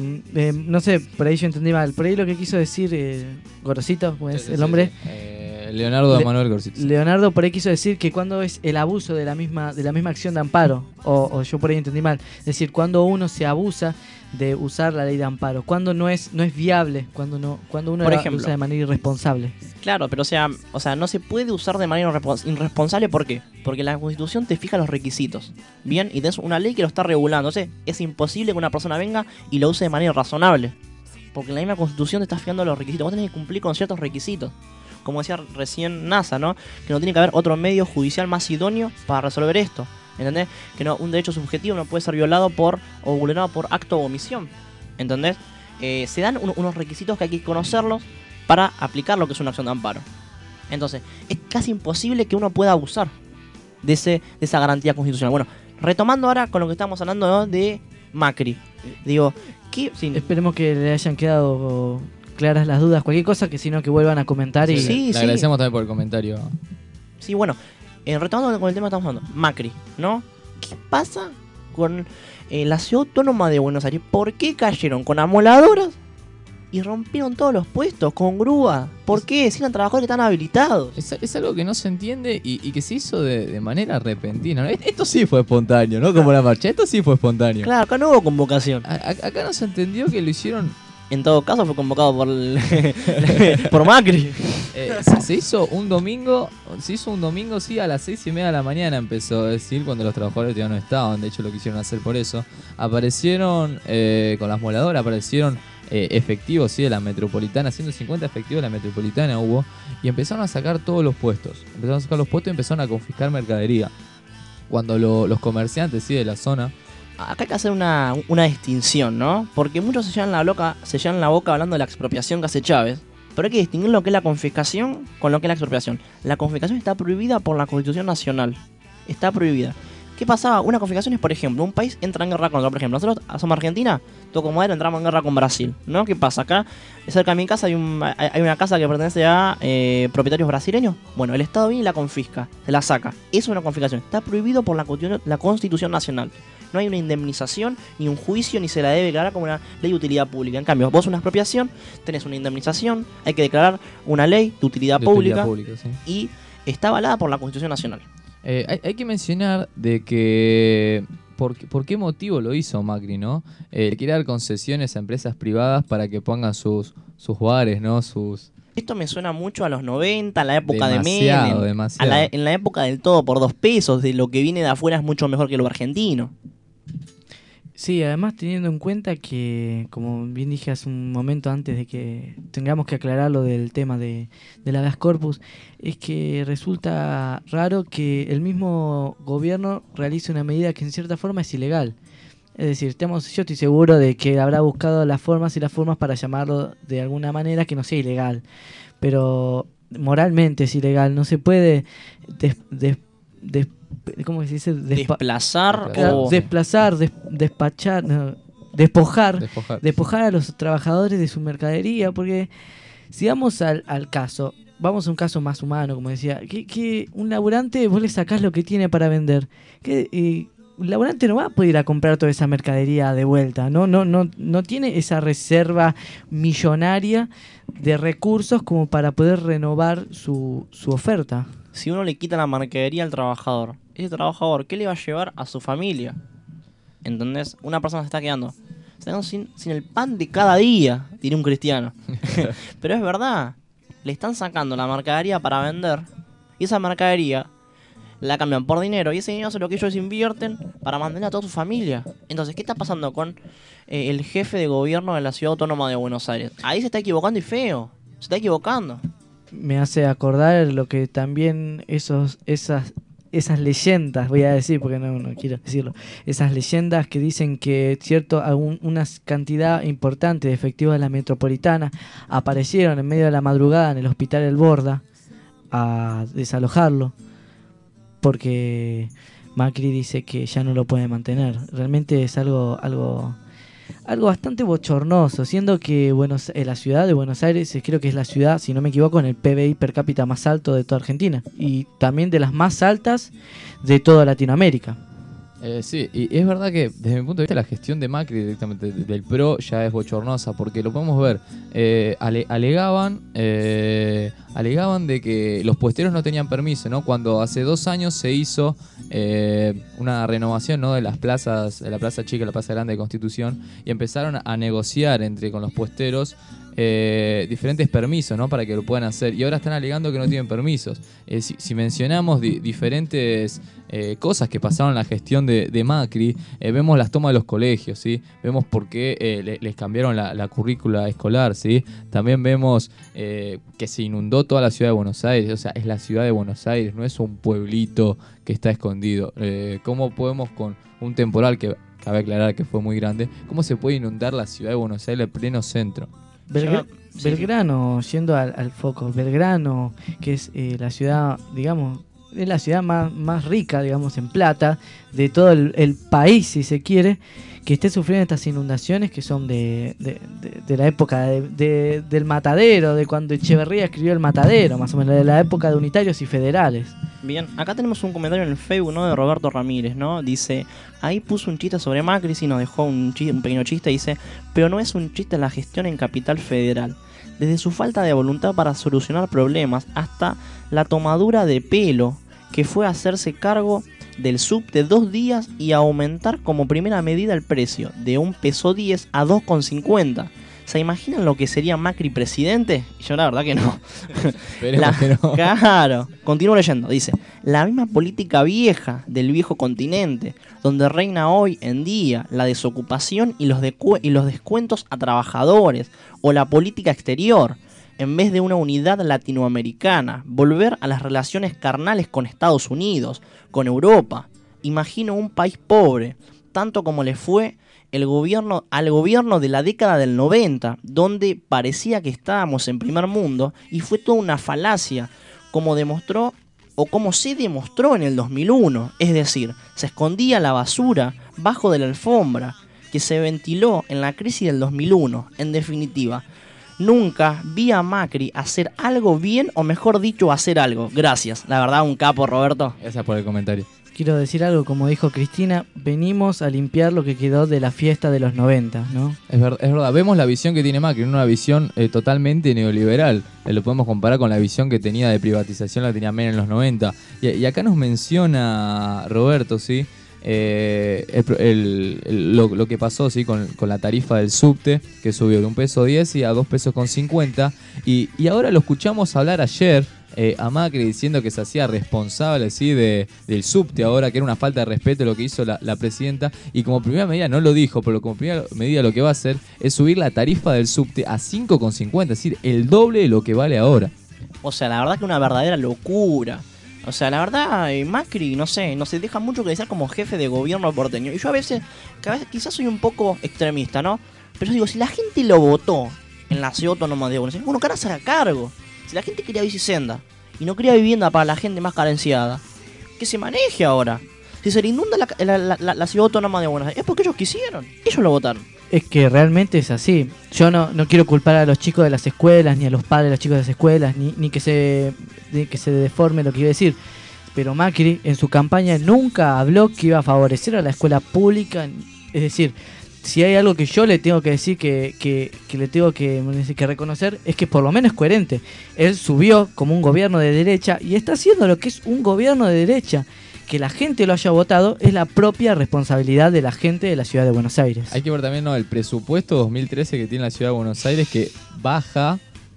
No sé, por ahí yo entendí mal. Por ahí lo que quiso decir Gorosito, pues el hombre. Leonardo de Manuel Gorcito. Leonardo por ahí quiso decir que cuando es el abuso de la misma acción de amparo, o yo por ahí entendí mal, es decir, cuando uno se abusa de usar la ley de amparo, cuando no es viable, cuando uno Por la ejemplo. usa de manera irresponsable. Claro, pero o sea, no se puede usar de manera irresponsable. ¿Por qué? Porque la Constitución te fija los requisitos. Bien, y tenés una ley que lo está regulando. O sea, es imposible que una persona venga y lo use de manera razonable. Porque en la misma Constitución te está fijando los requisitos. Vos tenés que cumplir con ciertos requisitos. Como decía recién NASA, ¿no? Que no tiene que haber otro medio judicial más idóneo para resolver esto. ¿Entendés? Que no, un derecho subjetivo no puede ser violado o vulnerado por acto o omisión. ¿Entendés? Se dan unos requisitos que hay que conocerlos para aplicar lo que es una acción de amparo. Entonces, es casi imposible que uno pueda abusar de esa garantía constitucional. Bueno, retomando ahora con lo que estamos hablando, ¿no? De Macri. Digo, Esperemos que le hayan quedado claras las dudas, cualquier cosa, que si no que vuelvan a comentar. Y Le agradecemos también por el comentario. Sí, bueno, retomando con el tema que estamos hablando, Macri, ¿no? ¿Qué pasa con la ciudad autónoma de Buenos Aires? ¿Por qué cayeron con amoladoras y rompieron todos los puestos con grúa? ¿Por qué? Si eran trabajadores que están habilitados. Es algo que no se entiende y que se hizo de manera repentina, ¿no? Esto sí fue espontáneo, ¿no? Como la marcha, esto sí fue espontáneo. Claro, acá no hubo convocación. Acá no se entendió que lo hicieron. En todo caso fue convocado por Macri. Se hizo un domingo, sí, a las 6:30 de la mañana empezó, es decir, cuando los trabajadores ya no estaban. De hecho lo quisieron hacer por eso. Aparecieron con las moladoras, aparecieron efectivos, sí, de la metropolitana, 150 efectivos de la metropolitana hubo, y empezaron a sacar todos los puestos. Empezaron a sacar los puestos y empezaron a confiscar mercadería. Cuando los comerciantes, sí, de la zona. Acá hay que hacer una distinción, ¿no? Porque muchos se llenan la boca hablando de la expropiación que hace Chávez. Pero hay que distinguir lo que es la confiscación con lo que es la expropiación. La confiscación está prohibida por la Constitución Nacional. Está prohibida. ¿Qué pasaba? Una confiscación es, por ejemplo, un país entra en guerra contra, por ejemplo, nosotros somos Argentina, Toco Madera, entramos en guerra con Brasil, ¿no? ¿Qué pasa? Acá, cerca de mi casa, hay una casa que pertenece a propietarios brasileños. Bueno, el Estado viene y la confisca, se la saca. Eso es una confiscación. Está prohibido por la Constitución Nacional. No hay una indemnización, ni un juicio, ni se la debe declarar como una ley de utilidad pública. En cambio, vos una expropiación, tenés una indemnización, hay que declarar una ley de utilidad pública, sí. Y está avalada por la Constitución Nacional. Hay que mencionar de que por qué motivo lo hizo Macri, ¿no? Quiere dar concesiones a empresas privadas para que pongan sus bares, ¿no? Esto me suena mucho a los 90, a la época demasiado, de Menem, demasiado. en la época del todo por 2 pesos, de lo que viene de afuera es mucho mejor que lo argentino. Sí, además teniendo en cuenta que, como bien dije hace un momento antes de que tengamos que aclarar lo del tema de la habeas corpus, es que resulta raro que el mismo gobierno realice una medida que en cierta forma es ilegal. Es decir, yo estoy seguro de que habrá buscado las formas para llamarlo de alguna manera que no sea ilegal. Pero moralmente es ilegal, no se puede ¿cómo se dice? Desplazar o... Desplazar, despachar, no, despojar a los trabajadores de su mercadería, porque si vamos al caso, vamos a un caso más humano, como decía, que un laburante vos le sacás lo que tiene para vender, un laburante no va a poder ir a comprar toda esa mercadería de vuelta, no tiene esa reserva millonaria de recursos como para poder renovar su oferta. Si uno le quita la mercadería al trabajador, ese trabajador, ¿qué le va a llevar a su familia? ¿Entendés? Una persona se está quedando sin el pan de cada día, diría un cristiano. Pero es verdad, le están sacando la mercadería para vender, y esa mercadería la cambian por dinero, y ese dinero es lo que ellos invierten para mantener a toda su familia. Entonces, ¿qué está pasando con el jefe de gobierno de la Ciudad Autónoma de Buenos Aires? Ahí se está equivocando y feo, se está equivocando. Me hace acordar lo que también esas leyendas, voy a decir porque no quiero decirlo, esas leyendas que dicen que una cantidad importante de efectivos de la metropolitana aparecieron en medio de la madrugada en el hospital El Borda a desalojarlo porque Macri dice que ya no lo puede mantener. Realmente es algo bastante bochornoso, siendo que la ciudad de Buenos Aires creo que es la ciudad, si no me equivoco, en el PBI per cápita más alto de toda Argentina y también de las más altas de toda Latinoamérica. Sí, y es verdad que desde mi punto de vista la gestión de Macri directamente del PRO ya es bochornosa, porque lo podemos ver, alegaban alegaban de que los puesteros no tenían permiso, ¿no? Cuando hace 2 años se hizo una renovación, ¿no? de las plazas, de la Plaza Chica y la Plaza Grande de Constitución, y empezaron a negociar con los puesteros diferentes permisos, ¿no? para que lo puedan hacer, y ahora están alegando que no tienen permisos. Si mencionamos diferentes cosas que pasaron en la gestión de Macri, vemos las tomas de los colegios, ¿sí? Vemos por qué les cambiaron la currícula escolar, ¿sí? También vemos que se inundó toda la ciudad de Buenos Aires, o sea, es la ciudad de Buenos Aires, no es un pueblito que está escondido. ¿Cómo podemos con un temporal que cabe aclarar que fue muy grande, cómo se puede inundar la ciudad de Buenos Aires, el pleno centro? Belgrano, yendo al foco, Belgrano, que es la ciudad, digamos, es la ciudad más rica, digamos, en plata de todo el país, si se quiere, que esté sufriendo estas inundaciones que son de la época del Matadero, de cuando Echeverría escribió El Matadero, más o menos, de la época de unitarios y federales. Bien, acá tenemos un comentario en el Facebook, ¿no? de Roberto Ramírez, ¿no? Dice, ahí puso un chiste sobre Macri y nos dejó un pequeño chiste, dice, pero no es un chiste la gestión en Capital Federal. Desde su falta de voluntad para solucionar problemas hasta la tomadura de pelo, que fue hacerse cargo del subte 2 días y aumentar como primera medida el precio de $1.10 a 2.50. ¿Se imaginan lo que sería Macri presidente? Yo la verdad que no. Esperemos que no. Claro. Continúo leyendo. Dice, la misma política vieja del viejo continente, donde reina hoy en día la desocupación y los descuentos a trabajadores, o la política exterior, en vez de una unidad latinoamericana, volver a las relaciones carnales con Estados Unidos, con Europa. Imagino un país pobre, tanto como le fue al gobierno de la década del 90, donde parecía que estábamos en primer mundo, y fue toda una falacia, como se demostró en el 2001. Es decir, se escondía la basura bajo de la alfombra, que se ventiló en la crisis del 2001. En definitiva, nunca vi a Macri hacer algo bien, o mejor dicho, hacer algo. Gracias, la verdad, un capo, Roberto. Gracias por el comentario. Quiero decir algo, como dijo Cristina, venimos a limpiar lo que quedó de la fiesta de los 90, ¿no? Es verdad, vemos la visión que tiene Macri, una visión totalmente neoliberal. Lo podemos comparar con la visión que tenía de privatización, la tenía Menem en los 90. Y acá nos menciona Roberto, ¿sí? Lo que pasó, ¿sí? con la tarifa del subte, que subió de $1.10 y a $2.50. Y ahora lo escuchamos hablar ayer a Macri diciendo que se hacía responsable, ¿sí? del subte ahora, que era una falta de respeto lo que hizo la presidenta, y como primera medida, no lo dijo, pero como primera medida lo que va a hacer es subir la tarifa del subte a $5.50, es decir, el doble de lo que vale ahora. O sea, la verdad que una verdadera locura. O sea, la verdad, Macri, no sé, no se deja mucho que desear como jefe de gobierno porteño. Y yo a veces quizás soy un poco extremista, ¿no? Pero yo digo, si la gente lo votó en la ciudad autónoma de Buenos Aires, bueno, que ahora se haga cargo. Si la gente quería bicicenda y no quería vivienda para la gente más carenciada, que se maneje ahora. Si se le inunda la ciudad autónoma de Buenos Aires, es porque ellos quisieron, ellos lo votaron. Es que realmente es así. Yo no quiero culpar a los chicos de las escuelas, ni a los padres de los chicos de las escuelas, ni que se deforme lo que iba a decir. Pero Macri en su campaña nunca habló que iba a favorecer a la escuela pública. Es decir, si hay algo que yo le tengo que decir, que le tengo que reconocer, es que por lo menos es coherente. Él subió como un gobierno de derecha y está haciendo lo que es un gobierno de derecha. Que la gente lo haya votado es la propia responsabilidad de la gente de la ciudad de Buenos Aires. Hay que ver también, ¿no? el presupuesto 2013 que tiene la ciudad de Buenos Aires, que baja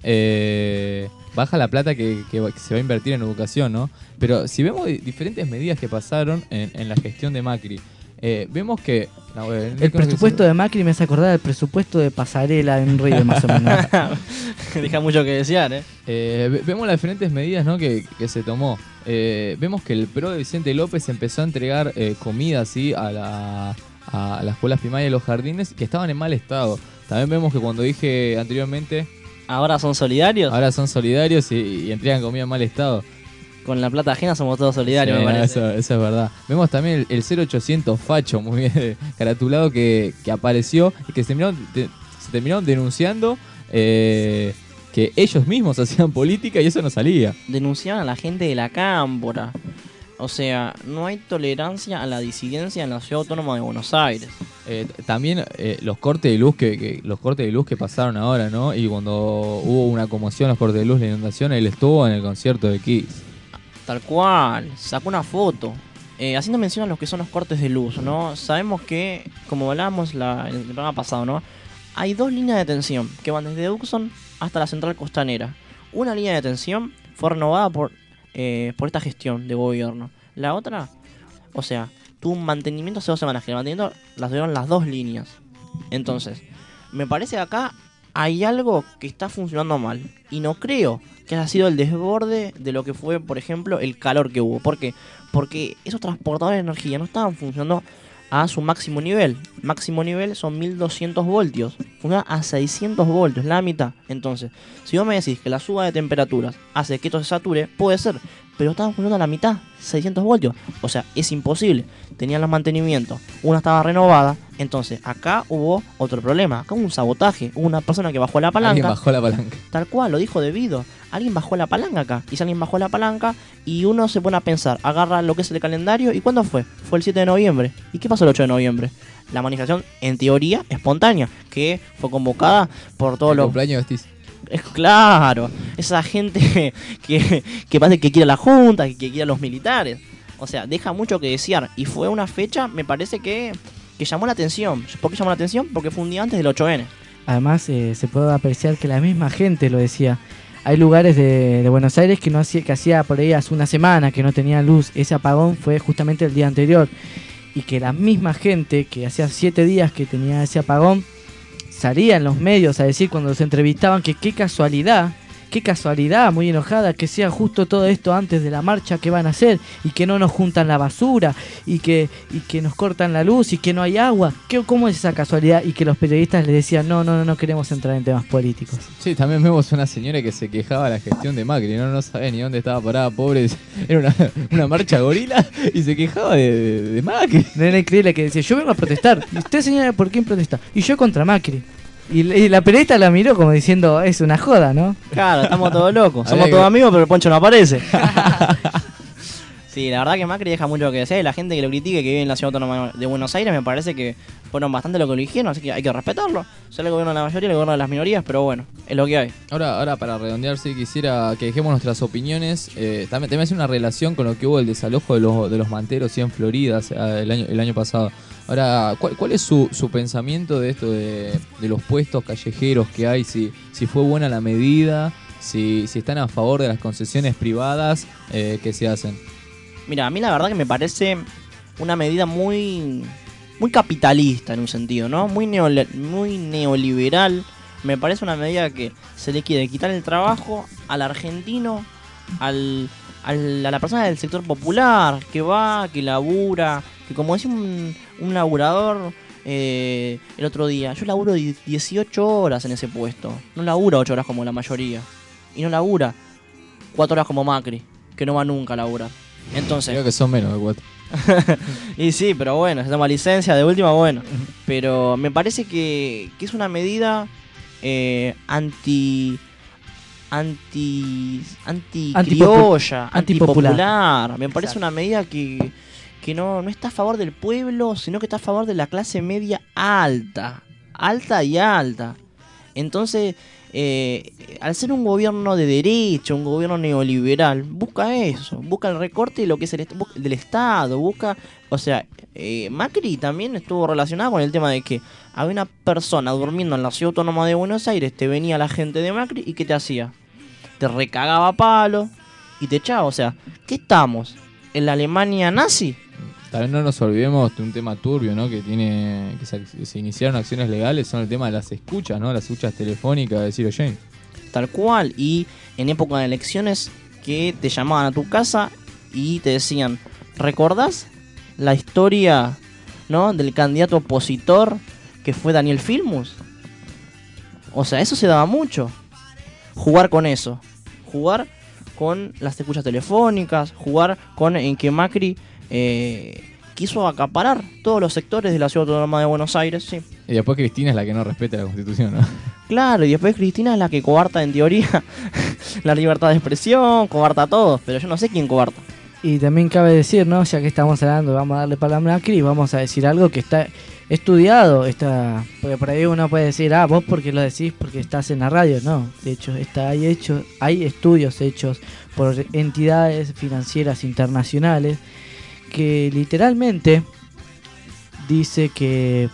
la plata que se va a invertir en educación, ¿no? Pero si vemos diferentes medidas que pasaron en la gestión de Macri, vemos que... el presupuesto de Macri me hace acordar del presupuesto de Pasarela en Río, más o menos. Deja mucho que desear, vemos las diferentes medidas, ¿no? que se tomó. Vemos que el PRO de Vicente López empezó a entregar comida, ¿sí? a las escuelas primarias y los jardines que estaban en mal estado. También vemos que cuando dije anteriormente... ¿Ahora son solidarios? Ahora son solidarios y entregan comida en mal estado. Con la plata ajena somos todos solidarios, sí, me parece. Eso es verdad. Vemos también el 0800 facho, muy bien caratulado, que apareció y que se terminaron denunciando que ellos mismos hacían política y eso no salía. Denunciaban a la gente de la Cámpora. O sea, no hay tolerancia a la disidencia en la Ciudad Autónoma de Buenos Aires. También los cortes de luz los cortes de luz que pasaron ahora, ¿no? Y cuando hubo una conmoción, los cortes de luz, la inundación, él estuvo en el concierto de Kiss. Tal cual, sacó una foto. Haciendo mención a lo que son los cortes de luz, ¿no? Sabemos que, como hablábamos en el programa pasado, ¿no? Hay 2 líneas de tensión que van desde Tucson hasta la central costanera. Una línea de tensión fue renovada por esta gestión de gobierno. La otra, o sea, tuvo un mantenimiento hace 2 semanas, que el mantenimiento las dieron las 2 líneas. Entonces, me parece que acá hay algo que está funcionando mal. Y no creo que haya sido el desborde de lo que fue, por ejemplo, el calor que hubo. ¿Por qué? Porque esos transportadores de energía no estaban funcionando a su máximo nivel. Máximo nivel son 1200 voltios. Funciona a 600 voltios, la mitad. Entonces, si vos me decís que la suba de temperaturas hace que esto se sature, puede ser. Pero estaban funcionando a la mitad, 600 voltios. O sea, es imposible. Tenían los mantenimientos. Una estaba renovada. Entonces, acá hubo otro problema. Acá hubo un sabotaje. Hubo una persona que bajó la palanca. Alguien bajó la palanca. Tal cual, lo dijo debido. Alguien bajó la palanca acá. Y si alguien bajó la palanca y uno se pone a pensar, agarra lo que es el calendario. ¿Y cuándo fue? Fue el 7 de noviembre. ¿Y qué pasó el 8 de noviembre? La manifestación, en teoría, espontánea. Que fue convocada por todos los... cumpleaños vestís. Es claro, esa gente que parece que quiere a la Junta, que quiere a los militares. O sea, deja mucho que desear. Y fue una fecha, me parece que llamó la atención. ¿Por qué llamó la atención? Porque fue un día antes del 8N. Además, se puede apreciar que la misma gente lo decía. Hay lugares de Buenos Aires que hacía por ahí hace una semana que no tenía luz. Ese apagón fue justamente el día anterior. Y que la misma gente que hacía 7 días que tenía ese apagón salía en los medios a decir cuando los entrevistaban que qué casualidad, muy enojada, que sea justo todo esto antes de la marcha que van a hacer y que no nos juntan la basura y que nos cortan la luz y que no hay agua. ¿Cómo es esa casualidad? Y que los periodistas le decían no queremos entrar en temas políticos. Sí, también vemos una señora que se quejaba de la gestión de Macri, no sabía ni dónde estaba parada, pobre. Era una marcha gorila y se quejaba de Macri. No era increíble que decía, yo vengo a protestar. ¿Y usted, señora, por quién protesta? Y yo contra Macri. Y la periodista la miró como diciendo, es una joda, ¿no? Claro, estamos todos locos. Somos todos amigos, pero el Poncho no aparece. Sí, la verdad que Macri deja mucho que desear. Y la gente que lo critique, que vive en la Ciudad Autónoma de Buenos Aires, me parece que fueron bastante lo que lo eligieron, así que hay que respetarlo. Ser el gobierno de la mayoría, el gobierno de las minorías, pero bueno, es lo que hay. Ahora para redondear, sí, quisiera que dejemos nuestras opiniones. También hace una relación con lo que hubo el desalojo de los manteros, ¿sí? En Florida el año pasado. Ahora, ¿cuál es su pensamiento de esto de los puestos callejeros que hay? Si fue buena la medida, si están a favor de las concesiones privadas que se hacen. Mira, a mí la verdad que me parece una medida muy capitalista en un sentido, ¿no? Muy neoliberal. Me parece una medida que se le quiere quitar el trabajo al argentino, a la persona del sector popular, que va, que labura, que como decía un laburador el otro día, yo laburo 18 horas en ese puesto, no labura 8 horas como la mayoría, y no labura 4 horas como Macri, que no va nunca a laburar. Entonces, creo que son menos de 4. Y sí, pero bueno, se toma licencia, de última, bueno. Pero me parece que es una medida anticriolla, antipopular. Me parece una medida que no está a favor del pueblo, sino que está a favor de la clase media alta y alta. Entonces, al ser un gobierno de derecha, un gobierno neoliberal, busca eso, busca el recorte de lo que es del Estado, o sea, Macri también estuvo relacionado con el tema de que había una persona durmiendo en la Ciudad Autónoma de Buenos Aires, te venía la gente de Macri y ¿qué te hacía? Te recagaba a palo y te echaba, o sea, ¿qué estamos? ¿En la Alemania nazi? También no nos olvidemos de un tema turbio, ¿no? Que se iniciaron acciones legales, son el tema de las escuchas, ¿no? Las escuchas telefónicas de Ciro James. Tal cual, y en época de elecciones que te llamaban a tu casa y te decían, ¿recordás la historia, ¿no? del candidato opositor que fue Daniel Filmus? O sea, eso se daba mucho. Jugar con eso, jugar con las escuchas telefónicas, jugar con en que Macri quiso acaparar todos los sectores de la Ciudad Autónoma de Buenos Aires, sí. Y después Cristina es la que no respeta la Constitución, ¿no? Claro, y después Cristina es la que coarta en teoría la libertad de expresión, coarta todo, pero yo no sé quién coarta. Y también cabe decir, ¿no? Ya que estamos hablando, vamos a darle para Macri, vamos a decir algo que está estudiado, porque por ahí uno puede decir, vos porque lo decís porque estás en la radio. No, de hecho, hay estudios hechos por entidades financieras internacionales que literalmente dice que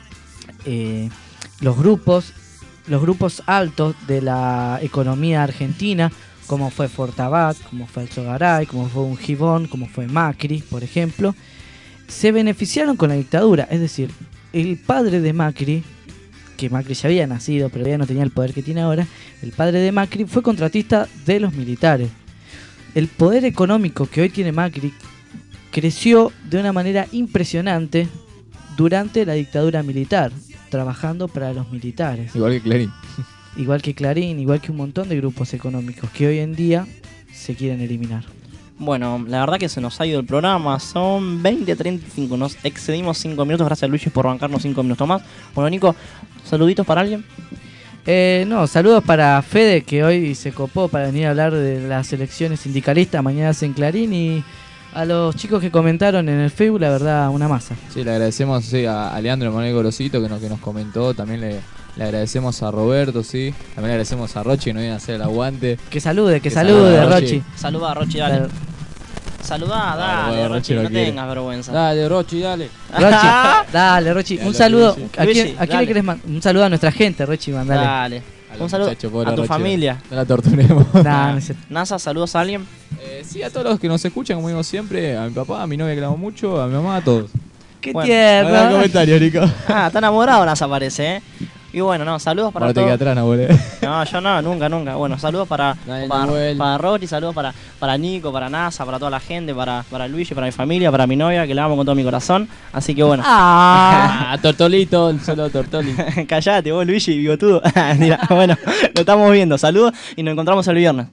los grupos altos de la economía argentina, como fue Fortabat, como fue Alzogaray, como fue un Gibón, como fue Macri, por ejemplo, se beneficiaron con la dictadura. Es decir, el padre de Macri, que Macri ya había nacido, pero ya no tenía el poder que tiene ahora, el padre de Macri fue contratista de los militares. El poder económico que hoy tiene Macri creció de una manera impresionante durante la dictadura militar, trabajando para los militares. Igual que Clarín. Igual que Clarín, igual que un montón de grupos económicos que hoy en día se quieren eliminar. Bueno, la verdad que se nos ha ido el programa, son 20:35, nos excedimos 5 minutos, gracias Luigi por bancarnos 5 minutos más. Bueno, Nico, ¿saluditos para alguien? No, saludos para Fede, que hoy se copó para venir a hablar de las elecciones sindicalistas, mañana en Clarín, y a los chicos que comentaron en el Facebook, la verdad, una masa. Sí, le agradecemos a Leandro Manuel Gorosito que nos comentó, también le agradecemos a Roberto, sí, también le agradecemos a Rochi que nos viene a hacer el aguante. Que salude, Rochi. Saluda a Rochi, dale. Saludá, dale, Rochi, no tengas vergüenza. Dale, Rochi, dale. Rochi, dale, Rochi. Un saludo. ¿A quién dale. le querés mandar? Un saludo a nuestra gente, Rochi, mandale. Dale. Un saludo a tu familia. No la torturemos. NASA, ¿saludos a alguien? Sí, a todos los que nos escuchan, como digo siempre, a mi papá, a mi novia que la amo mucho, a mi mamá, a todos. Qué tierno. Hagan comentarios, Nico. Está enamorado NASA parece, Y bueno, no, saludos para todos. Atrás, no, no, yo no, nunca. Bueno, saludos para Rochi, saludos para Nico, para NASA, para toda la gente, para Luigi, para mi familia, para mi novia, que la amo con todo mi corazón. Así que bueno. Tortolito, solo Tortoli. Callate vos, Luigi, bigotudo. Mira, bueno, lo estamos viendo. Saludos y nos encontramos el viernes.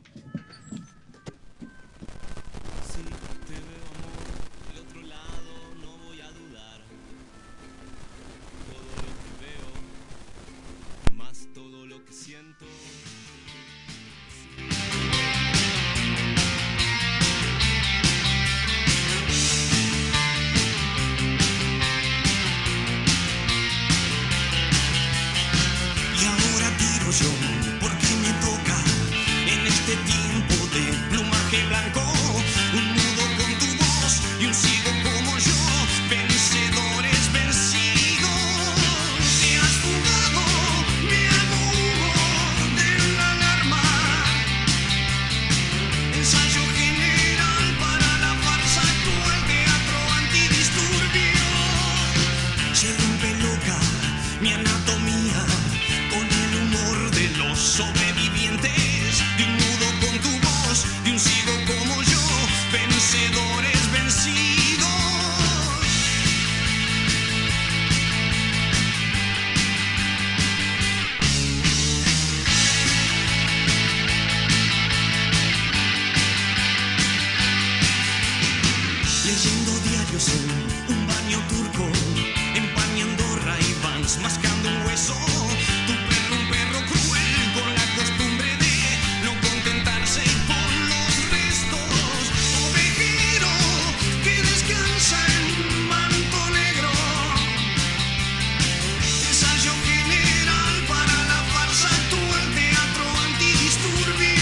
Porque me toca en este tiempo de plumaje blanco, un nudo con tu voz y un ciego como yo, vencedores vencidos. Te has fugado, me hago humo de la alarma, ensayo general para la farsa actual, teatro antidisturbio. Se rompe loca mi anatomía con el humor de los sobrevivientes, de un nudo con tu voz, de un ciego como yo, vencedores vencidos. Leyendo diarios en un baño turco, empañando Ray-Bans, mascando un hueso. Un perro cruel con la costumbre de no contentarse con los restos. Ovejero que descansa en un manto negro. Ensayo general para la farsa actual, teatro antidisturbio.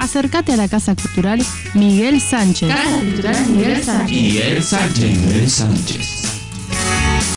Acércate a la Casa Cultural Miguel Sánchez. Casa Cultural Miguel Sánchez. Miguel Sánchez.